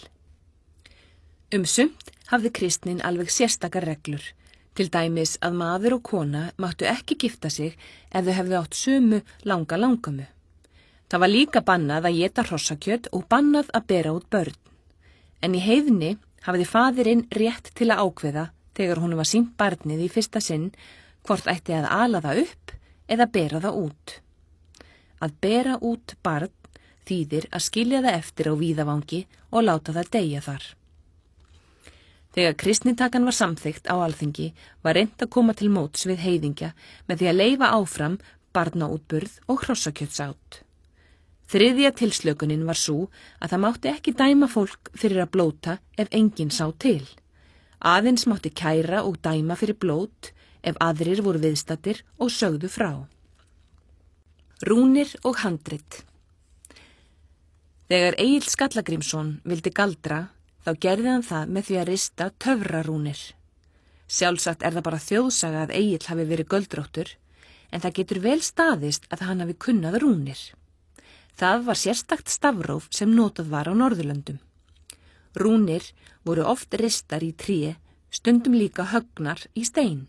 Sumt hafði kristnin alveg sérstakar reglur, til dæmis að maður og kona máttu ekki gifta sig ef þau hefðu átt sömu langamu. Það var líka bannað að éta hrossakjöt og bannað að bera út börn. En í heiðni hafði faðirinn rétt til að ákveða, þegar honum var sýnt barnið í fyrsta sinn, hvort ætti að ala það upp eða bera það út. Að bera út barn þýðir að skilja það eftir á víðavangi og láta það deyja þar. Þegar kristnitakan var samþykkt á Alþingi var reynt að koma til móts við heiðingja með því að leyfa áfram barnaútburð og hrossakjötsátt. Þriðja tilslökunin var sú að það mátti ekki dæma fólk fyrir að blóta ef enginn sá til. Aðeins mátti kæra og dæma fyrir blót ef aðrir voru viðstaddir og sögðu frá. Rúnir og handrit. Þegar Egill Skallagrímsson vildi galdra, þá gerði hann það með því að rista töfrarúnir. Sjálfsagt er það bara þjóðsaga að Egill hafi verið göldróttur, en það getur vel staðist að hann hafi kunnað rúnir. Það var sérstakt stafróf sem notað var á Norðurlöndum. Rúnir voru oft ristar í tré, stundum líka högnar í stein.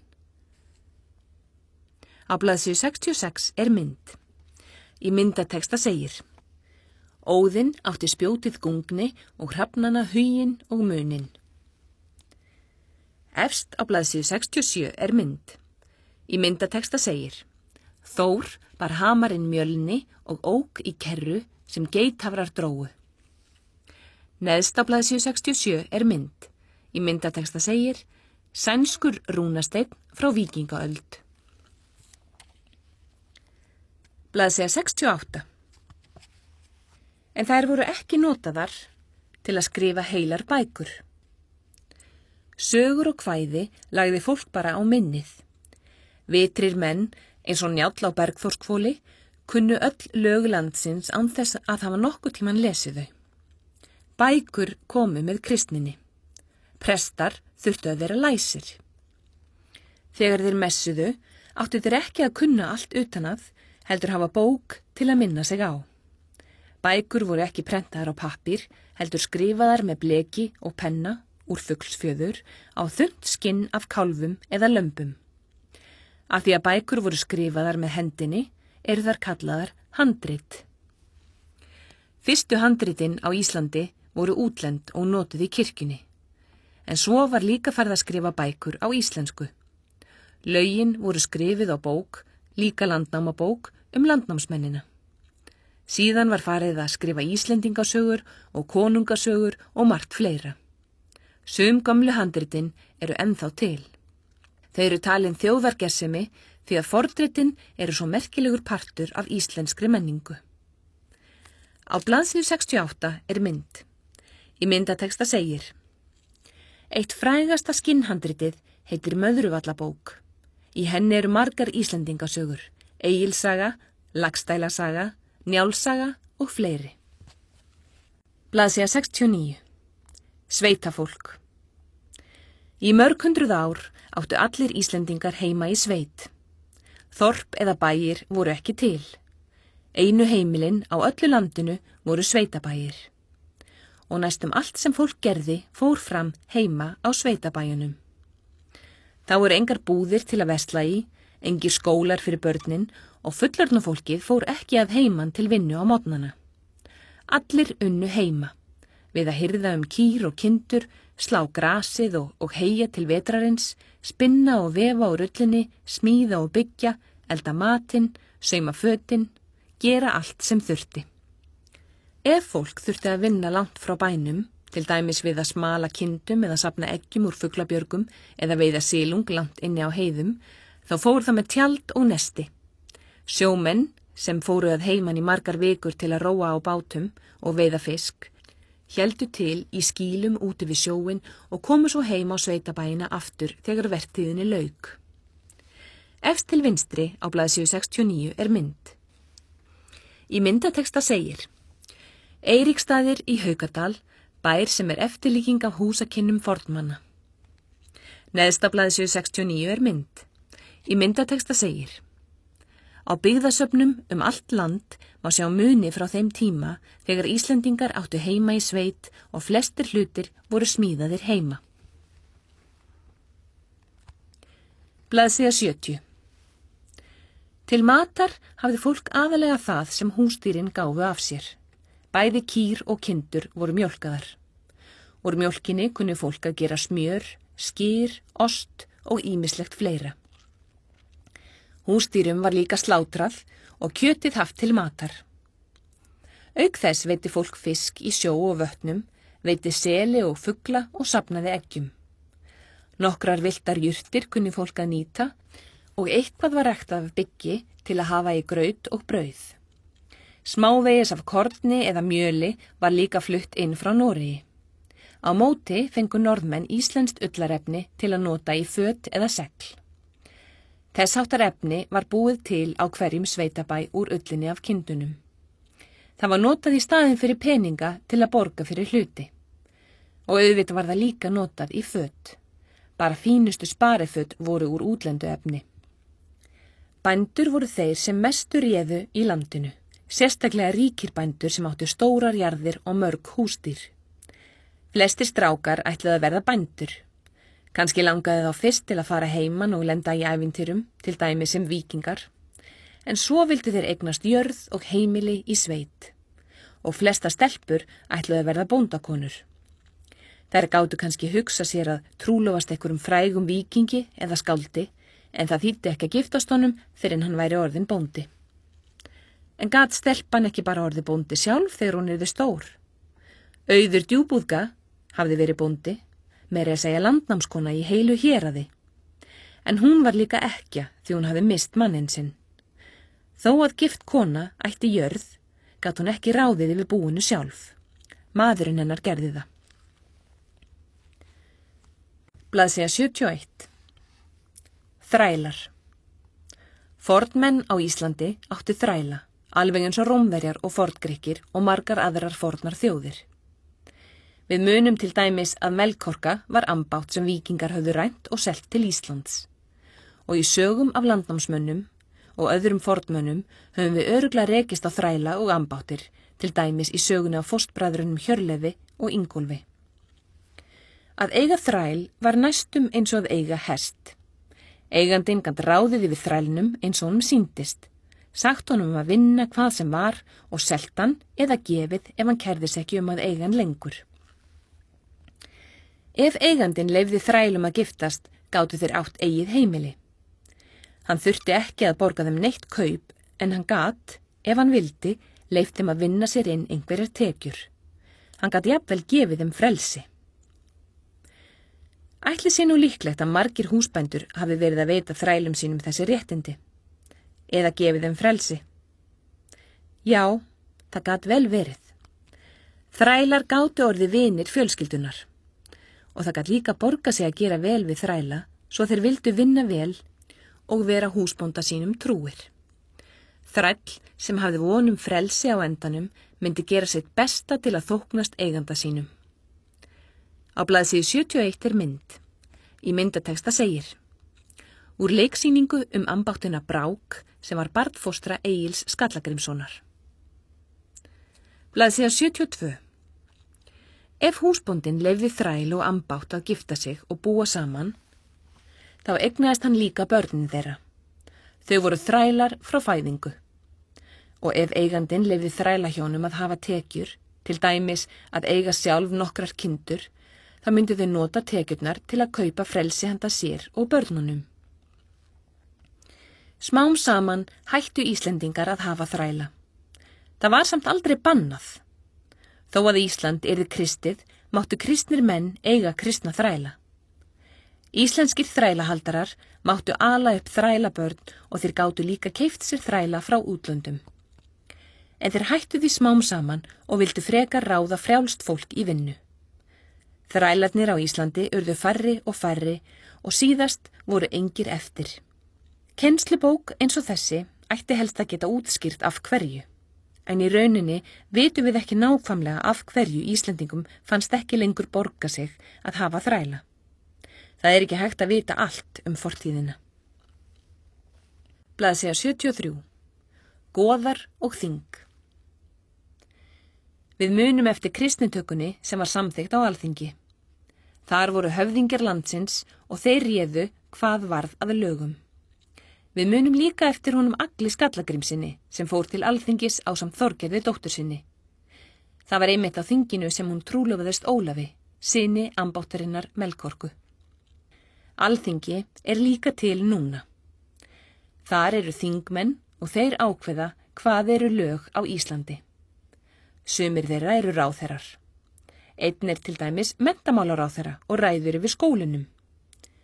Á blaðsíðu 66 er mynd. Í myndatexta segir: Óðinn átti spjótið gungni og hrafnana huginn og munin. Efst á blaðsíðu 67 er mynd. Í myndatexta segir: Þór bar hamarinn mjölni og ók í kerru sem geithafrar dróu. Neðst á blaðsíðu 67 er mynd. Í myndatexta segir: Sænskur rúnasteinn frá víkingaöld. Blaðsíða 68. En þær voru ekki notaðar til að skrifa heilar bækur. Sögur og kvæði lagði fólk bara á minnið. Vitrir menn, eins og Njáll á Bergþórskvóli, kunnu öll lög landsins án þess að hafa nokkuð tímann lesið þau. Bækur komu með kristninni. Prestar þurftu að vera læsir. Þegar þeir messuðu, áttu þeir ekki að kunna allt utanað, heldur hafa bók til að minna sig á. Bækur voru ekki prentaðar á pappír, heldur skrifaðar með bleki og penna úr fuglsfjöður á þunnt skinn af kálfum eða lömbum. Af því að bækur voru skrifaðar með hendinni, eru þar kallaðar handrit. Fyrstu handritin á Íslandi voru útlend og notuð í kirkjunni. En svo var líka farið að skrifa bækur á íslensku. Lögin voru skrifið á bók, líka landnámabók landnámsmennina. Síðan var farið að skrifa Íslendingasögur og konungasögur og margt fleira. Sum gömlu handritin eru ennþá til. Þau eru talin þjóðargersemi því að fornritin eru svo merkilegur partur af íslenskri menningu. Á blaðsíðu 68 er mynd. Í myndatexta segir: Eitt frægasta skinnhandritið heitir Möðruvallabók. Í henni eru margar Íslendingasögur, Egilssaga, Laxdælasaga, Njálssaga og fleiri. Blaðsíða 69. Sveitafólk. Í mörg hundruð ár áttu allir Íslendingar heima í sveit. Þorp eða bæir voru ekki til. Einu heimilin á öllu landinu voru sveitabæir. Og næstum allt sem fólk gerði fór fram heima á sveitabæjunum. Það voru engar búðir til að versla í, engir skólar fyrir börnin og fullorðna fólkið fór ekki að heiman til vinnu á morgnana. Allir unnu heima, við að hirða kýr og kindur, slá grasið og heia til vetrarins, spinna og vefa á rullinni, smíða og byggja, elda matinn, sauma fötin, gera allt sem þurfti. Ef fólk þurfti að vinna langt frá bænum, til dæmis við að smala kindum eða safna eggjum úr fuglabjörgum eða veiða silung langt inni á heiðum, þá fór það með tjald og nesti. Sjómenn, sem fóru að heiman í margar vikur til að róa á bátum og veiða fisk, héldu til í skýlum úti við sjóin og komu svo heim á sveitabæina aftur þegar vertíðinni lauk. Efst til vinstri á blaðsíðu 69 er mynd. Í myndatexta segir: Eiríksstaðir í Haukadal, bær sem er eftirlíking af húsakynnum fornmanna. Neðst á blaðsíðu 69 er mynd. Í myndatexta segir: Á byggðasöfnum allt land má sjá muni frá þeim tíma þegar Íslendingar áttu heima í sveit og flestir hlutir voru smíðaðir heima. Blaðsíða 70. Til matar hafði fólk aðalega það sem húsdýrin gáfu af sér. Bæði kýr og kindur voru mjólkaðar. Úr mjólkinni kunni fólk að gera smjör, skyr, ost og ýmislegt fleira. Húsdýrum var líka slátrað og kjötið haft til matar. Auk þess veiddi fólk fisk í sjó og vötnum, veiddi seli og fugla og safnaði eggjum. Nokkrar villtar jurtir kunni fólk að nýta og eitthvað var ræktað af byggi til að hafa í graut og brauð. Smávegis af korni eða mjöli var líka flutt inn frá Noregi. Á móti fengu norðmenn íslenskt ullarefni til að nota í föt eða segl. Þess háttar efni var búið til á hverjum sveitabæ úr ullinni af kindunum. Það var notað í staðinn fyrir peninga til að borga fyrir hluti. Og auðvitað var það líka notað í föt. Bara fínustu spariföt voru úr útlendu efni. Bændur voru þeir sem mestu réðu í landinu, sérstaklega ríkir bændur sem áttu stórar jarðir og mörg húsdýr. Flestir strákar ætluðu að verða bændur. Kannski langaði þá fyrst til að fara heiman og lenda í ævintýrum, til dæmi sem víkingar. En svo vildu þeir eignast jörð og heimili í sveit. Og flesta stelpur ætluðu að verða bóndakonur. Þær gátu kannski hugsa sér að trúlofast einhverjum frægum víkingi eða skáldi, en það þýddi ekki að giftast honum fyrir en hann væri orðin bóndi. En gat stelpan ekki bara orðið bóndi sjálf þegar hún yrði stór? Auður Djúbúðga hafði verið bóndi, meira að segja landnámskona í heilu héraði. En hún var líka ekkja því hún hafði mist manninn sinn. Þó að gift kona ætti jörð, gat hún ekki ráðið yfir búinu sjálf. Maðurinn hennar gerði það. Blaðsíða 71. Þrælar. Fornmenn á Íslandi áttu þræla, alveg eins og Rómverjar og forngrikkir og margar aðrar fornar þjóðir. Við munum til dæmis að Melkorka var ambátt sem víkingar höfðu rænt og selt til Íslands. Og í sögum af landnámsmönnum og öðrum fornmönnum höfum við örugglega rekist á þræla og ambáttir, til dæmis í sögunni af fóstbræðrunum Hjörleifi og Ingólfi. Að eiga þræl var næstum eins og að eiga hest. Eigandinn gat ráðið yfir þrælnum eins og honum sýndist, sagt honum að vinna hvað sem var og selt hann eða gefið ef hann kærði sig ekki að eiga hann lengur. Ef eigandinn leyfði þrælum að giftast, gátu þeir átt eigið heimili. Hann þurfti ekki að borga þeim neitt kaup, en hann gat, ef hann vildi, leyft þeim að vinna sér inn einhverjar tekjur. Hann gat jafnvel gefið þeim frelsi. Ætli sé nú líklegt að margir húsbændur hafi verið að veita þrælum sínum þessi réttindi. Eða gefið þeim frelsi. Já, það gat vel verið. Þrælar gátu orðið vinir fjölskyldunar. Og það gat líka borga sig að gera vel við þræla, svo þeir vildu vinna vel og vera húsbónda sínum trúir. Þræll sem hafði vonum frelsi á endanum myndi gera sitt besta til að þóknast eiganda sínum. Á blaðsíðu 71 er mynd. Í myndateksta segir: Úr leiksýningu ambáttina Brák sem var barnfóstra Egils Skallagrímssonar. Blaðsíða 72. Ef húsbóndinn leyfði þræl og ambátt að gifta sig og búa saman, þá eignaðist hann líka börnin þeirra. Þau voru þrælar frá fæðingu. Og ef eigandinn leyfði þrælahjónum að hafa tekjur, til dæmis að eiga sjálf nokkrar kindur, þá myndu þau nota tekjurnar til að kaupa frelsi handa sér og börnunum. Smám saman hættu Íslendingar að hafa þræla. Það var samt aldrei bannað. Þó að Ísland yrði kristið, máttu kristnir menn eiga kristna þræla. Íslenskir þrælahaldarar máttu ala upp þrælabörn og þeir gátu líka keypt sér þræla frá útlöndum. En þeir hættu því smám saman og vildu frekar ráða frjálst fólk í vinnu. Þrælarnir á Íslandi urðu færri og síðast voru engir eftir. Kennslubók eins og þessi ætti helst að geta útskýrt af hverju. En í rauninni vitum við ekki nákvæmlega af hverju Íslendingum fannst ekki lengur borga sig að hafa þræla. Það er ekki hægt að vita allt fortíðina. Blaðsíða 73. Goðar og þing. Við munum eftir kristnitökunni sem var samþykkt á Alþingi. Þar voru höfðingjar landsins og þeir réðu hvað varð að lögum. Við munum líka eftir honum Agli Skallagrímssyni sem fór til Alþingis ásamt Þorgerði dóttur sinni. Það var einmitt á þinginu sem hún trúlofaðist Ólafi, syni ambáttarinnar Melkorku. Alþingi er líka til núna. Þar eru þingmenn og þeir ákveða hvað eru lög á Íslandi. Sumir þeirra eru ráðherrar. Einn er til dæmis menntamálaráðherra og ræður yfir skólunum.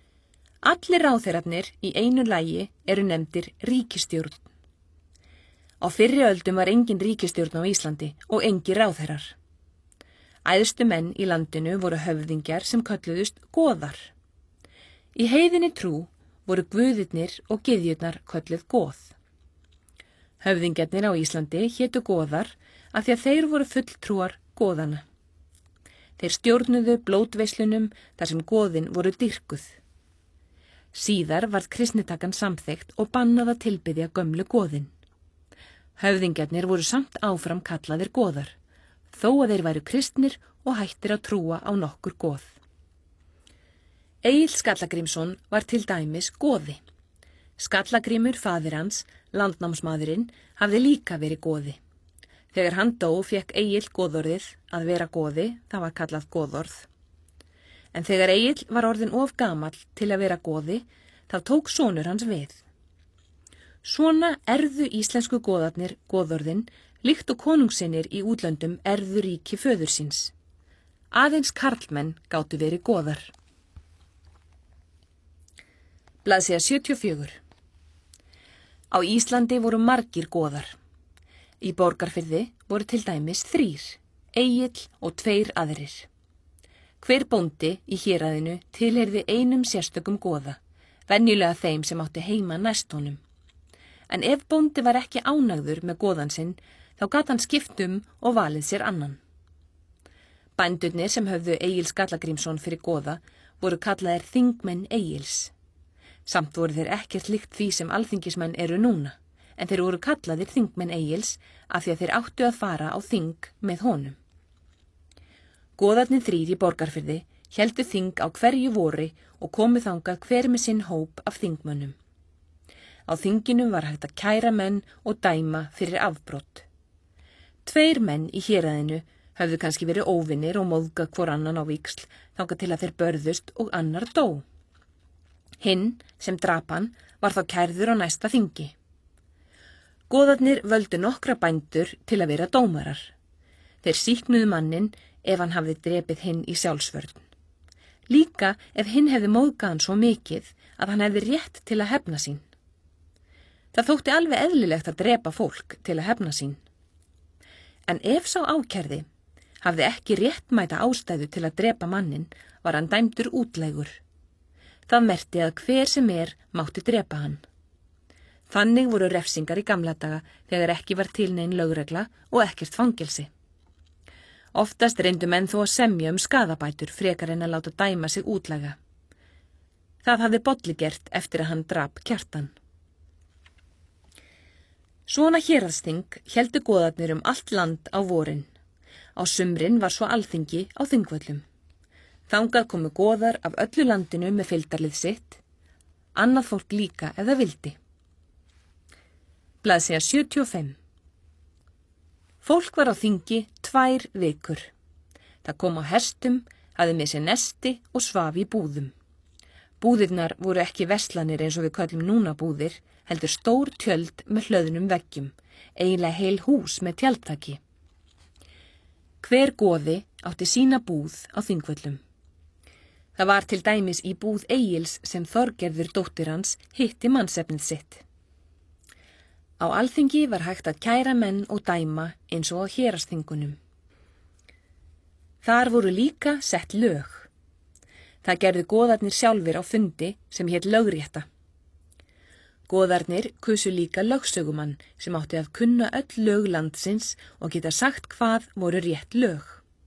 Allir ráðherrarnir í einu lagi eru nefndir ríkisstjórn. Á fyrri öldum var engin ríkisstjórn á Íslandi og engir ráðherrar. Æðstu menn í landinu voru höfðingjar sem kölluðust goðar. Í heiðinni trú voru guðirnir og gyðjurnar kölluð goð. Höfðingjarnir á Íslandi hétu goðar af því að þeir voru fulltrúar goðana. Þeir stjórnuðu blótveislunum þar sem goðin voru dýrkuð. Síðar varð kristnitakan samþykkt og bannað að tilbiðja gömlu goðin. Höfðingjarnir voru samt áfram kallaðir goðar, þó að þeir væru kristnir og hættir að trúa á nokkur goð. Egill Skallagrímsson var til dæmis goði. Skallagrímur, faðir hans, landnámsmaðurinn, hafði líka verið goði. Þegar hann dó fékk Egill goðorðið að vera goði, það var kallað goðorð. En þegar Egill var orðinn of gamall til að vera goði, þá tók sonur hans við. Svona erðu íslensku goðarnir goðorðin, líkt og konungsinnir í útlöndum erðu ríki föður síns. Aðeins karlmenn gátu verið goðar. Blaðsíða 74. Á Íslandi voru margir goðar. Í Borgarfirði voru til dæmis 3, Egill og 2 aðrir. Hver bóndi í héraðinu tilheyrði einum sérstökum goða, venjulega þeim sem átti heima næst honum. En ef bóndi var ekki ánægður með goðan sinn, þá gat hann skipt og valið sér annan. Bændurnir sem höfðu Egill Skallagrímsson fyrir goða voru kallaðir þingmenn Egils. Samt voru þeir ekkert líkt því sem alþingismenn eru núna, en þeir voru kallaðir þingmenn Egils af því að þeir áttu að fara á þing með honum. Goðarnir 3 í Borgarfirði héldu þing á hverju vori og komu þangað hver með sinn hóp af þingmönnum. Á þinginu var hægt að kæra menn og dæma fyrir afbrot. 2 menn í héraðinu höfðu kannski verið óvinir og móðgað hvor annan á víxl þangað til að þeir börðust og annar dó. Hinn, sem drap hann, var þá kærður á næsta þingi. Goðarnir völdu nokkra bændur til að vera dómarar. Þeir sýknuðu mannin ef hann hafði drepið hinn í sjálfsvörn. Líka ef hinn hefði móðgað hann svo mikið að hann hefði rétt til að hefna sín. Það þótti alveg eðlilegt að drepa fólk til að hefna sín. En ef sá ákærði hafði ekki réttmæta ástæðu til að drepa mannin, var hann dæmdur útlægur. Það merkti að hver sem mátti drepa hann. Þannig voru refsingar í gamla daga þegar ekki var til nein lögregla og ekkert fangelsi. Oftast reyndu menn þó að semja skaðabætur frekar en að láta dæma sig útlæga. Það hafði Bolli gert eftir að hann drap Kjartan. Svona héraðsþing héldu goðarnir allt land á vorin. Á sumrin var svo alþingi á Þingvöllum. Þangað komu goðar af öllu landinu með fylgdarlið sitt, annað fólk líka ef það vildi. Blaðsíða 75. Fólk var á þingi 2 vikur. Það kom á hestum, hafði með sér nesti og svaf í búðum. Búðirnar voru ekki verslanir eins og við köllum núna búðir, heldur stór tjöld með hlöðnum veggjum, eiginlega heil hús með tjaldtaki. Hver goði átti sína búð á Þingvöllum. Það var til dæmis í búð Egils sem Þorgerður dóttir hans hitti mannsefnið sitt. Á alþingi var hægt að kæra menn og dæma eins og á hérasþingunum. Þar voru líka sett lög. Það gerðu goðarnir sjálfir á fundi sem hét lögrétta. Goðarnir kusu líka lögsögumann sem átti að kunna öll lög landsins og geta sagt hvað voru rétt lög.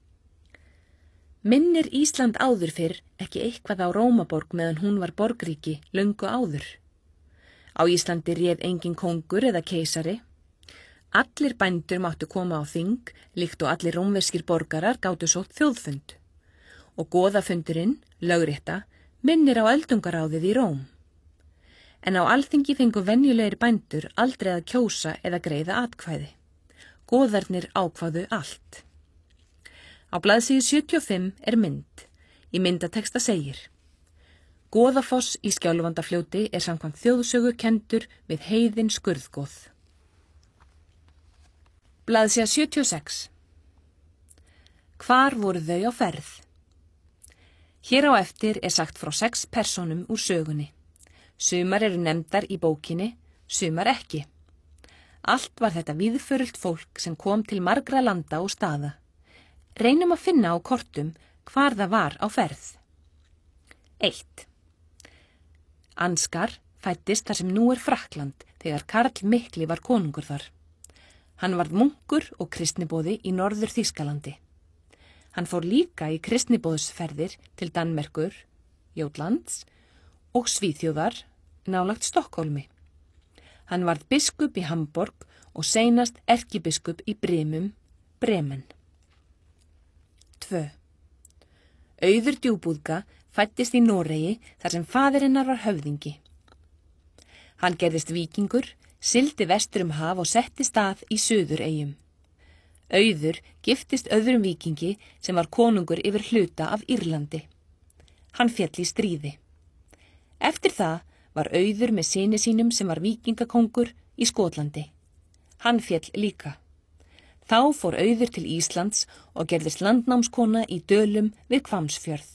Minnir Ísland áður fyrr ekki eitthvað á Rómaborg meðan hún var borgríki löngu áður. Á Íslandi réð engin kóngur eða keisari. Allir bændur máttu koma á þing, líkt og allir rómverskir borgarar gátu sótt þjóðfund. Og goðafundurinn, lögrétta, minnir á öldungaráðið í Róm. En á alþingi fengu venjulegir bændur aldrei að kjósa eða greiða atkvæði. Goðarnir ákváðu allt. Á blaðsíðu 75 mynd. Í myndateksta segir: Goðafoss í Skjálfandafljóti samkvæmt þjóðsögu kenndur við heiðin skurðgoð. Blaðsíða 76. Hvar voru þau á ferð? Hér á eftir er sagt frá 6 persónum úr sögunni. Sumar eru nefndar í bókinni, sumar ekki. Allt var þetta víðförult fólk sem kom til margra landa og staða. Reynum að finna á kortum hvar það var á ferð. 1. Ansgar fæddist þar sem nú er Frakkland þegar Karl mikli var konungur þar. Hann varð munkur og kristniboði í norður Þýskalandi. Hann fór líka í kristniboðsferðir til Danmerkur, Jótlands og Svíþjóðar nálægt Stokkólmi. Hann varð biskup í Hamborg og seinast erkibiskup í Bremen. 2. Auður djúbúðga fæddist í Noregi þar sem faðir hennar var höfðingi. Hann gerðist víkingur, sigldi vestur haf og setti stað í Suðureyjum. Auður giftist öðrum víkingi sem var konungur yfir hluta af Írlandi. Hann féll í stríði. Eftir það var Auður með syni sínum sem var víkingakóngur í Skotlandi. Hann féll líka. Þá fór Auður til Íslands og gerðist landnámskona í Dölum við Hvammsfjörð.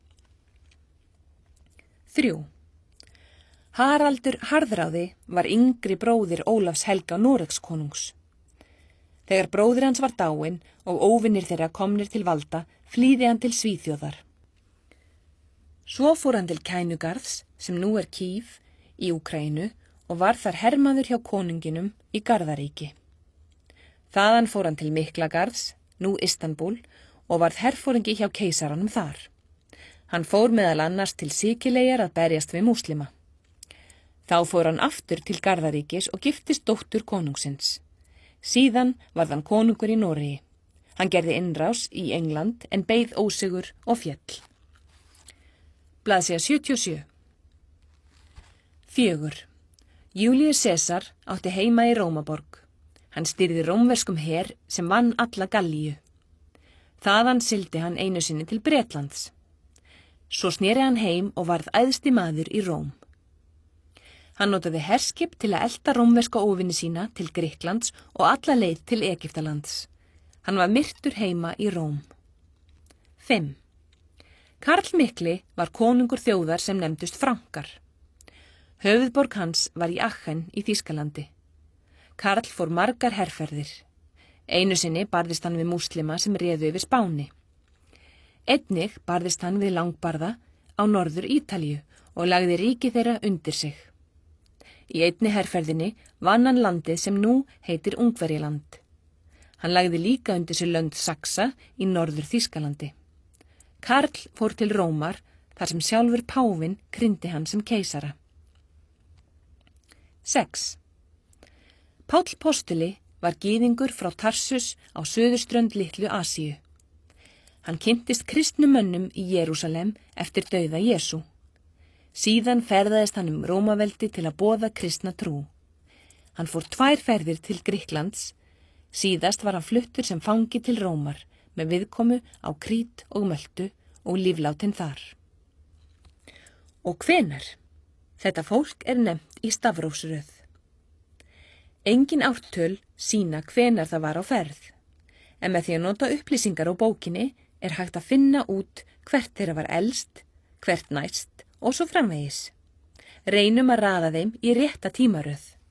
3. Haraldur harðráði var yngri bróðir Ólafs helga Noregskonungs. Þegar bróðir hans var dáinn og óvinir þeirra komnir til valda, flýði hann til Svíþjóðar. Svo fór hann til Kænugarðs, sem nú er Kív, í Úkraínu og var þar hermaður hjá konunginum í Garðaríki. Þaðan fór hann til Miklagarðs, nú Istanbúl, og varð herforingi hjá keisaranum þar. Hann fór meðal annars til Sikileyjar að berjast við múslima. Þá fór hann aftur til Garðaríkis og giftist dóttur konungsins. Síðan varð hann konungur í Noregi. Hann gerði innrás í England en beið ósigur og féll. Blaðsíða 77. 4. Júlíus Sesar átti heima í Rómaborg. Hann stýrði rómverskum her sem vann alla Gallíu. Þaðan sigldi hann einu sinni til Bretlands. Svo sneri hann heim og varð æðsti maður í Róm. Hann notaði herskip til að elta rómverska óvini sína til Grikklands og alla leið til Egyptalands. Hann var myrtur heima í Róm. 5. Karl mikli var konungur þjóðar sem nefndust Frankar. Höfuðborg hans var í Aachen í Þýskalandi. Karl fór margar herferðir. Einu sinni barðist hann við múslima sem réðu yfir Spáni. Einnig barðist hann við langbarða á norður Ítalíu og lagði ríki þeirra undir sig. Í einni herferðinni vann hann landið sem nú heitir Ungverjaland. Hann lagði líka undir sig lönd Saksa í norður Þýskalandi. Karl fór til Rómar þar sem sjálfur Pávinn kryndi hann sem keisara. 6. Páll postuli var gyðingur frá Tarsus á suðurströnd litlu Asíu. Hann kynntist kristnum mönnum í Jerúsalem eftir dauða Jesú. Síðan ferðaðist hann Rómaveldi til að boða kristna trú. Hann fór 2 ferðir til Grikklands. Síðast var hann fluttur sem fangi til Rómar með viðkomu á Krít og Möltu og líflátin þar. Og hvenær? Þetta fólk er nefnt í stafrófsröð. Engin ártöl sýna hvenær það var á ferð, en með því að nota upplýsingar á bókinni er hægt að finna út hvert þeirra var elst, hvert næst og svo framvegis. Reynum að raða þeim í rétta tímaröð.